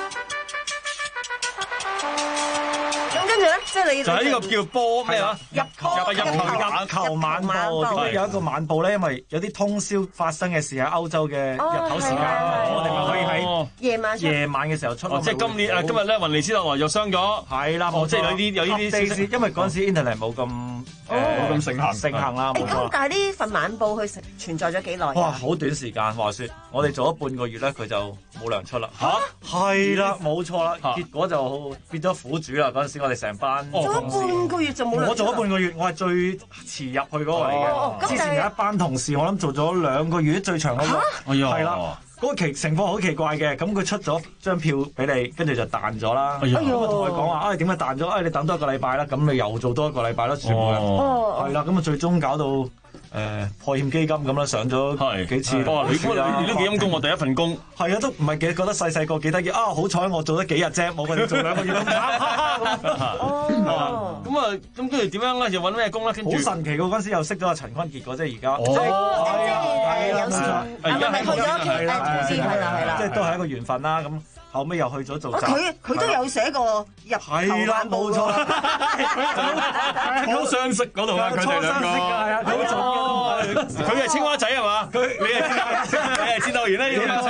咁跟住咧，即係你就係呢個叫波咩話？ 入球入球入球晚報，點解有一個晚報咧？因為有啲通宵發生嘅事喺歐洲嘅日頭時間，我哋咪可以喺夜晚夜晚嘅時候出。 即係今年誒今日咧，雲尼斯特羅又傷咗。係啦，即係有啲有呢啲消息， 因為嗰陣時 Internet 冇咁冇咁盛行盛行啦。 咁但係呢份晚報佢存在咗幾耐？ 哇！好短時間，話説我哋做咗半個月咧，佢就冇糧出啦。嚇，係啦，冇錯啦，結果就變咗苦主啦。嗰陣時我哋成班做咗半個月就冇糧出。 我做咗半個月，我係最遲入去嗰個嚟嘅。之前有一班同事，我諗做咗兩個月，最長嗰個係啦。嗰個奇情況好奇怪嘅，咁佢出咗張票俾你，跟住就彈咗啦。咁我同佢講話，啊點解彈咗？啊你等多一個禮拜啦，咁你又做多一個禮拜啦，全部人係啦，咁啊最終搞到誒破欠基金咁啦，上咗幾次。 哇！你你都幾陰功，我第一份工係啊，都唔係幾覺得細細個幾得意啊！好彩我做咗幾日啫，冇佢哋做兩個月咁慘。 哦，咁啊，咁跟住點樣咧？就揾咩工咧？跟住好神奇喎！嗰陣時又識咗阿陳坤傑嗰啫，而家哦， 係啊， 有時係咪去咗其他公司？係啦係啦， 即係都係一個緣分啦。咁後尾又去咗做。 佢佢都有寫過入係啦，冇錯啦， 好相識嗰度啊！佢哋兩個係啊，好重要。 佢係青蛙仔係嘛？佢你係你係戰鬥員咧？呢個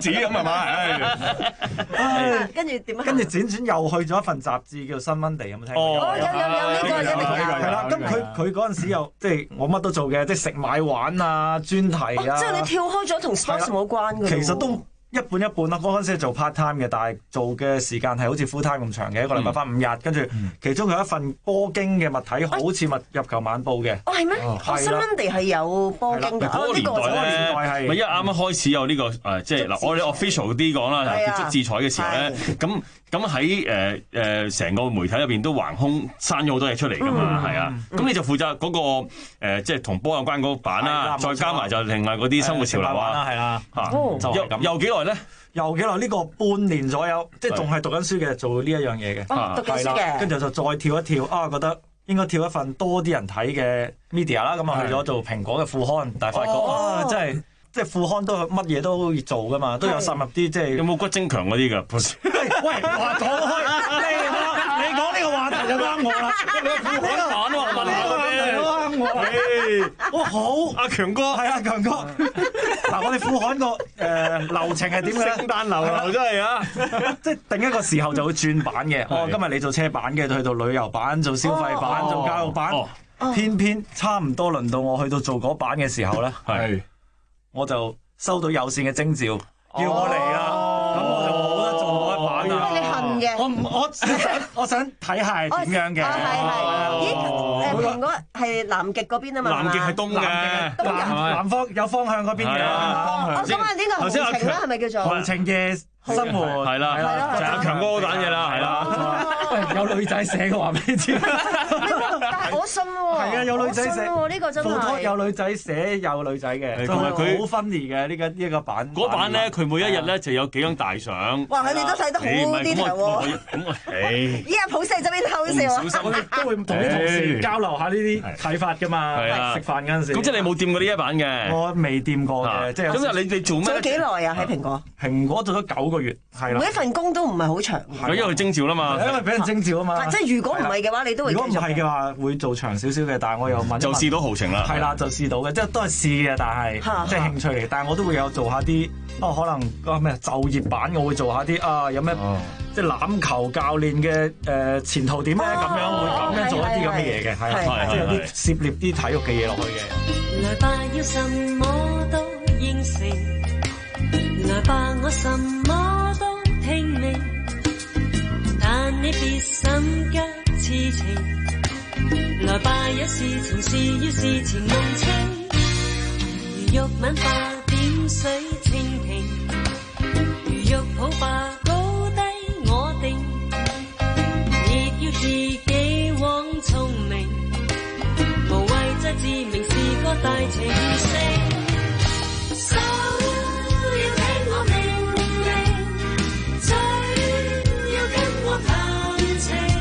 紙咁係嘛？ 唉跟住點啊？ 跟住輾轉又去咗一份雜誌叫《新溫地》，有冇聽過？ 哦，有有有呢個一定有。 係啦，咁佢佢嗰陣時又即係我乜都做嘅，即係食買玩啊、專題啊。 即係你跳開咗同 sports 冇關嘅。 其實都一半一半啦。嗰陣時係做 part time 嘅，但係做嘅時間係好似 full time 咁長嘅，一個禮拜翻五日，跟住其中有一份波經嘅物體，好似《入球晚報》嘅。 哦，係咩？哦，新溫地係有波經嘅。 嗰個年代咧，咪一啱啱開始有呢個誒，即係嗱，我哋 official 啲講啦，傑出智彩嘅時候咧，咁。咁喺誒誒成個媒體入邊都橫空生咗好多嘢出嚟㗎嘛，係啊，咁你就負責嗰個誒即係同波有關嗰個版啦，再加埋就另外嗰啲生活潮流啊， 係啦， 嚇，又又幾耐咧？ 又幾耐？呢個半年左右，即係仲係讀緊書嘅，做呢一樣嘢嘅， 讀緊書嘅， 跟住就再跳一跳啊，覺得應該跳一份多啲人睇嘅 media 啦，咁啊去咗做蘋果嘅副刊，但係發覺啊，真係〜即係副刊都乜嘢都要做噶嘛，都有滲入啲即係有冇骨精強嗰啲㗎？ 喂，話講開，你你講呢個話題就啱我啦。你個副刊版喎，問你都啱我。哇，好，阿強哥，係啊，強哥。嗱，我哋副刊個誒流程係點嘅咧？ 聖誕流流真係啊！ 即係定一個時候就會轉版嘅。哦，今日你做車版嘅，去到旅遊版、做消費版、做教育版。偏偏差唔多輪到我去到做嗰版嘅時候咧，係。我就收到有線嘅徵召，叫我嚟啦，咁我就冇得做嗰一版啦。 你恨嘅？ 我唔，我想我想睇下係點樣嘅。 係係。咦？誒蘋果係南極嗰邊啊嘛？ 南極係東嘅， 南南方有方向嗰邊嘅方向。 我想問呢個豪情啦，係咪叫做豪情嘅生活？ 係啦，就係阿強哥嗰單嘢啦，係啦。 喂，有女仔寫嘅話俾你知。 但係我信喎， 係啊，有女仔寫喎，呢個真係有女仔寫，有女仔嘅，同埋佢好 funny 嘅呢個呢個版。 嗰版咧，佢每一日咧就有幾張大相。 哇！佢哋都睇得好啲頭喎。 咁啊，誒， 依家普世側邊偷笑啊！ 小心，我哋都會同啲同事交流下呢啲睇法㗎嘛。係啊，食飯嗰陣時。 咁即係你冇掂過呢一版嘅？ 我未掂過嘅，即係。 咁你你做咩？ 做咗幾耐啊？喺蘋果。 蘋果做咗九個月，係啦。 每一份工都唔係好長。 因為佢徵召啦嘛。 因為俾人徵召啊嘛。 即係如果唔係嘅話，你都會。 如果唔係嘅話，會做長少少嘅，但係我又問。 就試到豪情啦。 係啦，就試到嘅，即係都係試嘅，但係即係興趣嚟。但係我都會有做下啲，哦，可能個咩就業版，我會做下啲啊，有咩即係欖球教練嘅誒前途點咧？咁樣會咁樣做一啲咁嘅嘢嘅，係啊，即係有啲涉獵啲體育嘅嘢落去嘅。 來吧，要什麼都應承，來吧，我什麼都聽命，但你別心急痴情。來吧，有事情是要事情弄清，如玉吻化點水蜻蜓，如玉抱吧高低我定，亦要自己枉聰明，無謂再自命是個大情聖。手要聽我命令，嘴要跟我談情。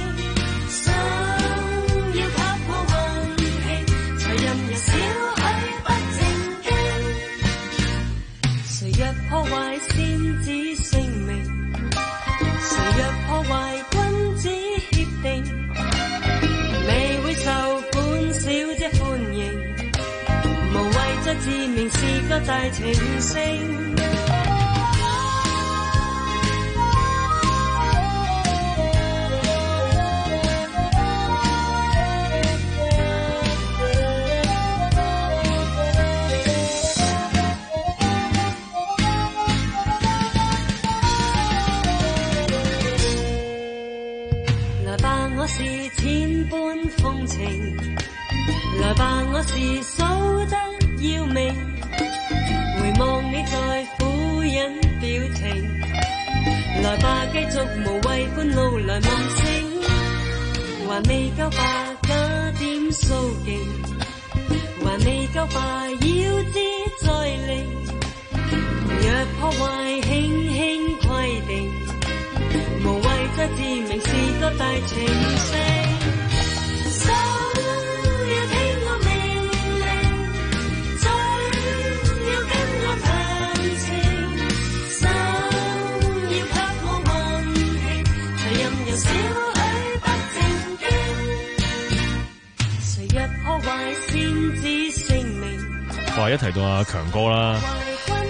破壞先知性命，誰若破壞君子協定，未會受本小姐歡迎，無謂再自命是個大情聖。我是千般風情，來吧，我是數得要命，回望你在苦忍表情，來吧，繼續無謂半路來夢醒，還未夠吧，加點騷勁，還未夠吧，要知再力，若破壞輕輕規定，無謂再自命是個大情聖，手要聽我命令，嘴要跟我談情，心要給我溫馨，才任由少許不正經，誰若破壞先知性命。 哇！一提到阿強哥啦。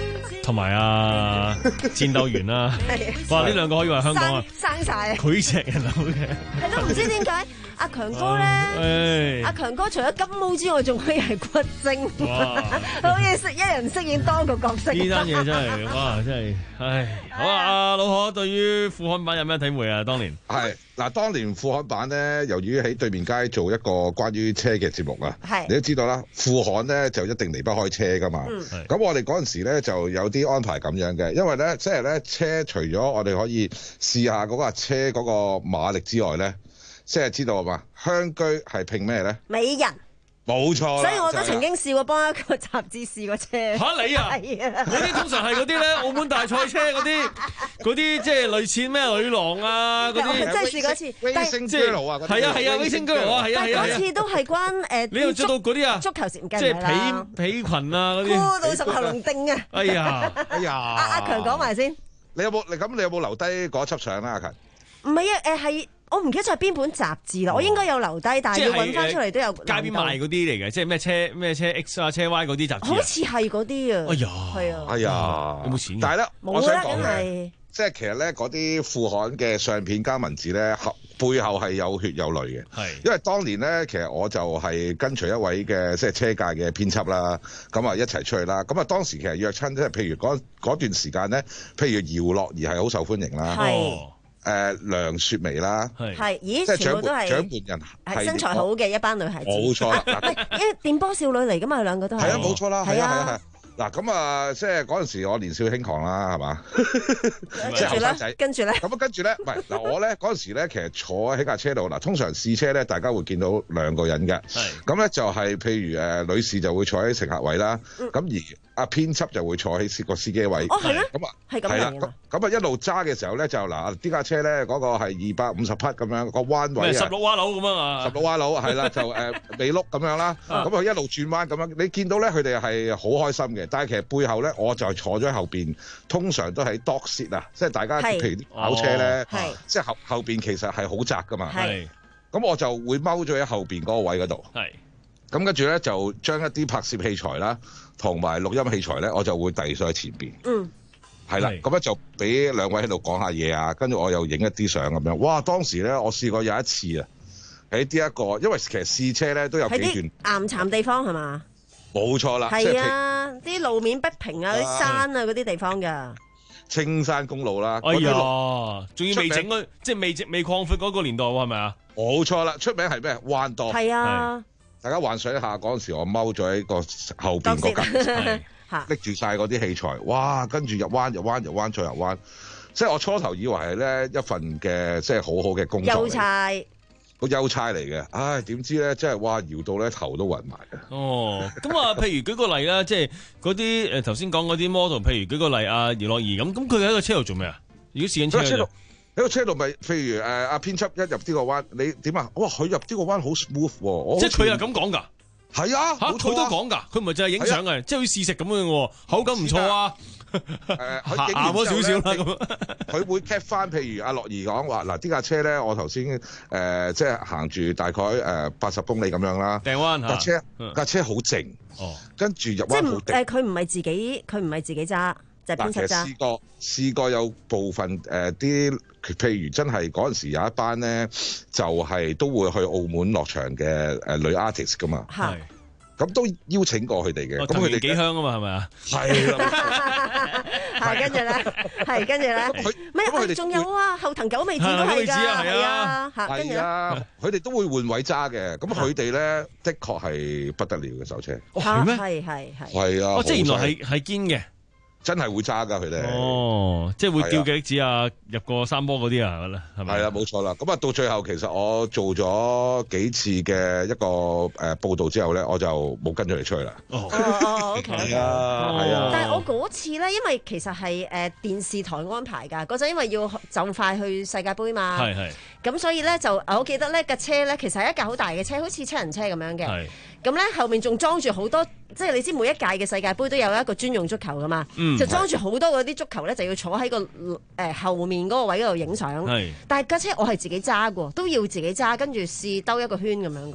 同埋啊戰鬥員啦，哇！呢兩個可以話香港啊生生晒膾炙人口嘅。 係咯，唔知點解阿強哥咧，阿強哥除咗金毛之外，仲可以係骨精，可以識一人飾演多個角色。 呢單嘢真係，哇！真係，唉，好啊！阿老何對於副刊版有咩體會啊？當年係嗱，當年副刊版咧，由於喺對面街做一個關於車嘅節目啊，你都知道啦，副刊咧就一定離不開車噶嘛。咁、嗯、我哋嗰陣時咧就有啲安排咁樣嘅，因為咧即係咧車除咗我哋可以試下嗰架車嗰個馬力之外咧。即係知道嘛？鄉居係拼咩咧？ 美人， 冇錯。 所以我都曾經試過幫一個雜誌試過車。 嚇你啊！嗰啲通常係嗰啲咧，澳門大賽車嗰啲，嗰啲即係類似咩女郎啊嗰啲。 真係試過一次。 Racing Girl 啊， 係啊係啊 Racing Girl 啊係啊係啊。 嗰次都係關誒。 你又做到嗰啲啊？ 足球時唔計即係皮皮裙啊嗰啲。 箍到十喉龍釘啊！ 哎呀哎呀！ 阿阿強講埋先。 你有冇？你咁你有冇留低嗰輯相啊？阿強？ 唔係啊，誒係。我唔記得咗係邊本雜誌啦，我應該有留低，但係要揾翻出嚟都有。 街邊賣嗰啲嚟嘅，即係咩車咩車 X 啊、車 Y 嗰啲雜誌。 好似係嗰啲啊。 哎呀， 係啊。 哎呀， 有冇錢？ 但係咧， 我想講係， 即係其實咧嗰啲副刊嘅相片加文字咧，背後係有血有淚嘅。係。因為當年咧，其實我就係跟隨一位嘅即係車界嘅編輯啦，咁啊一齊出去啦。咁啊當時其實約親即係譬如嗰嗰段時間咧，譬如姚樂兒係好受歡迎啦。係。誒、呃、梁雪薇啦， 係，咦， 即係全部都係獎門人， 係身材好嘅一班女孩子， 冇錯啦。 唔係，因為電波少女嚟噶嘛，佢兩個都係。 係啊，冇錯啦，係啊，係啊，係啊。嗱咁啊，即係嗰陣時我年少輕狂啦，係嘛？即係後生仔。 跟住咧， 咁啊，跟住咧，唔係嗱，我咧嗰陣時咧，其實坐喺架車度嗱，通常試車咧，大家會見到兩個人嘅。係。咁咧就係譬如誒女士就會坐喺乘客位啦，咁而阿編輯就會坐喺個司機位。 哦，係咩？ 咁啊， 係咁樣嘅。 咁啊一路揸嘅時候咧，就嗱呢架車咧嗰個係二百五十匹咁樣個彎位啊。 十六彎佬咁樣啊？ 十六彎佬係啦，就誒尾轆咁樣啦。咁佢一路轉彎咁樣，你見到咧佢哋係好開心嘅，但係其實背後咧我就坐咗喺後邊，通常都係 dog seat 啊，即係大家譬如啲跑車咧，即係後後邊其實係好窄噶嘛。係。咁我就會踎咗喺後邊嗰個位嗰度。係。咁跟住咧就將一啲拍攝器材啦，同埋錄音器材咧，我就會遞上去前邊。嗯。係啦，咁咧就俾兩位喺度講下嘢啊，跟住我又影一啲相咁樣。哇！當時咧我試過有一次啊，喺呢一個，因為其實試車咧都有幾段岩巉地方係嘛？ 冇錯啦， 係啊，啲路面不平啊，啲山啊嗰啲地方㗎。 青山公路啦， 哎呀，仲要未整嗰，即係未未擴闊嗰個年代喎，係咪啊？ 冇錯啦，出名係咩？彎多。 係啊， 大家幻想一下嗰陣時，我踎咗喺個後邊嗰格。拎住晒嗰啲器材，哇！跟住入彎入彎入彎再入彎，即係我初頭以為係咧一份嘅即係好好嘅工作， 優差， 好優差嚟嘅。唉，點知咧，即係哇搖到咧頭都暈埋嘅。 哦，咁啊，譬如舉個例啦，即係嗰啲誒頭先講嗰啲 model，譬如舉個例阿姚樂儀咁，咁佢喺個車度做咩啊？如果試緊車喺個車度咪，譬如誒阿編輯一入呢個彎，你點啊？哇！佢入呢個彎好 smooth 喎， 即係佢又咁講㗎。 係啊， 嚇佢都講㗎，佢唔係淨係影相嘅，即係好似試食咁樣喎，口感唔錯啊。誒， 佢影完少少啦咁。佢會 cap 翻，譬如阿樂儀講話嗱，呢架車咧，我頭先誒即係行住大概誒八十公里咁樣啦。 掟彎架車架車好靜，哦，跟住入彎好定。 誒，佢唔係自己，佢唔係自己揸，就係編輯揸。 試過試過有部分誒啲。譬如真係嗰陣時有一班咧，就係、是、都會去澳門落場嘅誒女 artist 噶嘛，係，咁都邀請過佢哋嘅。 咁佢哋幾香啊嘛，係咪啊？ 係啦， 係跟住咧，係跟住咧，唔係仲有啊，後藤久美子都係㗎，係啊，嚇，跟住咧， 佢哋都會換位揸嘅。咁佢哋咧，的確係不得了嘅手車。 係咩？ 係係係。 係啊， 即係原來係係堅嘅。 真係會揸㗎佢哋， 哦，即係會叫幾子啊，入過三波嗰啲啊，係咪？ 係啦，冇錯啦。咁啊，到最後其實我做咗幾次嘅一個誒報導之後咧，我就冇跟咗你出去啦。 哦哦，OK。 係啊，係啊。 但係我嗰次咧，因為其實係誒電視台安排㗎，嗰陣因為要就快去世界盃嘛，係係。咁所以咧就我記得咧架車咧其實係一架好大嘅車，好似七人車咁樣嘅。係。咁咧後面仲裝住好多，即係你知每一屆嘅世界盃都有一個專用足球㗎嘛，嗯、就裝住好多嗰啲足球咧，就要坐喺個誒、呃、後面嗰個位嗰度影相。係，但係架車我係自己揸嘅，都要自己揸，跟住試兜一個圈咁樣嘅。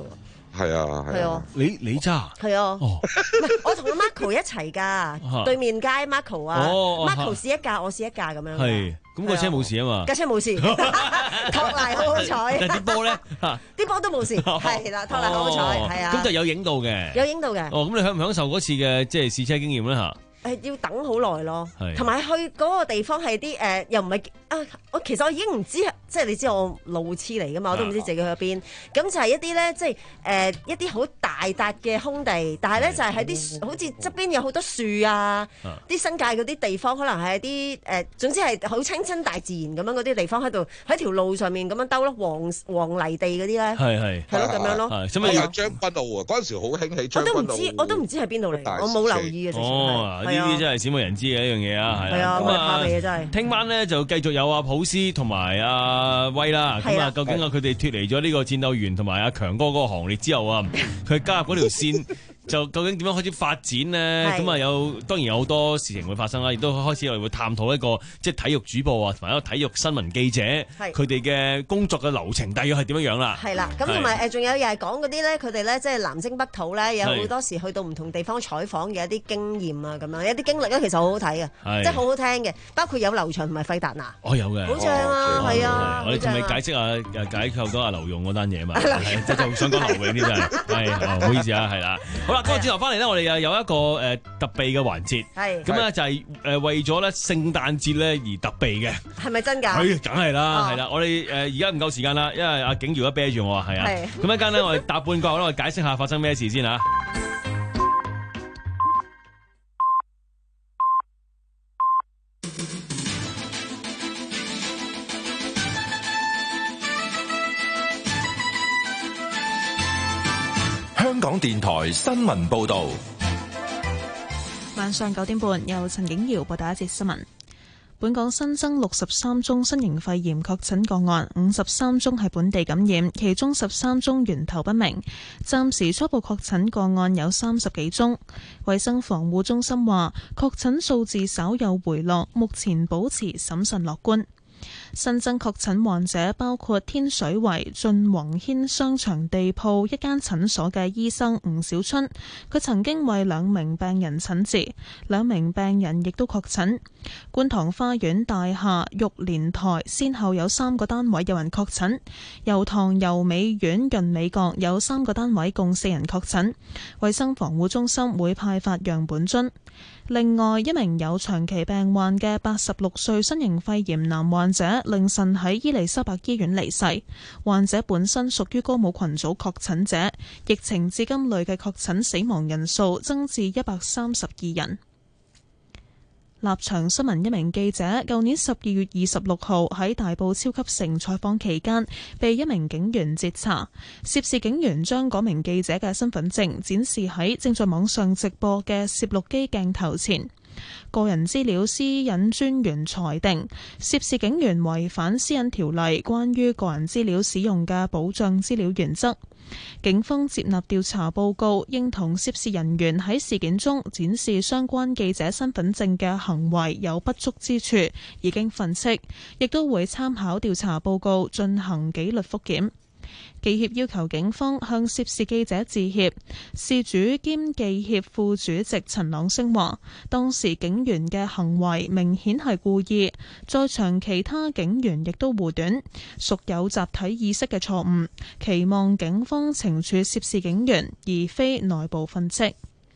係啊，係啊， 你你揸？ 係啊，唔係我同阿 Marco 一齊㗎，對面街 Marco 啊，Marco 試一架，我試一架咁樣。 係，咁個車冇事啊嘛？ 架車冇事，托賴好好彩。 但啲波咧， 啲波都冇事，係啦，托賴好好彩，係啊。 咁就有影到嘅， 有影到嘅。 哦，咁你享唔享受嗰次嘅即係試車經驗咧嚇？ 誒要等好耐咯，同埋去嗰個地方係啲誒又唔係啊！我其實我已經唔知，即係你知我路痴嚟噶嘛，我都唔知自己去咗邊。咁就係一啲咧，即係誒一啲好大笪嘅空地，但係咧就係喺啲好似側邊有好多樹啊，啲新界嗰啲地方可能係一啲誒，總之係好清新大自然咁樣嗰啲地方喺度喺條路上面咁樣兜咯，黃黃泥地嗰啲咧， 係係係咯咁樣咯。 係咪將軍澳啊？嗰陣時好興起將軍澳。 我都唔知，我都唔知係邊度嚟，我冇留意嘅。 哦，呢啲真係少冇人知嘅一樣嘢啊，係啊， 咁啊怕你啊真係。聽晚咧就繼續有阿普斯同埋阿威啦，咁啊究竟啊佢哋脫離咗呢個戰鬥員同埋阿強哥嗰個行列之後啊，佢加入嗰條線。就究竟點樣開始發展呢？咁啊有當然有好多事情會發生啦，亦都開始我哋會探討一個即係體育主播啊，同埋一個體育新聞記者佢哋嘅工作嘅流程大約係點樣樣啦。 係啦，咁同埋誒仲有又係講嗰啲咧，佢哋咧即係南征北討咧，有好多時去到唔同地方採訪嘅一啲經驗啊，咁樣一啲經歷咧，其實好好睇嘅，即係好好聽嘅，包括有劉翔同埋費達拿。 哦，有嘅， 好正啊，係啊， 我哋仲未解釋下解構咗阿劉勇嗰單嘢嘛，即係就想講劉永啲真係，係唔好意思啊，係啦，好啦，嗰個轉頭翻嚟咧，我哋又有一個誒特備嘅環節，係咁咧就係誒為咗咧聖誕節咧而特備嘅， 係咪真㗎？ 係，梗係啦，係啦，我哋誒而家唔夠時間啦，因為阿景瑤都啤住我，係啊，咁一陣咧我哋搭半個，我哋解釋下發生咩事先嚇。 香港電台新聞報導， 晚上九點半由陳景瑤報道一節新聞。本港新增六十三宗新型肺炎確診個案，五十三宗係本地感染，其中十三宗源頭不明。暫時初步確診個案有三十幾宗。衛生防護中心話，確診數字稍有回落，目前保持審慎樂觀。新增確診患者包括天水圍晉宏軒商場地鋪一間診所嘅醫生吳小春，佢曾經為兩名病人診治，兩名病人亦都確診。觀塘花園大廈玉蓮台先後有三個單位有人確診，油塘油美苑潤美閣有三個單位共四人確診，衛生防護中心會派發樣本樽。另外，一名有長期病患嘅八十六歲新型肺炎男患者凌晨喺伊利沙伯醫院離世。患者本身屬於高母群組確診者，疫情至今累計確診死亡人數增至一百三十二人。立場新聞一名記者，舊年十二月二十六號喺大埔超級城採訪期間，被一名警員截查。涉事警員將嗰名記者嘅身份證展示喺正在網上直播嘅攝錄機鏡頭前。個人資料私隱專員裁定，涉事警員違反私隱條例關於個人資料使用嘅保障資料原則。警方接納調查報告，認同涉事人員喺事件中展示相關記者身份證嘅行為有不足之處，已經訓斥，亦都會參考調查報告進行紀律復檢。記協要求警方向涉事記者致歉。事主兼記協副主席陳朗昇話，當時警員嘅行為明顯係故意，在場其他警員亦都護短，屬有集體意識嘅錯誤，期望警方懲處涉事警員，而非內部訓斥。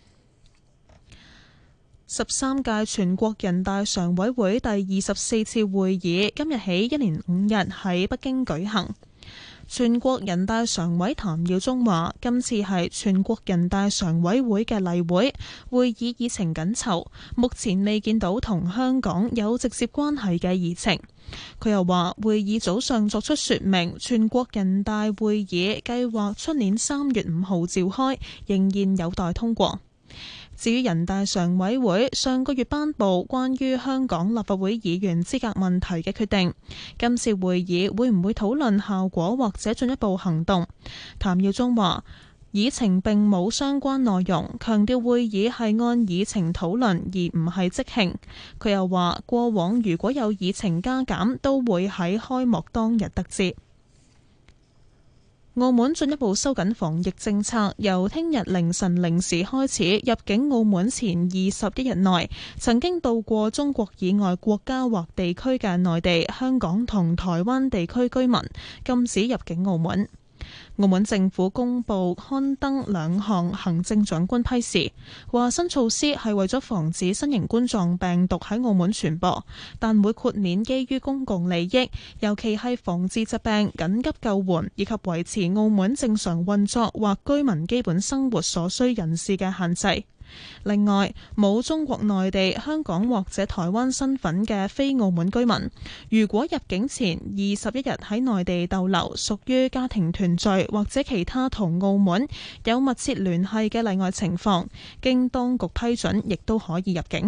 十三屆全國人大常委會第二十四次會議今日起一連五日喺北京舉行。全國人大常委譚耀宗話，今次係全國人大常委會嘅例會，會議議程緊湊，目前未見到同香港有直接關係嘅議程。佢又話，會議早上作出說明，全國人大會議計劃出年三月五號召開，仍然有待通過。至於人大常委會上個月頒布關於香港立法會議員資格問題嘅決定，今次會議會唔會討論效果或者進一步行動？譚耀宗話，議程並冇相關內容，強調會議係按議程討論而唔係即興。佢又話，過往如果有議程加減，都會喺開幕當日得知。 澳門進一步收緊防疫政策，由聽日凌晨零時開始，入境澳門前二十一日內曾經到過中國以外國家或地區嘅內地、香港同台灣地區居民禁止入境澳門。澳門政府公布刊登兩項行政長官批示，話新措施係為咗防止新型冠狀病毒喺澳門傳播，但會豁免基於公共利益，尤其係防治疾病、緊急救援以及維持澳門正常運作或居民基本生活所需人士嘅限制。另外，冇中國內地、香港或者台灣身份嘅非澳門居民，如果入境前二十一日喺內地逗留，屬於家庭團聚或者其他同澳門有密切聯繫嘅例外情況，經當局批准，亦都可以入境。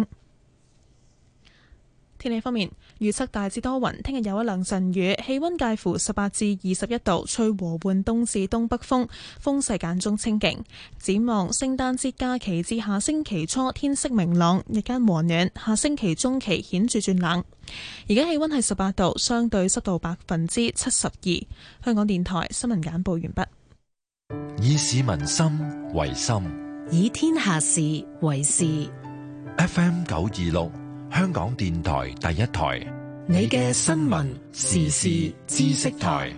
天氣方面，預測大致多雲，聽日有一兩陣雨，氣溫介乎十八至二十一度，吹和緩東至東北風，風勢間中清勁。展望聖誕節假期至下星期初，天色明朗，日間和暖，下星期中期顯著轉冷。而家氣溫係十八度，相對濕度百分之七十二。香港電台新聞簡報完畢。 以市民心為心， 以天下事為事。 F M 九二六。香港電台第一台， 你嘅新聞時事知識台。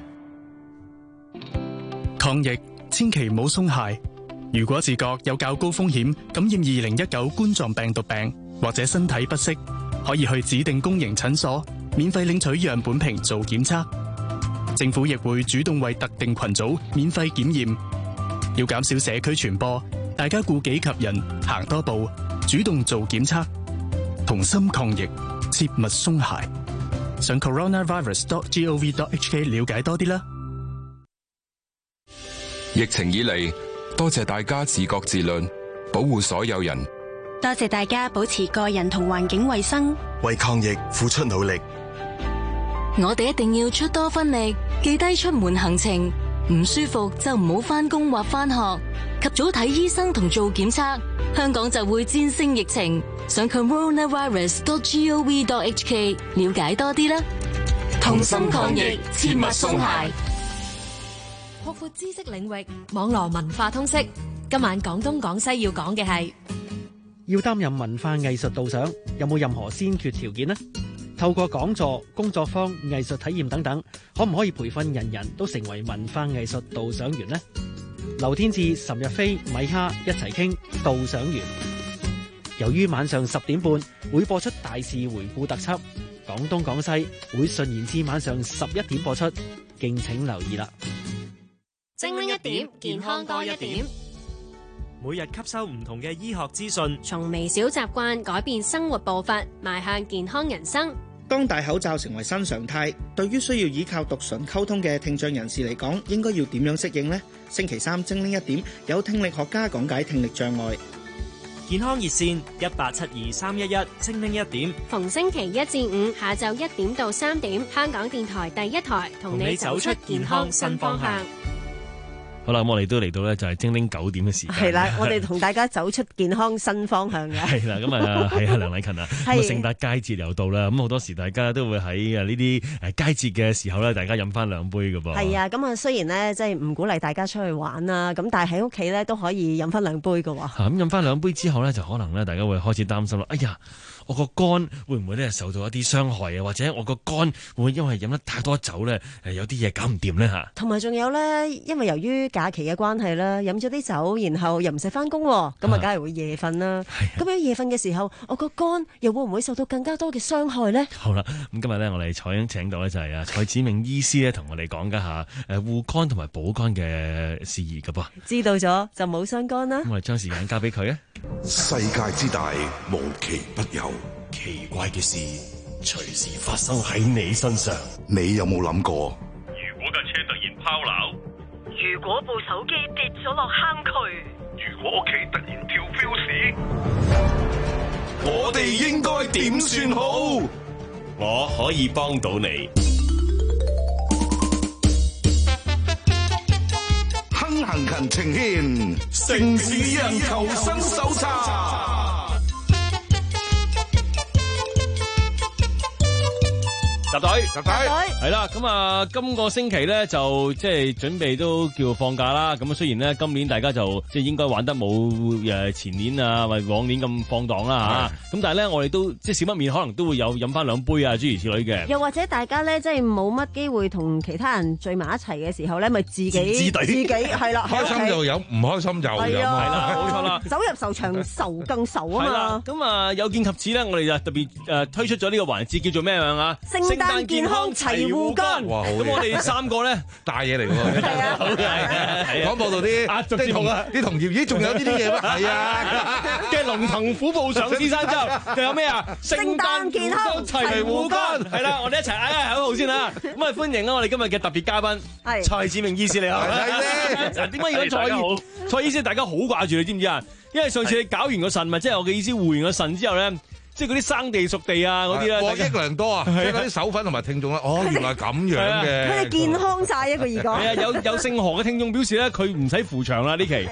抗疫千祈唔好鬆懈。如果自覺有較高風險感染二零一九冠狀病毒病，或者身體不適，可以去指定公營診所免費領取樣本瓶做檢測。政府亦會主動為特定群組免費檢驗。要減少社區傳播，大家顧己及人，行多步，主動做檢測。同心抗疫，切勿鬆懈。上 coronavirus dot gov dot hk 了解多啲啦。 疫情以嚟，多謝大家自覺自律，保護所有人。 多謝大家保持個人同環境衛生， 為抗疫付出努力。 我哋一定要出多分力，記低出門行程，唔舒服就唔好返工或返學，及早睇醫生同做檢測，香港就會戰勝疫情。上 coronavirus dot gov dot hk 了解多啲啦。 同心抗疫，切勿鬆懈。擴闊知識領域，網絡文化通識。今晚廣東廣西要講嘅係， 要擔任文化藝術導賞，有冇任何先決條件呢？透過講座、工作坊、藝術體驗等等，可唔可以培訓人人都成為文化藝術導賞員呢？劉天志、岑日飛、米哈一齊傾導賞員。由於晚上十點半會播出大事回顧特輯，廣東廣西會順延至晚上十一點播出，敬請留意啦。 精靈一點，健康多一點。 每日吸收唔同嘅醫學資訊， 從微小習慣改變生活步伐，邁向健康人生。 當戴口罩成為新常態，對於需要依靠讀唇溝通嘅聽障人士嚟講，應該要點樣適應呢？星期三精靈一點，有聽力學家講解聽力障礙。 健康熱線一八七二三一一，精靈一點， 逢星期一至五下晝一點到三點，香港電台第一台同你走出健康新方向。 好啦，咁我哋都嚟到咧，就係精靈九點嘅時間。 係啦，我哋同大家走出健康新方向嘅。 係啦，咁啊，係啊，梁禮勤啊，咁啊，聖誕佳節又到啦，咁好多時大家都會喺啊呢啲誒佳節嘅時候咧，大家飲翻兩杯㗎噃。係啊，咁啊，雖然咧即係唔鼓勵大家出去玩啦，咁但係喺屋企咧都可以飲翻兩杯㗎喎。 咁飲翻兩杯之後咧，就可能咧大家會開始擔心啦。哎呀！我個肝會唔會咧受到一啲傷害啊？或者我個肝會唔會因為飲得太多酒咧，誒有啲嘢搞唔掂咧嚇？ 同埋仲有咧，因為由於假期嘅關係啦，飲咗啲酒，然後又唔使翻工，咁啊，梗係會夜瞓啦。咁喺夜瞓嘅時候，我個肝又會唔會受到更加多嘅傷害咧？ 好啦，咁今日咧我哋採請請到咧就係啊蔡梓銘醫師咧，同我哋講緊下誒護肝同埋補肝嘅事宜㗎噃。 知道咗就冇傷肝啦。 咁我哋將時間交俾佢啊！ 世界之大，無奇不有。 奇怪嘅事隨時發生喺你身上， 你有冇諗過？ 如果架車突然拋錨， 如果部手機跌咗落坑渠， 如果屋企突然跳 fuse， 我哋應該點算好？我可以幫到你。 亨行勤情牽，城市人求生手冊。 集隊， 集隊， 係啦。咁啊，今個星期咧就即係準備都叫放假啦。咁啊，雖然咧今年大家就即係應該玩得冇誒前年啊或往年咁放蕩啦嚇。咁但係咧，我哋都即係少不免可能都會有飲翻兩杯啊，諸如此類嘅。 又或者大家咧，即係冇乜機會同其他人聚埋一齊嘅時候咧，咪自己自己係啦， 開心就飲，唔開心就飲，係啦，冇錯啦。 走入仇場，仇更仇啊嘛。 咁啊，有見及此咧，我哋就特別誒推出咗呢個環節，叫做咩樣啊？ 聖誕健康齊護肝。 哇，好！ 咁我哋三個咧大嘢嚟喎。 係啊， 好嘅。 廣播道啲壓軸節目啊， 啲同業咦，仲有呢啲嘢咩？係啊， 嘅龍騰虎步上獅山之後，仲有咩啊？ 聖誕健康齊護肝。 係啦，我哋一齊嗌嗌口號先啦。咁啊，歡迎啊，我哋今日嘅特別嘉賓， 係蔡志明醫師你好。 係咧，點解要揾蔡醫？蔡醫師大家好掛住你，知唔知啊？因為上次你搞完個腎咪，即係我嘅意思，換完個腎之後咧。即係嗰啲生地熟地啊，嗰啲咧， 獲益良多啊！即係嗰啲手粉同埋聽眾啦，哦，原來咁樣嘅， 佢哋健康晒一個二個。 係啊，有有姓何嘅聽眾表示咧，佢唔使扶牆啦呢期。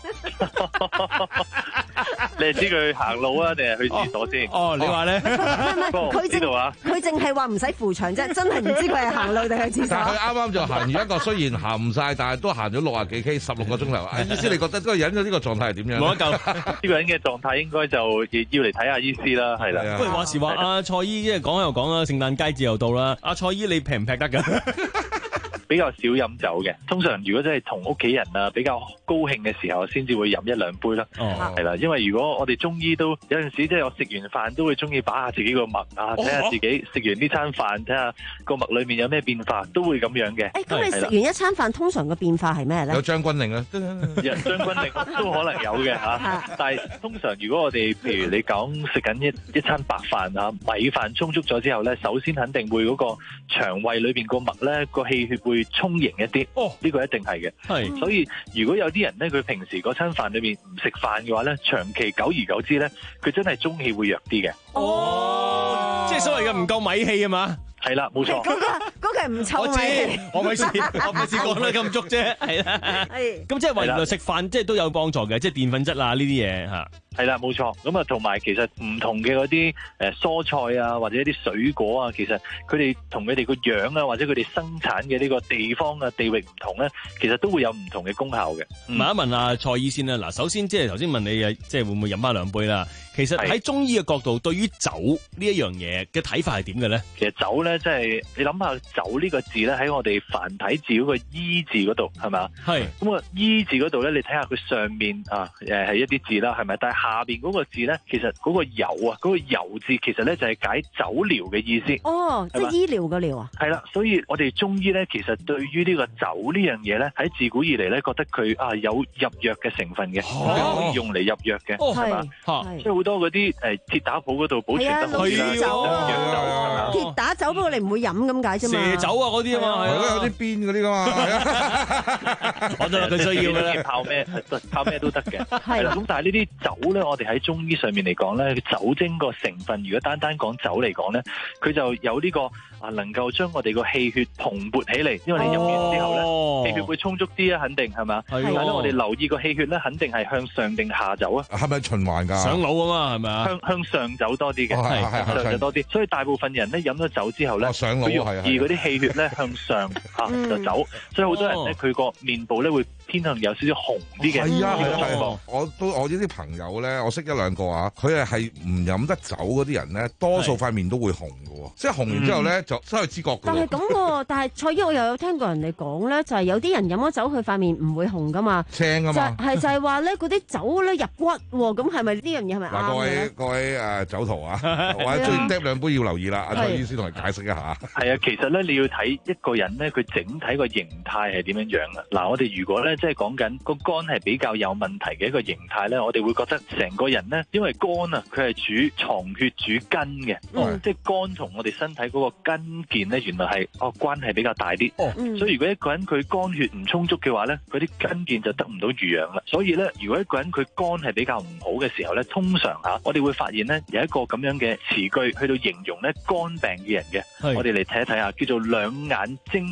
你係知佢行路啊，定係去廁所先？ 哦，你話咧？ 唔係佢淨啊，佢淨係話唔使扶牆啫，真係唔知佢係行路定係廁所。 但係佢啱啱就行完一個，雖然行唔晒，但係都行咗六啊幾 K，十六個鐘頭。醫師，你覺得嗰個人嘅呢個狀態係點樣？ 冇得救，呢個人嘅狀態應該就要嚟睇下醫師啦，係啦。 不如話時話，阿蔡醫即係講又講啦，聖誕佳節又到啦。阿蔡醫你劈唔劈得㗎？ 比較少飲酒嘅，通常如果真係同屋企人啊比較高興嘅時候，先至會飲一兩杯啦。哦，係啦，因為如果我哋中醫都有陣時，即係我食完飯都會中意把下自己個脈啊，睇下自己食完呢餐飯，睇下個脈裏面有咩變化，都會咁樣嘅。 誒，咁你食完一餐飯，通常個變化係咩咧？ 有將軍令啊， 將軍令都可能有嘅嚇。但係通常如果我哋譬如你講食緊一一餐白飯啊，米飯充足咗之後咧，首先肯定會嗰個腸胃裏邊個脈咧個氣血會充盈一啲，哦，呢個一定係嘅。係，所以如果有啲人咧，佢平時嗰餐飯裏面唔食飯嘅話咧，長期久而久之咧，佢真係中氣會弱啲嘅。 哦，即係所謂嘅唔夠米氣啊嘛。 係啦，冇錯。 嗰個嗰個係唔臭米氣。 我咪試，我咪試過啦，咁足啫，係啦。係。咁即係話原來食飯即係都有幫助嘅，即係澱粉質啊呢啲嘢嚇。 係啦，冇錯。咁啊，同埋其實唔同嘅嗰啲誒蔬菜啊，或者一啲水果啊，其實佢哋同佢哋個樣啊，或者佢哋生產嘅呢個地方啊、地域唔同咧，其實都會有唔同嘅功效嘅。 問一問阿蔡醫先啦。嗱，首先即係頭先問你誒，即係會唔會飲翻兩杯啦？其實喺中醫嘅角度，對於酒呢一樣嘢嘅睇法係點嘅咧？ 其實酒咧，即係你諗下酒呢個字咧，喺我哋繁體字嗰個醫字嗰度係咪？係。咁啊，醫字嗰度咧，你睇下佢上面啊，誒係一啲字啦，係咪？但係下邊嗰個字咧，其實嗰個油啊，嗰個油字其實咧就係解酒療嘅意思。哦， 即係醫療嘅療啊。係啦，所以我哋中醫咧，其實對於呢個酒呢樣嘢咧，喺自古以嚟咧，覺得佢啊有入藥嘅成分嘅，可以用嚟入藥嘅，係嘛？即係好多嗰啲誒鐵打鋪嗰度保存得好啲啦。 鐵打酒不過你唔會飲咁解啫嘛。 蛇酒啊嗰啲啊嘛， 係咯，有啲邊嗰啲噶嘛。 我都話佢需要嘅咧， 泡咩泡咩都得嘅。係啦，咁但係呢啲酒咧，我哋喺中醫上面嚟講咧，酒精個成分，如果單單講酒嚟講咧，佢就有呢個啊，能夠將我哋個氣血蓬勃起嚟。因為你飲完之後咧，氣血會充足啲啊，肯定係嘛？係。但係咧，我哋留意個氣血咧，肯定係向上定下走啊？ 係咪循環㗎？ 上腦啊嘛，係咪啊？ 向向上走多啲嘅， 係係向上走多啲。所以大部分人咧飲咗酒之後咧，佢容易嗰啲氣血咧向上啊就走。所以好多人咧，佢個面部咧會偏向有少少紅啲嘅。係啊係啊， 我都我呢啲朋友咧，我識一兩個啊，佢係係唔飲得酒嗰啲人咧，多數塊面都會紅嘅喎，即係紅完之後咧就失去知覺嘅。 但係咁喎，但係蔡醫我又有聽過人哋講咧，就係有啲人飲咗酒佢塊面唔會紅噶嘛， 青啊嘛， 係就係話咧嗰啲酒咧入骨喎，咁係咪呢樣嘢係咪啱嘅？ 嗱，各位各位誒酒徒啊，或者最嗒兩杯要留意啦，阿蔡醫師同你解釋一下。 係啊，其實咧你要睇一個人咧，佢整體個形態係點樣樣啊？嗱，我哋如果咧即係講緊個肝係比較有問題嘅一個形態咧，我哋會覺得成個人咧，因為肝啊，佢係主藏血、主筋嘅，嗯、即係肝同我哋身體嗰個筋腱咧，原來係哦關係比較大啲。哦，所以如果一個人佢肝血唔充足嘅話咧，嗰啲筋腱就得唔到濡養啦。所以咧，如果一個人佢肝係比較唔好嘅時候咧，通常吓我哋會發現咧有一個咁樣嘅詞句去到形容咧肝病嘅人嘅，我哋嚟睇一睇下，叫做兩眼睛紅、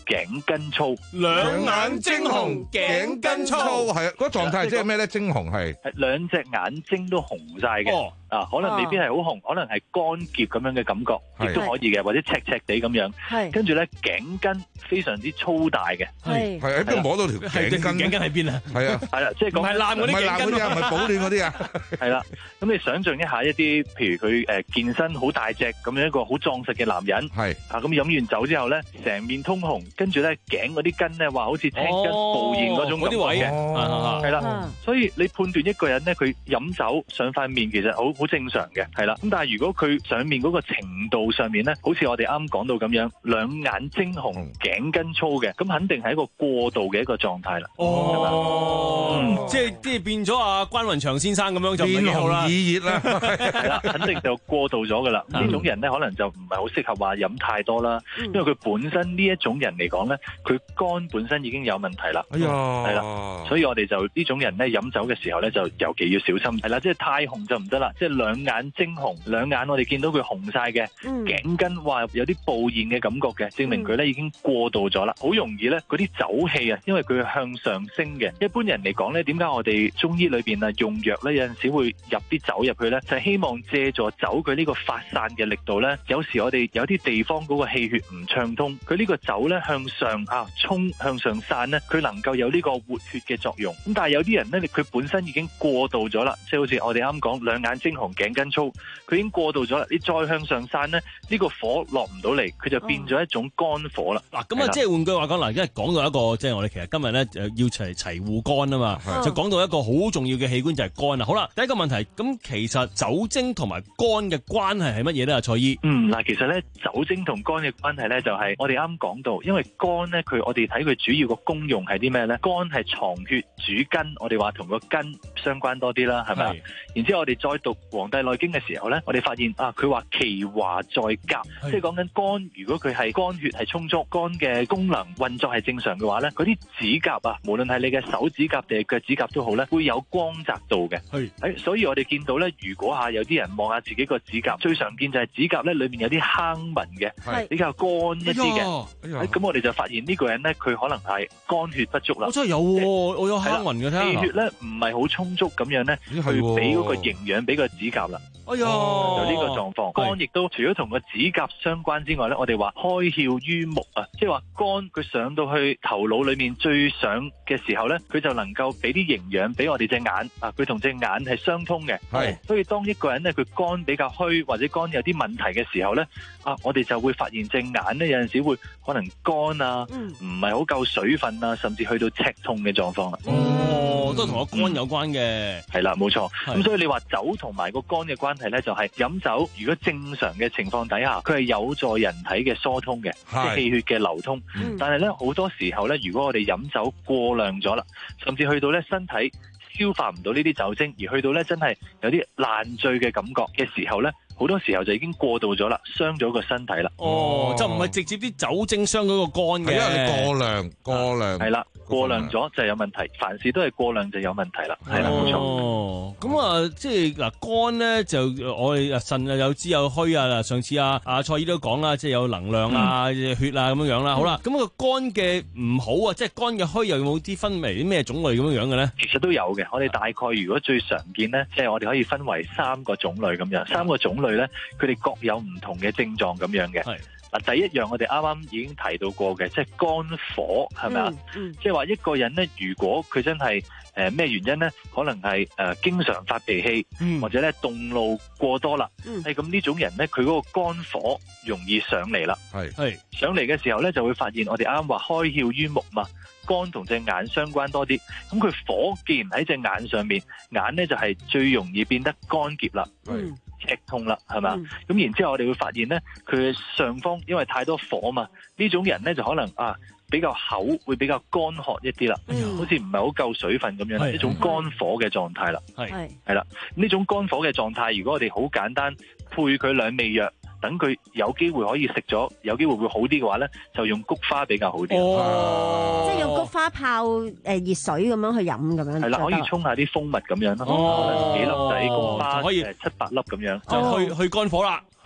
頸筋粗， 兩眼睛紅，頸筋粗，係啊，嗰個狀態即係咩咧？睛紅係係兩隻眼睛都紅晒嘅。哦啊，可能未必係好紅，可能係乾澀咁樣嘅感覺，亦都可以嘅，或者赤赤地咁樣。係，跟住咧頸筋非常之粗大嘅。係，係喺邊度摸到條頸筋？頸筋喺邊啊？係啊，係啦，即係講唔係爛嗰啲頸筋啊，唔係保暖嗰啲啊。係啦，咁你想象一下一啲，譬如佢誒健身好大隻咁樣一個好壯實嘅男人，係啊，咁飲完酒之後咧，成面通紅，跟住咧頸嗰啲筋咧話好似青筋暴現嗰種感覺嘅，係啦，所以你判斷一個人咧，佢飲酒上塊面其實好好正常嘅，係啦。咁但係如果佢上面嗰個程度上面咧，好似我哋啱講到咁樣，兩眼睛紅、頸筋粗嘅，咁肯定係一個過度嘅一個狀態啦。 哦，嗯、即係即係變咗阿關雲長先生咁樣就變紅耳熱啦， 係啦，肯定就過度咗噶啦。呢、嗯、種人咧可能就唔係好適合話飲太多啦，嗯、因為佢本身呢一種人嚟講咧，佢肝本身已經有問題啦。哎呀，係啦，所以我哋就呢種人咧飲酒嘅時候咧就尤其要小心，係啦，即係太紅就唔得啦，即係兩眼睛紅，兩眼我哋見到佢紅晒嘅，頸筋話有啲暴現嘅感覺嘅，證明佢咧已經過度咗啦，好容易咧嗰啲酒氣啊，因為佢向上升嘅。一般人嚟講咧，點解我哋中醫裏邊啊用藥咧有陣時會入啲酒入去咧，就係希望借助酒佢呢個發散嘅力度咧。有時我哋有啲地方嗰個氣血唔暢通，佢呢個酒咧向上啊衝向上散咧，佢能夠有呢個活血嘅作用。咁但係有啲人咧，佢本身已經過度咗啦，即係好似我哋啱講兩眼睛紅、頸筋粗，佢已經過度咗啦。你再向上散咧，呢個火落唔到嚟，佢就變咗一種肝火啦。嗱， 咁啊，即係換句話講，嗱，因為講到一個，即係我哋其實今日咧誒要齊齊護肝啊嘛，就講到一個好重要嘅器官就係肝啊。好啦，第一個問題，咁其實酒精同埋肝嘅關係係乜嘢咧？阿蔡醫， 嗯，嗱，其實咧酒精同肝嘅關係咧就係我哋啱講到，因為肝咧佢我哋睇佢主要個功用係啲咩咧？肝係藏血主筋，我哋話同個筋相關多啲啦，係咪？然之後我哋再讀《黃帝內經》嘅時候咧，我哋發現啊，佢話其華在甲，即係講緊肝，如果佢係肝血係充足，肝嘅功能運作係正常嘅話咧，嗰啲指甲啊，無論係你嘅手指甲定係腳趾甲都好咧，會有光澤度嘅。係，誒，所以我哋見到咧，如果下有啲人望下自己個指甲，最常見就係指甲咧裏面有啲坑紋嘅，係比較乾一啲嘅。咁我哋就發現呢個人咧，佢可能係肝血不足啦。 我真係有，我有坑紋嘅，睇氣血咧唔係好充足咁樣咧，去俾嗰個營養俾個指甲啦。哎呀，就呢個狀況，肝亦都除咗同個指甲相關之外咧，我哋話開竅於目啊，即係話肝佢上到去頭腦裏面最上嘅時候咧，佢就能夠俾啲營養俾我哋隻眼啊，佢同隻眼係相通嘅。係，所以當一個人咧佢肝比較虛或者肝有啲問題嘅時候咧，啊，我哋就會發現隻眼咧有陣時會可能乾啊，唔係好夠水分啊，甚至去到赤痛嘅狀況啦。 哦，都同個肝有關嘅。 係啦，冇錯。咁所以你話酒同埋個肝嘅關係咧，就係飲酒如果正常嘅情況底下，佢係有助人體嘅疏通嘅，即係氣血嘅流通。但係咧好多時候咧，如果我哋飲酒過量咗啦，甚至去到咧身體消化唔到呢啲酒精，而去到咧真係有啲爛醉嘅感覺嘅時候咧，好多時候就已經過度咗啦，傷咗個身體啦。 哦，就唔係直接啲酒精傷咗個肝嘅， 因為你過量過量係啦，過量咗就有問題。凡事都係過量就有問題啦，係啦，冇錯。 哦，咁啊，即係嗱，肝咧就我哋腎啊有滋有虛啊。上次啊阿蔡醫都講啦，即係有能量啊、血啊咁樣樣啦。好啦，咁個肝嘅唔好啊，即係肝嘅虛又有冇啲分為啲咩種類咁樣樣嘅咧？ 其實都有嘅。我哋大概如果最常見咧，即係我哋可以分為三個種類咁樣，三個種類咧，佢哋各有唔同嘅症狀咁樣嘅。係嗱，第一樣我哋啱啱已經提到過嘅，即係肝火，係咪啊？即係話一個人咧，如果佢真係誒咩原因咧，可能係誒、呃、經常發脾氣，嗯、或者咧動怒過多啦，係咁呢種人咧，佢嗰個肝火容易上嚟啦。係係上嚟嘅時候咧，就會發現我哋啱啱話開竅於目嘛。肝同隻眼相關多啲，咁佢火既然喺隻眼上面，眼咧就係最容易變得乾澀啦，赤痛啦，係嘛？咁、嗯、然之後我哋會發現咧，佢上方因為太多火嘛，呢種人咧就可能啊比較口會比較乾渴一啲啦，嗯、好似唔係好夠水分咁樣，呢、嗯、種肝火嘅狀態啦，係係啦，呢種肝火嘅狀態，如果我哋好簡單配佢兩味藥。等佢有機會可以食咗，有機會會好啲嘅話咧，就用菊花比較好啲。 哦，即係用菊花泡誒熱水咁樣去飲咁樣。係啦， 可以沖下啲蜂蜜咁樣咯，可能幾粒仔菊花，可以七八粒咁樣， 就去去肝火啦。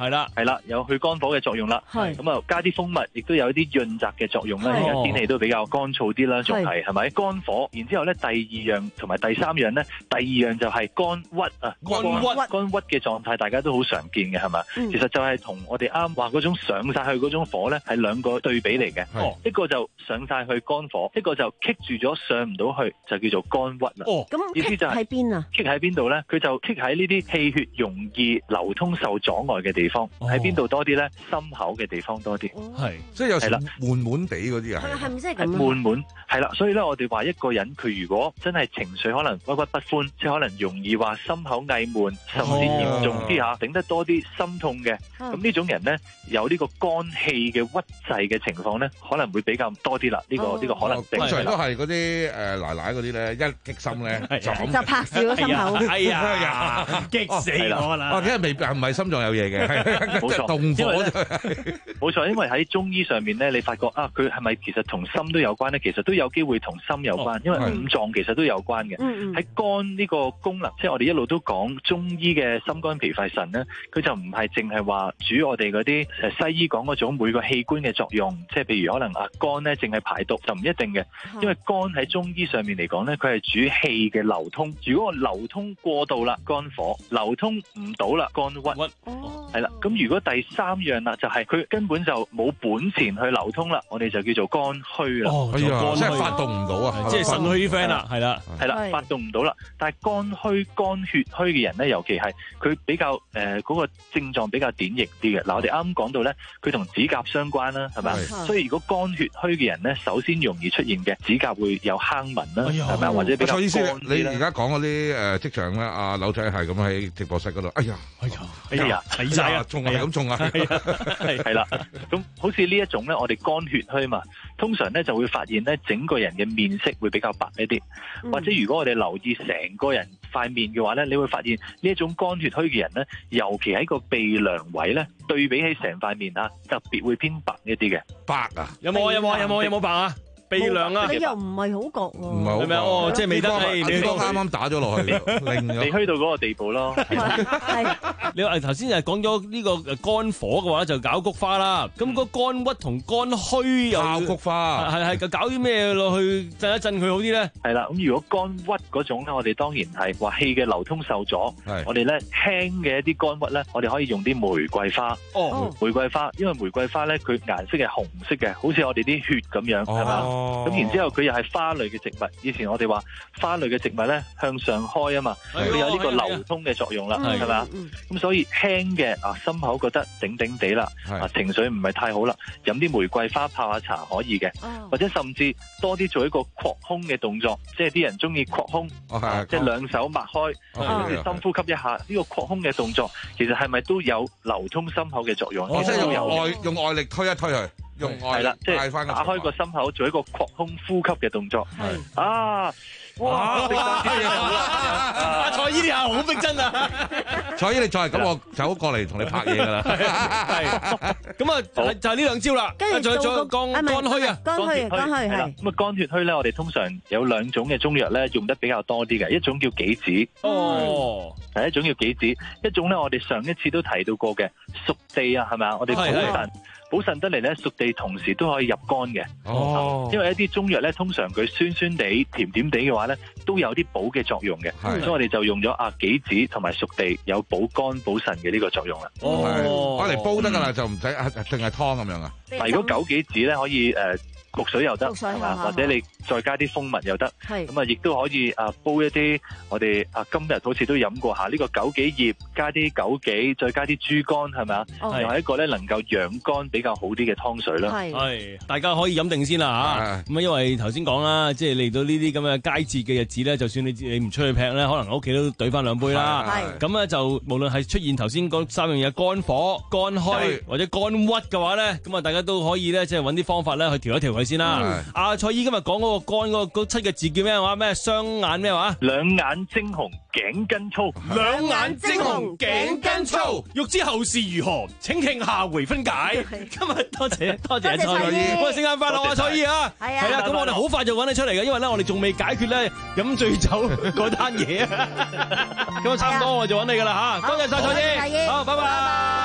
係啦， 係啦，有去肝火嘅作用啦。 係咁啊，加啲蜂蜜，亦都有一啲潤澤嘅作用啦。而家天氣都比較乾燥啲啦，仲係係咪肝火？然之後咧，第二樣同埋第三樣咧，第二樣就係肝鬱啊， 肝鬱肝鬱嘅狀態，大家都好常見嘅係嘛？其實就係同我哋啱話嗰種上晒去嗰種火咧，係兩個對比嚟嘅。一個就上晒去肝火，一個就棘住咗上唔到去，就叫做肝鬱啦。 哦，咁意思就係喺邊啊？ 棘喺邊度咧？佢就棘喺呢啲氣血容易流通受阻礙嘅地方。喺邊度多啲咧？心口嘅地方多啲。 係， 即係有時係啦悶悶地嗰啲啊。 係咪真係係咁啊？ 悶悶係啦，所以咧，我哋話一個人佢如果真係情緒可能鬱鬱不歡，即係可能容易話心口翳悶，甚至嚴重啲嚇，頂得多啲心痛嘅，咁呢種人咧有呢個肝氣嘅鬱滯嘅情況咧，可能會比較多啲啦。呢個呢個可能性通常都係嗰啲誒奶奶嗰啲咧，一激心咧就咁就拍住個心口。 哎呀，激死我啦！ 哦，因為未唔係心臟有嘢嘅， 冇錯， 動火就冇錯。因為喺中醫上面咧，你發覺啊，佢係咪其實同心都有關咧？其實都有機會同心有關，因為五臟其實都有關嘅。喺肝呢個功能，即係我哋一路都講中醫嘅心肝脾肺腎咧，佢就唔係淨係話主我哋嗰啲誒西醫講嗰種每個器官嘅作用，即係譬如可能啊肝咧淨係排毒就唔一定嘅，因為肝喺中醫上面嚟講咧，佢係主氣嘅流通。如果我流通過度啦，肝火流通唔到啦，肝鬱。係啦，咁如果第三樣啦，就係佢根本就冇本錢去流通啦，我哋就叫做肝虛啦。 哦，係啊，即係發動唔到啊， 即係腎虛啲 friend 啦，係啦， 係啦，發動唔到啦。但係肝虛、肝血虛嘅人咧，尤其係佢比較誒嗰個症狀比較典型啲嘅。嗱，我哋啱啱講到咧，佢同指甲相關啦，係咪？所以如果肝血虛嘅人咧，首先容易出現嘅指甲會有坑紋啦，係咪？或者比較乾啲啦。 你而家講嗰啲誒職場咧，阿柳仔係咁喺直播室嗰度，哎呀， 哎呀， 哎呀， 睇晒啊，中啊，咁中啊， 係係啦。咁好似呢一種咧，我哋肝血虛嘛，通常咧就會發現咧，整個人嘅面色會比較白一啲，或者如果我哋留意成個人塊面嘅話咧，你會發現呢一種肝血虛嘅人咧，尤其喺個鼻梁位咧，對比起成塊面啊，特別會偏白一啲嘅。 白啊？ 有冇啊？有冇啊？有冇有冇白啊？鼻梁啊？ 你又唔係好覺喎？ 唔係好係咪哦，即係未得你你剛啱啱打咗落去，令你虛到嗰個地步咯。 係你話頭先就係講咗呢個肝火嘅話，就搞菊花啦。咁個肝鬱同肝虛又搞菊花， 係係搞啲咩落去震一震佢好啲咧？ 係啦，咁如果肝鬱嗰種咧，我哋當然係話氣嘅流通受阻。我哋咧輕嘅一啲肝鬱咧，我哋可以用啲玫瑰花。 哦， 玫瑰花，因為玫瑰花咧，佢顏色係紅色嘅，好似我哋啲血咁樣，係嘛？咁然之後佢又係花類嘅植物，以前我哋話花類嘅植物咧向上開啊嘛，佢有呢個流通嘅作用啦，係咪啊？咁所以輕嘅啊心口覺得頂頂地啦，啊情緒唔係太好啦，飲啲玫瑰花泡下茶可以嘅，或者甚至多啲做一個擴胸嘅動作，即係啲人中意擴胸，即係兩手擘開，跟住深呼吸一下，呢個擴胸嘅動作其實係咪都有流通心口嘅作用？ 即係用外用外力推一推佢。 係啦，即係打開個心口，做一個擴胸呼吸嘅動作。係啊，哇！ 阿蔡姨呢下好逼真啊！ 蔡姨你再係咁，我走過嚟同你拍嘢噶啦。 係咁啊，就係呢兩招啦。 跟住仲有肝肝虛啊， 肝虛肝虛係。 咁啊，肝血虛咧，我哋通常有兩種嘅中藥咧，用得比較多啲嘅，一種叫杞子。 哦， 係一種叫杞子，一種咧我哋上一次都提到過嘅熟地啊，係咪啊？我哋補腎。補腎得嚟咧，熟地同時都可以入肝嘅。哦，因為一啲中藥咧，通常佢酸酸地、甜甜地嘅話咧，都有啲補嘅作用嘅。所以我哋就用咗啊杞子同埋熟地，有補肝補腎嘅呢個作用啦。 哦，攞嚟煲得噶啦，就唔使淨係湯咁樣啊。 嗱，如果枸杞子咧，可以誒焗水又得，係嘛？或者你再加啲蜂蜜又得。係咁啊，亦都可以啊煲一啲我哋啊今日好似都飲過下呢個枸杞葉，加啲枸杞，再加啲豬肝，係咪啊？又係一個咧能夠養肝比較好啲嘅湯水啦。 係，大家可以飲定先啦嚇。咁啊，因為頭先講啦，即係嚟到呢啲咁嘅佳節嘅日子咧，就算你你唔出去劈咧，可能喺屋企都懟翻兩杯啦。係。咁咧就無論係出現頭先嗰三樣嘢，肝火、肝虛或者肝鬱嘅話咧，咁啊大家都可以咧即係揾啲方法咧去調一調佢先啦。阿蔡姨今日講嗰個肝嗰個七個字叫咩話？咩雙眼咩話？ 兩眼睛紅，頸筋粗。 兩眼睛紅，頸筋粗。欲知後事如何，請聽下回分解。今日多謝多謝蔡姨，喂，聖誕快樂啊，蔡姨啊！係啊，係啦，咁我哋好快就揾你出嚟嘅，因為咧我哋仲未解決咧飲醉酒嗰單嘢啊。咁啊差唔多我就揾你噶啦吓，多謝晒蔡姨，好，拜拜。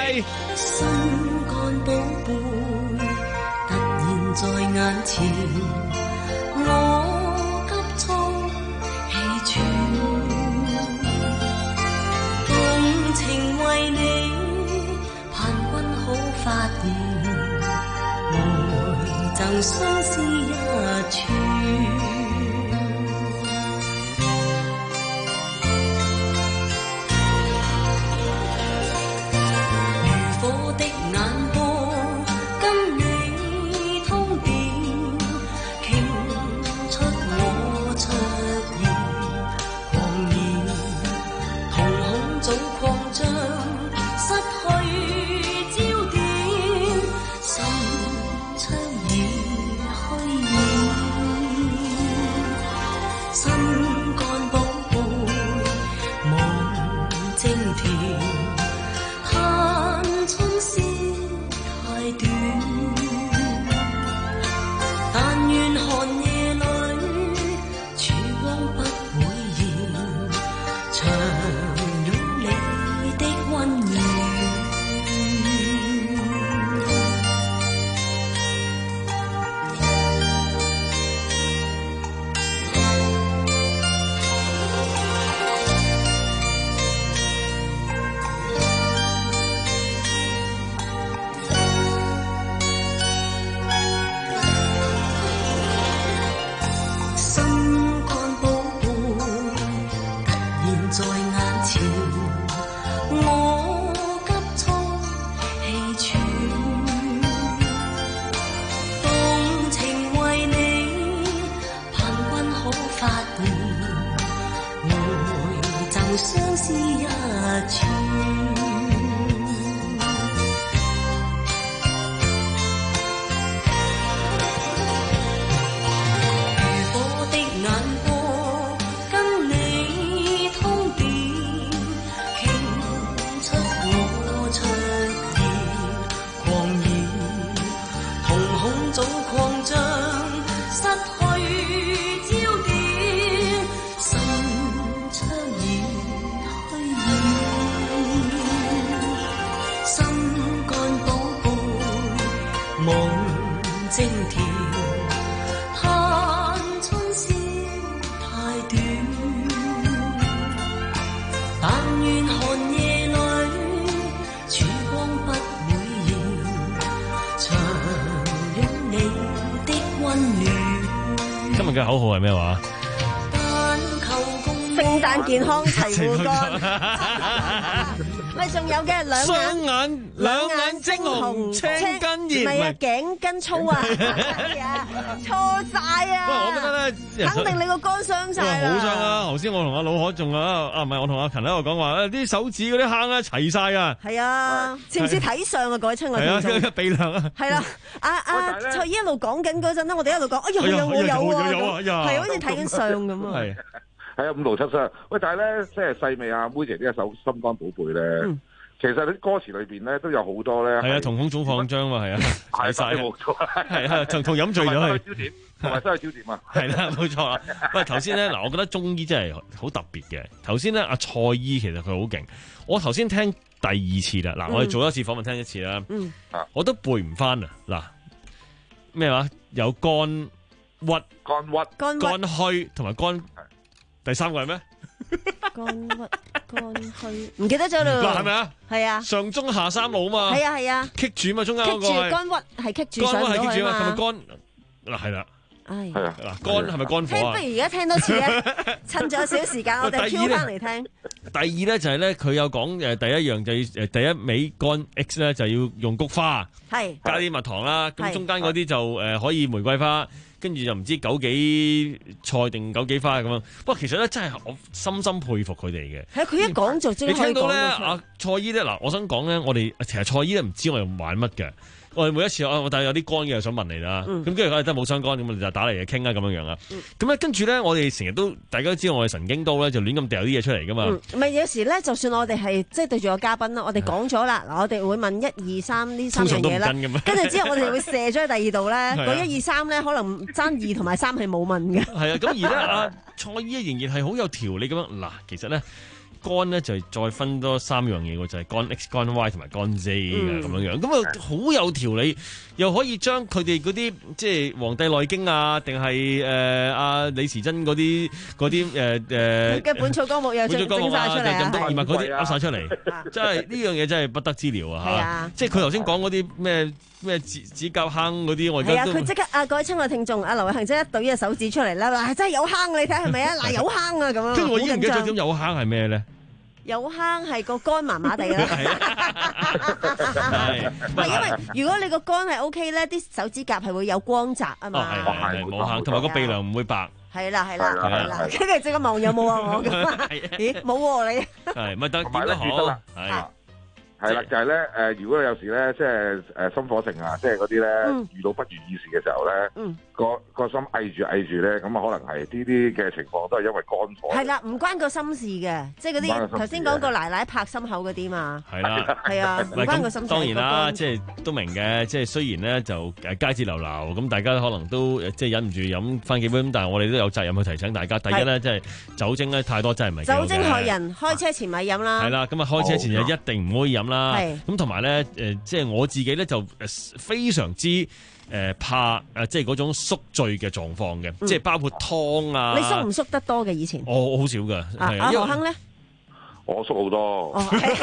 拜。 心肝寶貝突然在眼前，我急促氣喘，動情為你盼君好發現，來贈相思一串。 嘅口號係咩話？ 聖誕健康齊護肝，咪仲有嘅兩雙眼兩眼睛紅青筋熱， 唔係啊頸筋粗啊，錯晒啊！ 我覺得咧， 肯定你個肝傷晒啦。 好傷啊！頭先我同阿老可仲啊，啊唔係我同阿勤喺度講話，啲手指嗰啲坑咧齊晒啊！ 係啊，似唔似睇相啊？各位親愛聽眾，係啊，鼻梁啊！係啦， 阿阿蔡姨一路講緊嗰陣咧，我哋一路講，哎呀，有我有啊，係好似睇緊相咁啊！ 係係啊，五六七三。喂，但係咧，即係細味啊，妹姐呢一首《心肝寶貝》咧，嗯、其實啲歌詞裏邊咧都有好多咧。 係啊，瞳孔總放張嘛，係啊， 係晒冇錯。 係啊，同同飲醉咗係。 焦點同埋真係焦點啊！ 係啦，冇錯啦。喂，頭先咧嗱，我覺得中醫真係好特別嘅。頭先咧，阿蔡姨其實佢好勁。我頭先聽第二次啦，嗱，我哋做一次訪問聽一次啦。嗯。我都背唔翻啊！嗱，咩話？有肝鬱、 肝鬱、 肝肝虛同埋肝。第三個係咩？ 肝鬱、肝虛，唔記得咗咯。 係咪啊？ 係啊。 上中下三路嘛。 係啊係啊。 棘住嘛，中間嗰個。 棘住肝鬱係棘住上咗去嘛。 肝鬱係棘住嘛，係咪肝？嗱係啦。 係。 係啊。 嗱，肝係咪肝火啊？ 不如而家聽多次咧，趁咗少時間，我哋挑翻嚟聽。 第二咧就係咧，佢有講誒第一樣就要誒第一味肝 X 咧就要用菊花， 係加啲蜜糖啦。咁中間嗰啲就誒可以玫瑰花。跟住就唔知枸杞菜定枸杞花咁樣，不過其實咧真係我深深佩服佢哋嘅。 係佢一講就即刻可以講到。你聽到咧， 阿蔡姨咧嗱，我想講咧，我哋其實蔡姨咧唔知我哋玩乜嘅。我哋每一次我但係有啲肝嘅，想問你啦。咁跟住我哋都冇相干，咁我哋就打嚟嚟傾啦，咁樣樣啦。咁咧跟住咧，我哋成日都大家都知道我哋神經刀咧就亂咁掉啲嘢出嚟噶嘛。 唔係有時咧，就算我哋係即係對住個嘉賓啦，我哋講咗啦，嗱我哋會問一二三呢三樣嘢啦。跟住之後我哋會射咗去第二度咧，嗰一二三咧可能爭二同埋三係冇問嘅。 係啊，咁而咧阿蔡姨仍然係好有條理咁樣嗱，其實咧。 肝咧就再分多三樣嘢喎，就係、是、肝 X、肝 Y 同埋肝 Z 嘅咁樣樣，咁啊好有條理，又可以將佢哋嗰啲即係《黃帝內經》啊，定係誒阿李時珍嗰啲嗰啲誒誒嘅本草綱目又整晒出嚟啊， 任督二脈嗰啲噏晒出嚟，真係呢樣嘢真係不得之了啊！嚇，即係佢頭先講嗰啲咩咩指指甲坑嗰啲，我而家都係啊！佢即刻啊，各位親愛聽眾，阿劉偉恒即刻舉隻手指出嚟啦，嗱真係有坑，你睇係咪啊？嗱有坑啊咁樣， 跟住我已經唔記得咗點有坑係咩咧？ 有坑係個肝麻麻地啦，係，唔係因為如果你個肝係 O K 咧，啲手指甲係會有光澤啊嘛， 係係係冇坑，同埋個鼻梁唔會白。 係啦係啦係啦，跟住即刻望有冇啊我咁，咦冇喎你， 係咪得點都好係。 係啦，就係咧誒，如果有時咧，即係誒心火盛啊，即係嗰啲咧遇到不如意事嘅時候咧，嗯、個個心翳住翳住咧，咁啊可能係呢啲嘅情況都係因為肝火。係啦，唔關個心事嘅，即係嗰啲頭先講個奶奶拍心口嗰啲嘛。係啦，係啊，唔關個心事。 當然啦，即係都明嘅，即係雖然咧就誒佳節流流，咁大家可能都即係忍唔住飲翻幾杯，咁但係我哋都有責任去提醒大家。第一咧，即係酒精咧太多真係唔係。酒精害人，開車前咪飲啦。係啦，咁啊開車前就一定唔可以飲啦。咁同埋咧，誒、呃，即係我自己咧就誒非常之誒、呃、怕誒、呃，即係嗰種宿醉嘅狀況嘅，嗯、即係包括湯啊。 你縮唔縮得多嘅以前？ 我我好少噶。 阿阿何亨咧？ 我縮好多。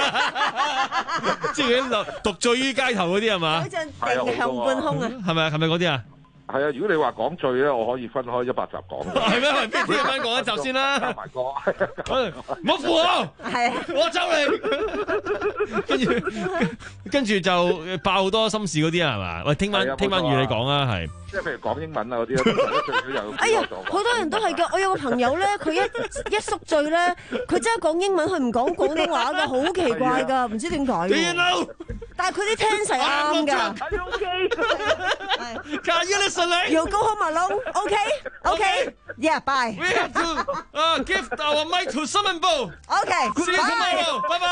即係嗰啲獨醉於街頭嗰啲係嘛？ 嗰陣地向半空啊！ 係咪係咪嗰啲啊？ 係啊，如果你話講醉咧，我可以分開一百集講。 係咩？邊邊咁樣講一集先啦？加埋歌，唔好扶我，係我走你。跟住跟住就爆好多心事嗰啲啊，係嘛？喂，聽晚聽晚與你講啊，係。 即係譬如講英文啊嗰啲咧，最少有。 哎呀，好多人都係㗎。我有個朋友咧，佢一一宿醉咧，佢真係講英文，佢唔講廣東話㗎，好奇怪㗎，唔知點解。但係佢啲聽成啱㗎。 Can you listen? You go home alone. Okay, okay. Yeah, bye. We have to uh, give our mic to Simon Bo. Okay. See you tomorrow. Bye bye.